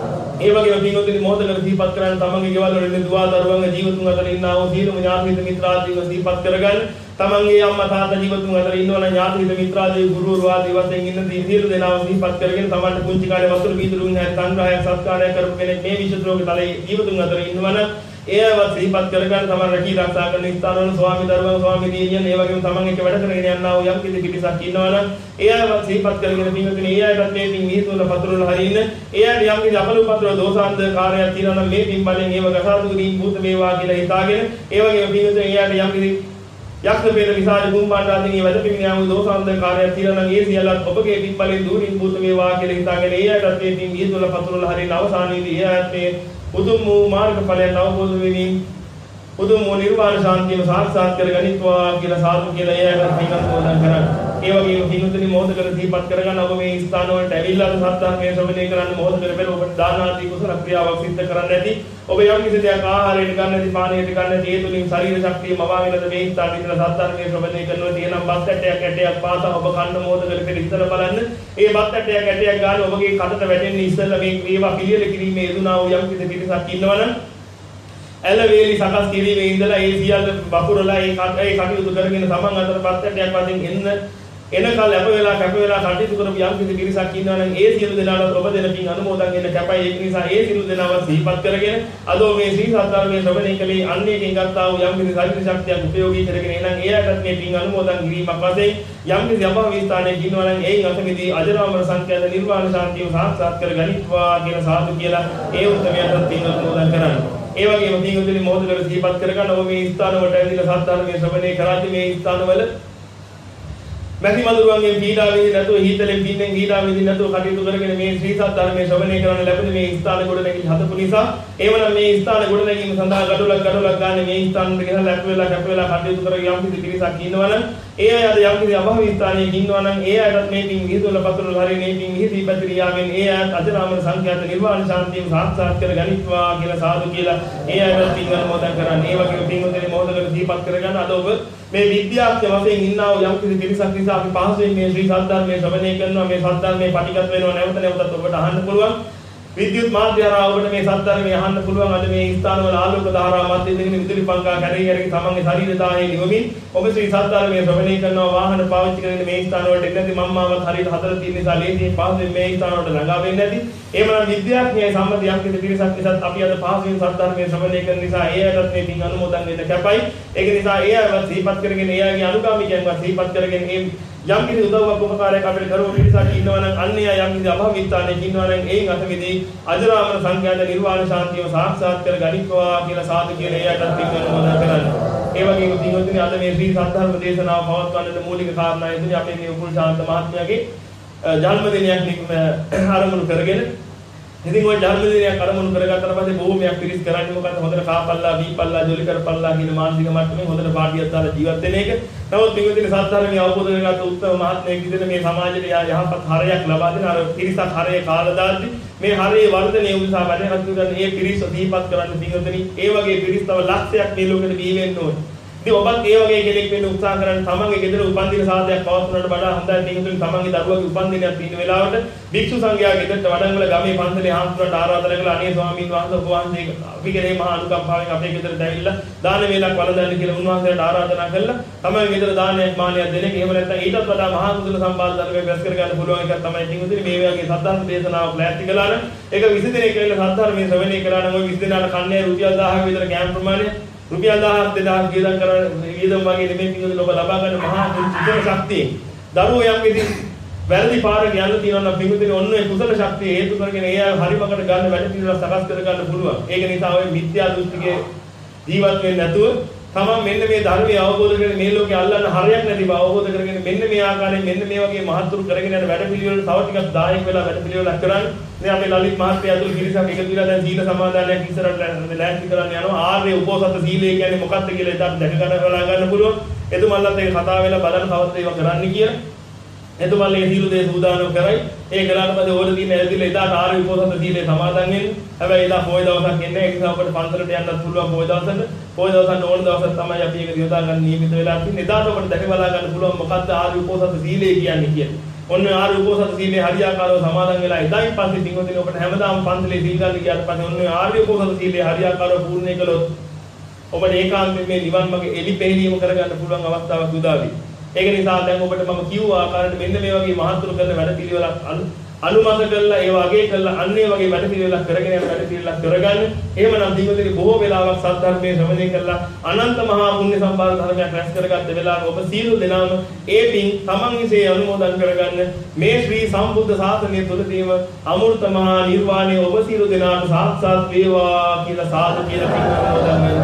S1: ඒ වගේම පින්වතුනි මොහොතකට දීපත් කරන්න තමන්ගේ ගෙවල් වල ඉන්න දුවා දරුවන්ගේ ජීවිතුන් අතර ඉන්නා වූ සියලුම ඥාති මිත්‍රාදීව දීපත් කරගන්න. තමන්ගේ අම්මා තාත්තා ජීවිතුන් අතර ඉන්නවනම් ඥාති මිත්‍රාදී ගුරුවරු ආදී වශයෙන් ඉන්න සියලු දෙනාව දීපත් කරගෙන තමන්ට පුංචි කාලේ වතුර බීදුරුන් හැර සංග්‍රහයක් සත්කාරයක් කරපු කෙනෙක් මේ විශ්වද්‍රෝගේ තලයේ ජීවිතුන් අතර ඉන්නවනම් ඒවත් දීපත් කරගන්න තමන් රැකී ආරක්ෂා කරන ස්ථානවල ස්වාමි දරුවන් ස්වාමි දිනියන් ඒ වගේම තමන් එක්ක වැඩ කරගෙන යනවා යම් කිසි පිටසක් ඉන්නවනම් ඒවත් දීපත් කරගෙන පින්වතුනි ඒ අයටත් මේ පින් විහිදුවල පතරවල හරින්න ඒ අයට යම් කිසි අපල පතර දෝසාන්ත කාර්යයක් තියෙනවා නම් මේ පින් බලෙන් ඒව ගසාදු කිරීම භූත වේවා කියලා හිතාගෙන ඒ වගේම පින්වතුනි ඒ අයට යම් කිසි යක්ෂ පෙර විසාජ බුම්බාණ්ඩ ආදී වැඩ පිළිගැනීම දෝසාන්ත කාර්යයක් තියෙනවා නම් ඒ සියල්ලත් ඔබගේ පින් බලෙන් දුරින් භූත වේවා කියලා හිතාගෙන ඒ අයටත් මේ පින් විහිදුවල පතරවල හරින්න අවසානයේදී ඒ අයත් මේ උතුම් වූ මාර්ගඵලයන් අවබෝධ වෙමින් උතුම් වූ නිර්වාණ ශාන්තියම සාක්ෂාත් කර ගනිත්වා කියලා සාදු කියලා එයාට පින් අනුමෝදන් කරන්න. ඒ වගේම පින්වතුනි මොහොතකට දීපත් කරගන්න ඔබ මේ ස්ථාන වලට ඇවිල්ලා සත්‍යයෙන් ශ්‍රවණය කරන්න මොහොතකට පෙර ඔබට දාන ආදී කුසල ක්‍රියාවක් සිද්ධ කරන්න ඇති. ඔබ යම් කිසි දෙයක් ආහාරයට ගන්න ඇති පානයට ගන්න ඇති ඒ තුලින් ශරීර ශක්තිය මවාගෙනද මේ ස්ථාන විතර සත්‍යයෙන් ශ්‍රවණය කරනවා තියෙනම් බත් ඇටයක් ඇටයක් පාසා ඔබ කන්න මොහොතකට පෙර ඉස්සර බලන්න. ඒ බත් ඇටයක් ඇටයක් ගාන ඔබගේ කටට වැටෙන්නේ ඉස්සෙල්ලා මේ ක්‍රියාව පිළියෙල කිරීමේ යෙදුනා වූ යම් කිසි පිටසක් ඉන්නවනම් ඇලවේලි සකස් කිරීමේ ඉඳලා ඒ සියල්ල වපුරලා ඒ ඒ කටයුතු කරගෙන තමන් අතර පත් ඇටයක් වශයෙන් එන්න එනකල් අප වෙලා කැප වෙලා කටයුතු කරපු යම් කිසි පිරිසක් ඉන්නවා නම් ඒ සියලු දෙනාට ඔබ දෙන පින් අනුමෝදන් වෙන්න කැපයි. ඒක නිසා ඒ සියලු දෙනාව සිහිපත් කරගෙන අද මේ ශ්‍රී සද්ධර්මයේ ශ්‍රවණය කලේ අන්නේකින් ගත්තා වූ යම් කිසි ශරීර ශක්තියක් උපයෝගී කරගෙන එහෙනම් එයාටත් මේ පින් අනුමෝදන් කිරීමක් වශයෙන් යම් කිසි අභවී ස්ථානයක ඉන්නවා නම් ඒන් අතමිදී අජරාමර සංඛ්‍යාත නිර්වාණ ශාන්තිය සාක්ෂාත් කර ගනිත්වා කියලා සාදු කියලා ඒ උත්තරයට පින් අනුමෝදන් කරන්නේ. ඒ වගේම පින්වතුනි මොහොතකට දීපත් කරගන්න ඔබ මේ ස්ථාන වලට ඇවිල්ලා සද්ධර්මයේ ශ්‍රවණය කරාදී මේ ස්ථානවල මැති මදුරුවන්ගේ පීඩා වෙන්නේ නැතුව හීතලෙන් පින්නෙන් පීඩා වෙන්නේ නැතුව කටයුතු කරගෙන මේ ශ්‍රී සද්ධර්මයේ ශ්‍රවණය කරන්න ලැබෙන මේ ස්ථාන ගොඩ නැගී හදපු නිසා එවනම් මේ ස්ථාන ගොඩ නැගීම සඳහා ගඩොලක් ගඩොලක් ගන්න මේ ස්ථානෙට ගෙනලා ලැබ වෙලා කැප වෙලා කටයුතු කරගෙන යම් කිසි පිරිසක් ඉන්නවනම් ඒ අය අද යම් කිසි අභවී ස්ථානයක ඉන්නවනම් ඒ අයටත් මේ පින් විහිදුවල පතරවල හරිය මේ පින් විහිදී පැතිරී යාමෙන් ඒ අයත් අජරාමර සංඛ්‍යාත නිර්වාණ ශාන්තියම සාක්ෂාත් කර ගනිත්වා කියලා සාදු කියලා ඒ අයත් පින් අනුමෝදන් කරන්නේ. ඒ වගේම පින්වතුනි මොහොතකට දීපත් කරගන්න අද ඔබ මේ විද්‍යාඥ වශයෙන් ඉන්නා වූ යම් කිසි පිරිසක් නිසා අපි පහසුවෙන් මේ ශ්‍රී සද්ධර්මයේ ශ්‍රවණය කරනවා මේ සද්ධර්මයේ පටිගත වෙනවා නැවත නැවතත් ඔබට අහන්න පුළුවන් විද්‍යුත් මාධ්‍ය හරහා ඔබට මේ සද්ධර්මයේ අහන්න පුළුවන් අද මේ ස්ථානවල ආලෝක ධාරා මැද දෙගෙන විදුලි පංකා කැරේ යරි තමන්ගේ ශරීර දාහේ නිවමින් ඔබ ශ්‍රී සද්ධර්මයේ ශ්‍රවණය කරනවා වාහන පාවිච්චි කරගෙන මේ ස්ථානවලට එන්නේ නැති මම්මාවත් හරියට හදලා තියෙන නිසා ලේසියෙන් පහසුවෙන් මේ ස්ථානවලට ළඟා වෙන්නේ නැති එහෙමනම් විද්‍යාඥයයි සම්මතියක් විදිහට පිරිසක් නිසාත් අපි අද පහසුවෙන් සද්ධර්මයේ ශ්‍රවණය කරන නිසා ඒ අයටත් මේ පින් අනුමෝදන් වෙන්න කැපයි ඒක නිසා ඒ අයවත් සිහිපත් කරගෙන ඒ අයගේ අනුගාමිකයන්වත් සිහිපත් කරගෙන මේ යම් කිසි උදව්වක් උපකාරයක් අපිට කරව පිරිසක් ඉන්නවා නම් අන්නේ අය යම් කිසි අභාවිතාවයක් ඉන්නවා නම් ඒන් අතමිදී අජරාමර සංඛ්‍යාත නිර්වාණ ශාන්තියව සාක්ෂාත් කර ගනිත්වා කියලා සාදු කියලා එයාට පින් අනුමෝදන් කරන්න. ඒ වගේම පින්වත්නි අද මේ ශ්‍රී සද්ධර්ම දේශනාව පවත්වන්නට මූලික කාරණා ඉදිරි අපේ මේ උපුල් ශාන්ත මහත්මයාගේ ජන්මදිනයක් ආරම්භ කරගෙන ඉතින් ওই ජන්මදිනයක් ආරම්භ කරගත්තට පස්සේ බොහෝමයක් පිරිස් කරන්නේ මොකද හොඳට කාපල්ලා බීපල්ලා ජොලි කරපල්ලා කියන මානසික මට්ටමින් හොඳට පාටියක් දාලා ජීවත් වෙන එක. නමුත් පින්වත්නි සද්ධර්මයේ අවබෝධ කරගත්ත උත්තම මහත්මයෙක් විදිහට මේ සමාජයට යහපත් හරයක් ලබා දෙන අර පිරිසක් හරයේ කාලා දාද්දි මේ හරයේ වර්ධනය උදෙසා වැඩ කටයුතු කරන මේ පිරිස දීපත් කරන්න පින්වත්නි ඒ වගේ පිරිස් තව ලක්ෂයක් මේ ලෝකෙට බිහි වෙන්න ඕනේ. ඉතින් ඔබත් ඒ වගේ කෙනෙක් වෙන්න උත්සාහ කරන්න තමන්ගේ ගෙදර උපන්දින සාදයක් පවත්වනට වඩා හොඳයි පින්වත්නි තමන්ගේ දරුවගේ උපන්දිනයක් තියෙන වෙලාවට භික්ෂු සංඝයා ගෙදරට වඩංගල ගමේ පන්සලේ හාමුදුරන්ට ආරාධනා කළා අනේ ස්වාමීන් වහන්සේ ඔබ වහන්සේ අපි කෙරේ මහා අනුකම්පාවෙන් අපේ ගෙදරට ඇවිල්ලා දාන වේලක් වළඳන්න කියලා උන්වහන්සේට ආරාධනා කළා. තමන්ගේ ගෙදර දානයක් මානයක් දෙන එක එහෙම නැත්නම් ඊටත් වඩා මහා කුසල සම්පාද ධර්මයක් රැස් කර ගන්න පුළුවන් එකක් තමයි පින්වත්නි මේ වගේ සද්ධර්ම දේශනාවක් ලෑස්ති කළා නම් ඒක විසි දිනක කියලා සද්ධර්මයේ ශ්‍රවණය කළා නම් ওই විසි දිනාට කන්නේ රුපියල් දහයක් විතර ගෑම් ප්‍රමාණය රුපියල් දහයක් දෙදහයක් ගියදම් කරන ගියදම් වගේ නෙමෙයි පින්වත්නි ඔබ ලබා ගන්න මහා කුසල ශක්තිය. දරුවෝ යම් කිසි වැරදි පාරක යන්න තියෙනවා නම් පින්වත්නි ඔන්න ඒ කුසල ශක්තිය හේතු කරගෙන ඒ අය හරිමකට ගන්න වැඩ පිළිවෙල සකස් කර ගන්න පුළුවන්. ඒක නිසා ඔය මිත්‍යා දෘෂ්ටිකේ ජීවත් වෙන්නේ නැතුව තමන් මෙන්න මේ ධර්මය අවබෝධ කරගෙන මේ ලෝකේ අල්ලන්න හරියක් නැතිව අවබෝධ කරගෙන මෙන්න මේ ආකාරයෙන් මෙන්න මේ වගේ මහත්තුරු කරගෙන යන වැඩ පිළිවෙල තව ටිකක් දායක වෙලා වැඩ පිළිවෙලක් කරන්න. දැන් අපේ ලලිත් මහත්තයා ඇතුළු පිරිසක් එකතු වෙලා දැන් සීල සමාදානයක් ඉස්සරහට ලෑස්ති කරන්න යනවා. ආර්ය උපෝසත සීලය කියන්නේ මොකක්ද කියලා එදාට දැක ගන්න බලා ගන්න පුළුවන්. එතුමන්ලත් ඒක කතා වෙලා බලන්න කවද්ද ඒවා කරන්න කියලා. එතුමන්ලා ඒ සීල දේ සූදානම් කරයි. ඒ කළාට පස්සේ ඕල දින ඇවිල්ලා එදාට ආර්ය උපෝසත සීලේ සමාදන් වෙන්න. හැබැයි එදා පොය දවසක් එන්නේ. ඒ නිසා අපිට පන්සලට යන්නත් පුළුවන් පොය දවසට. පොය දවසට ඕන දවසක් තමයි අපි ඒක යොදා ගන්න නියමිත වෙලා තියෙන්නේ. එදාට අපිට දැක බලා ගන්න පුළුවන් මොකක්ද ආර්ය උපෝසත සීලය කියන්නේ කියලා. ඔන්න ආර්ය උපෝසත සීලේ හරියාකාරව සමාදන් වෙලා එදායින් පස්සේ පින්වත්නි ඔබට හැමදාම පන්සලේ සීල් ගන්න ගියාට පස්සේ ඔන්න ආර්ය උපෝසත සීලේ හරියාකාරව පූර්ණේ කළොත් ඔබට ඒකාන්තයෙන් මේ නිවන් මාර්ග එලි පෙහෙලියම කරගන්න පුළුවන් අවස්ථාවක් උදා වෙයි. ඒක නිසා දැන් ඔබට මම කිව්ව ආකාරයට මෙන්න මේ වගේ මහත්තුරු කරන වැඩ පිළිවෙලක් අනුමත කරලා ඒ වගේ කරලා අන්න ඒ වගේ වැඩ පිළිවෙලක් කරගෙන යන වැඩ පිළිවෙලක් කරගන්න. එහෙමනම් දිනවලදී බොහෝ වෙලාවක් සද්ධර්මයේ ශ්‍රවණය කරලා අනන්ත මහා පුණ්‍ය සම්පාද ධර්මයක් රැස් කරගත්ත වෙලාවක ඔබ සීල දෙනාම ඒ පින් තමන් විසේ අනුමෝදන් කරගන්න මේ ශ්‍රී සම්බුද්ධ ශාසනය තුළදීම අමෘත මහා නිර්වාණය ඔබ සීල දෙනාට සාක්ෂාත් වේවා කියලා සාදු කියලා පින් අනුමෝදන්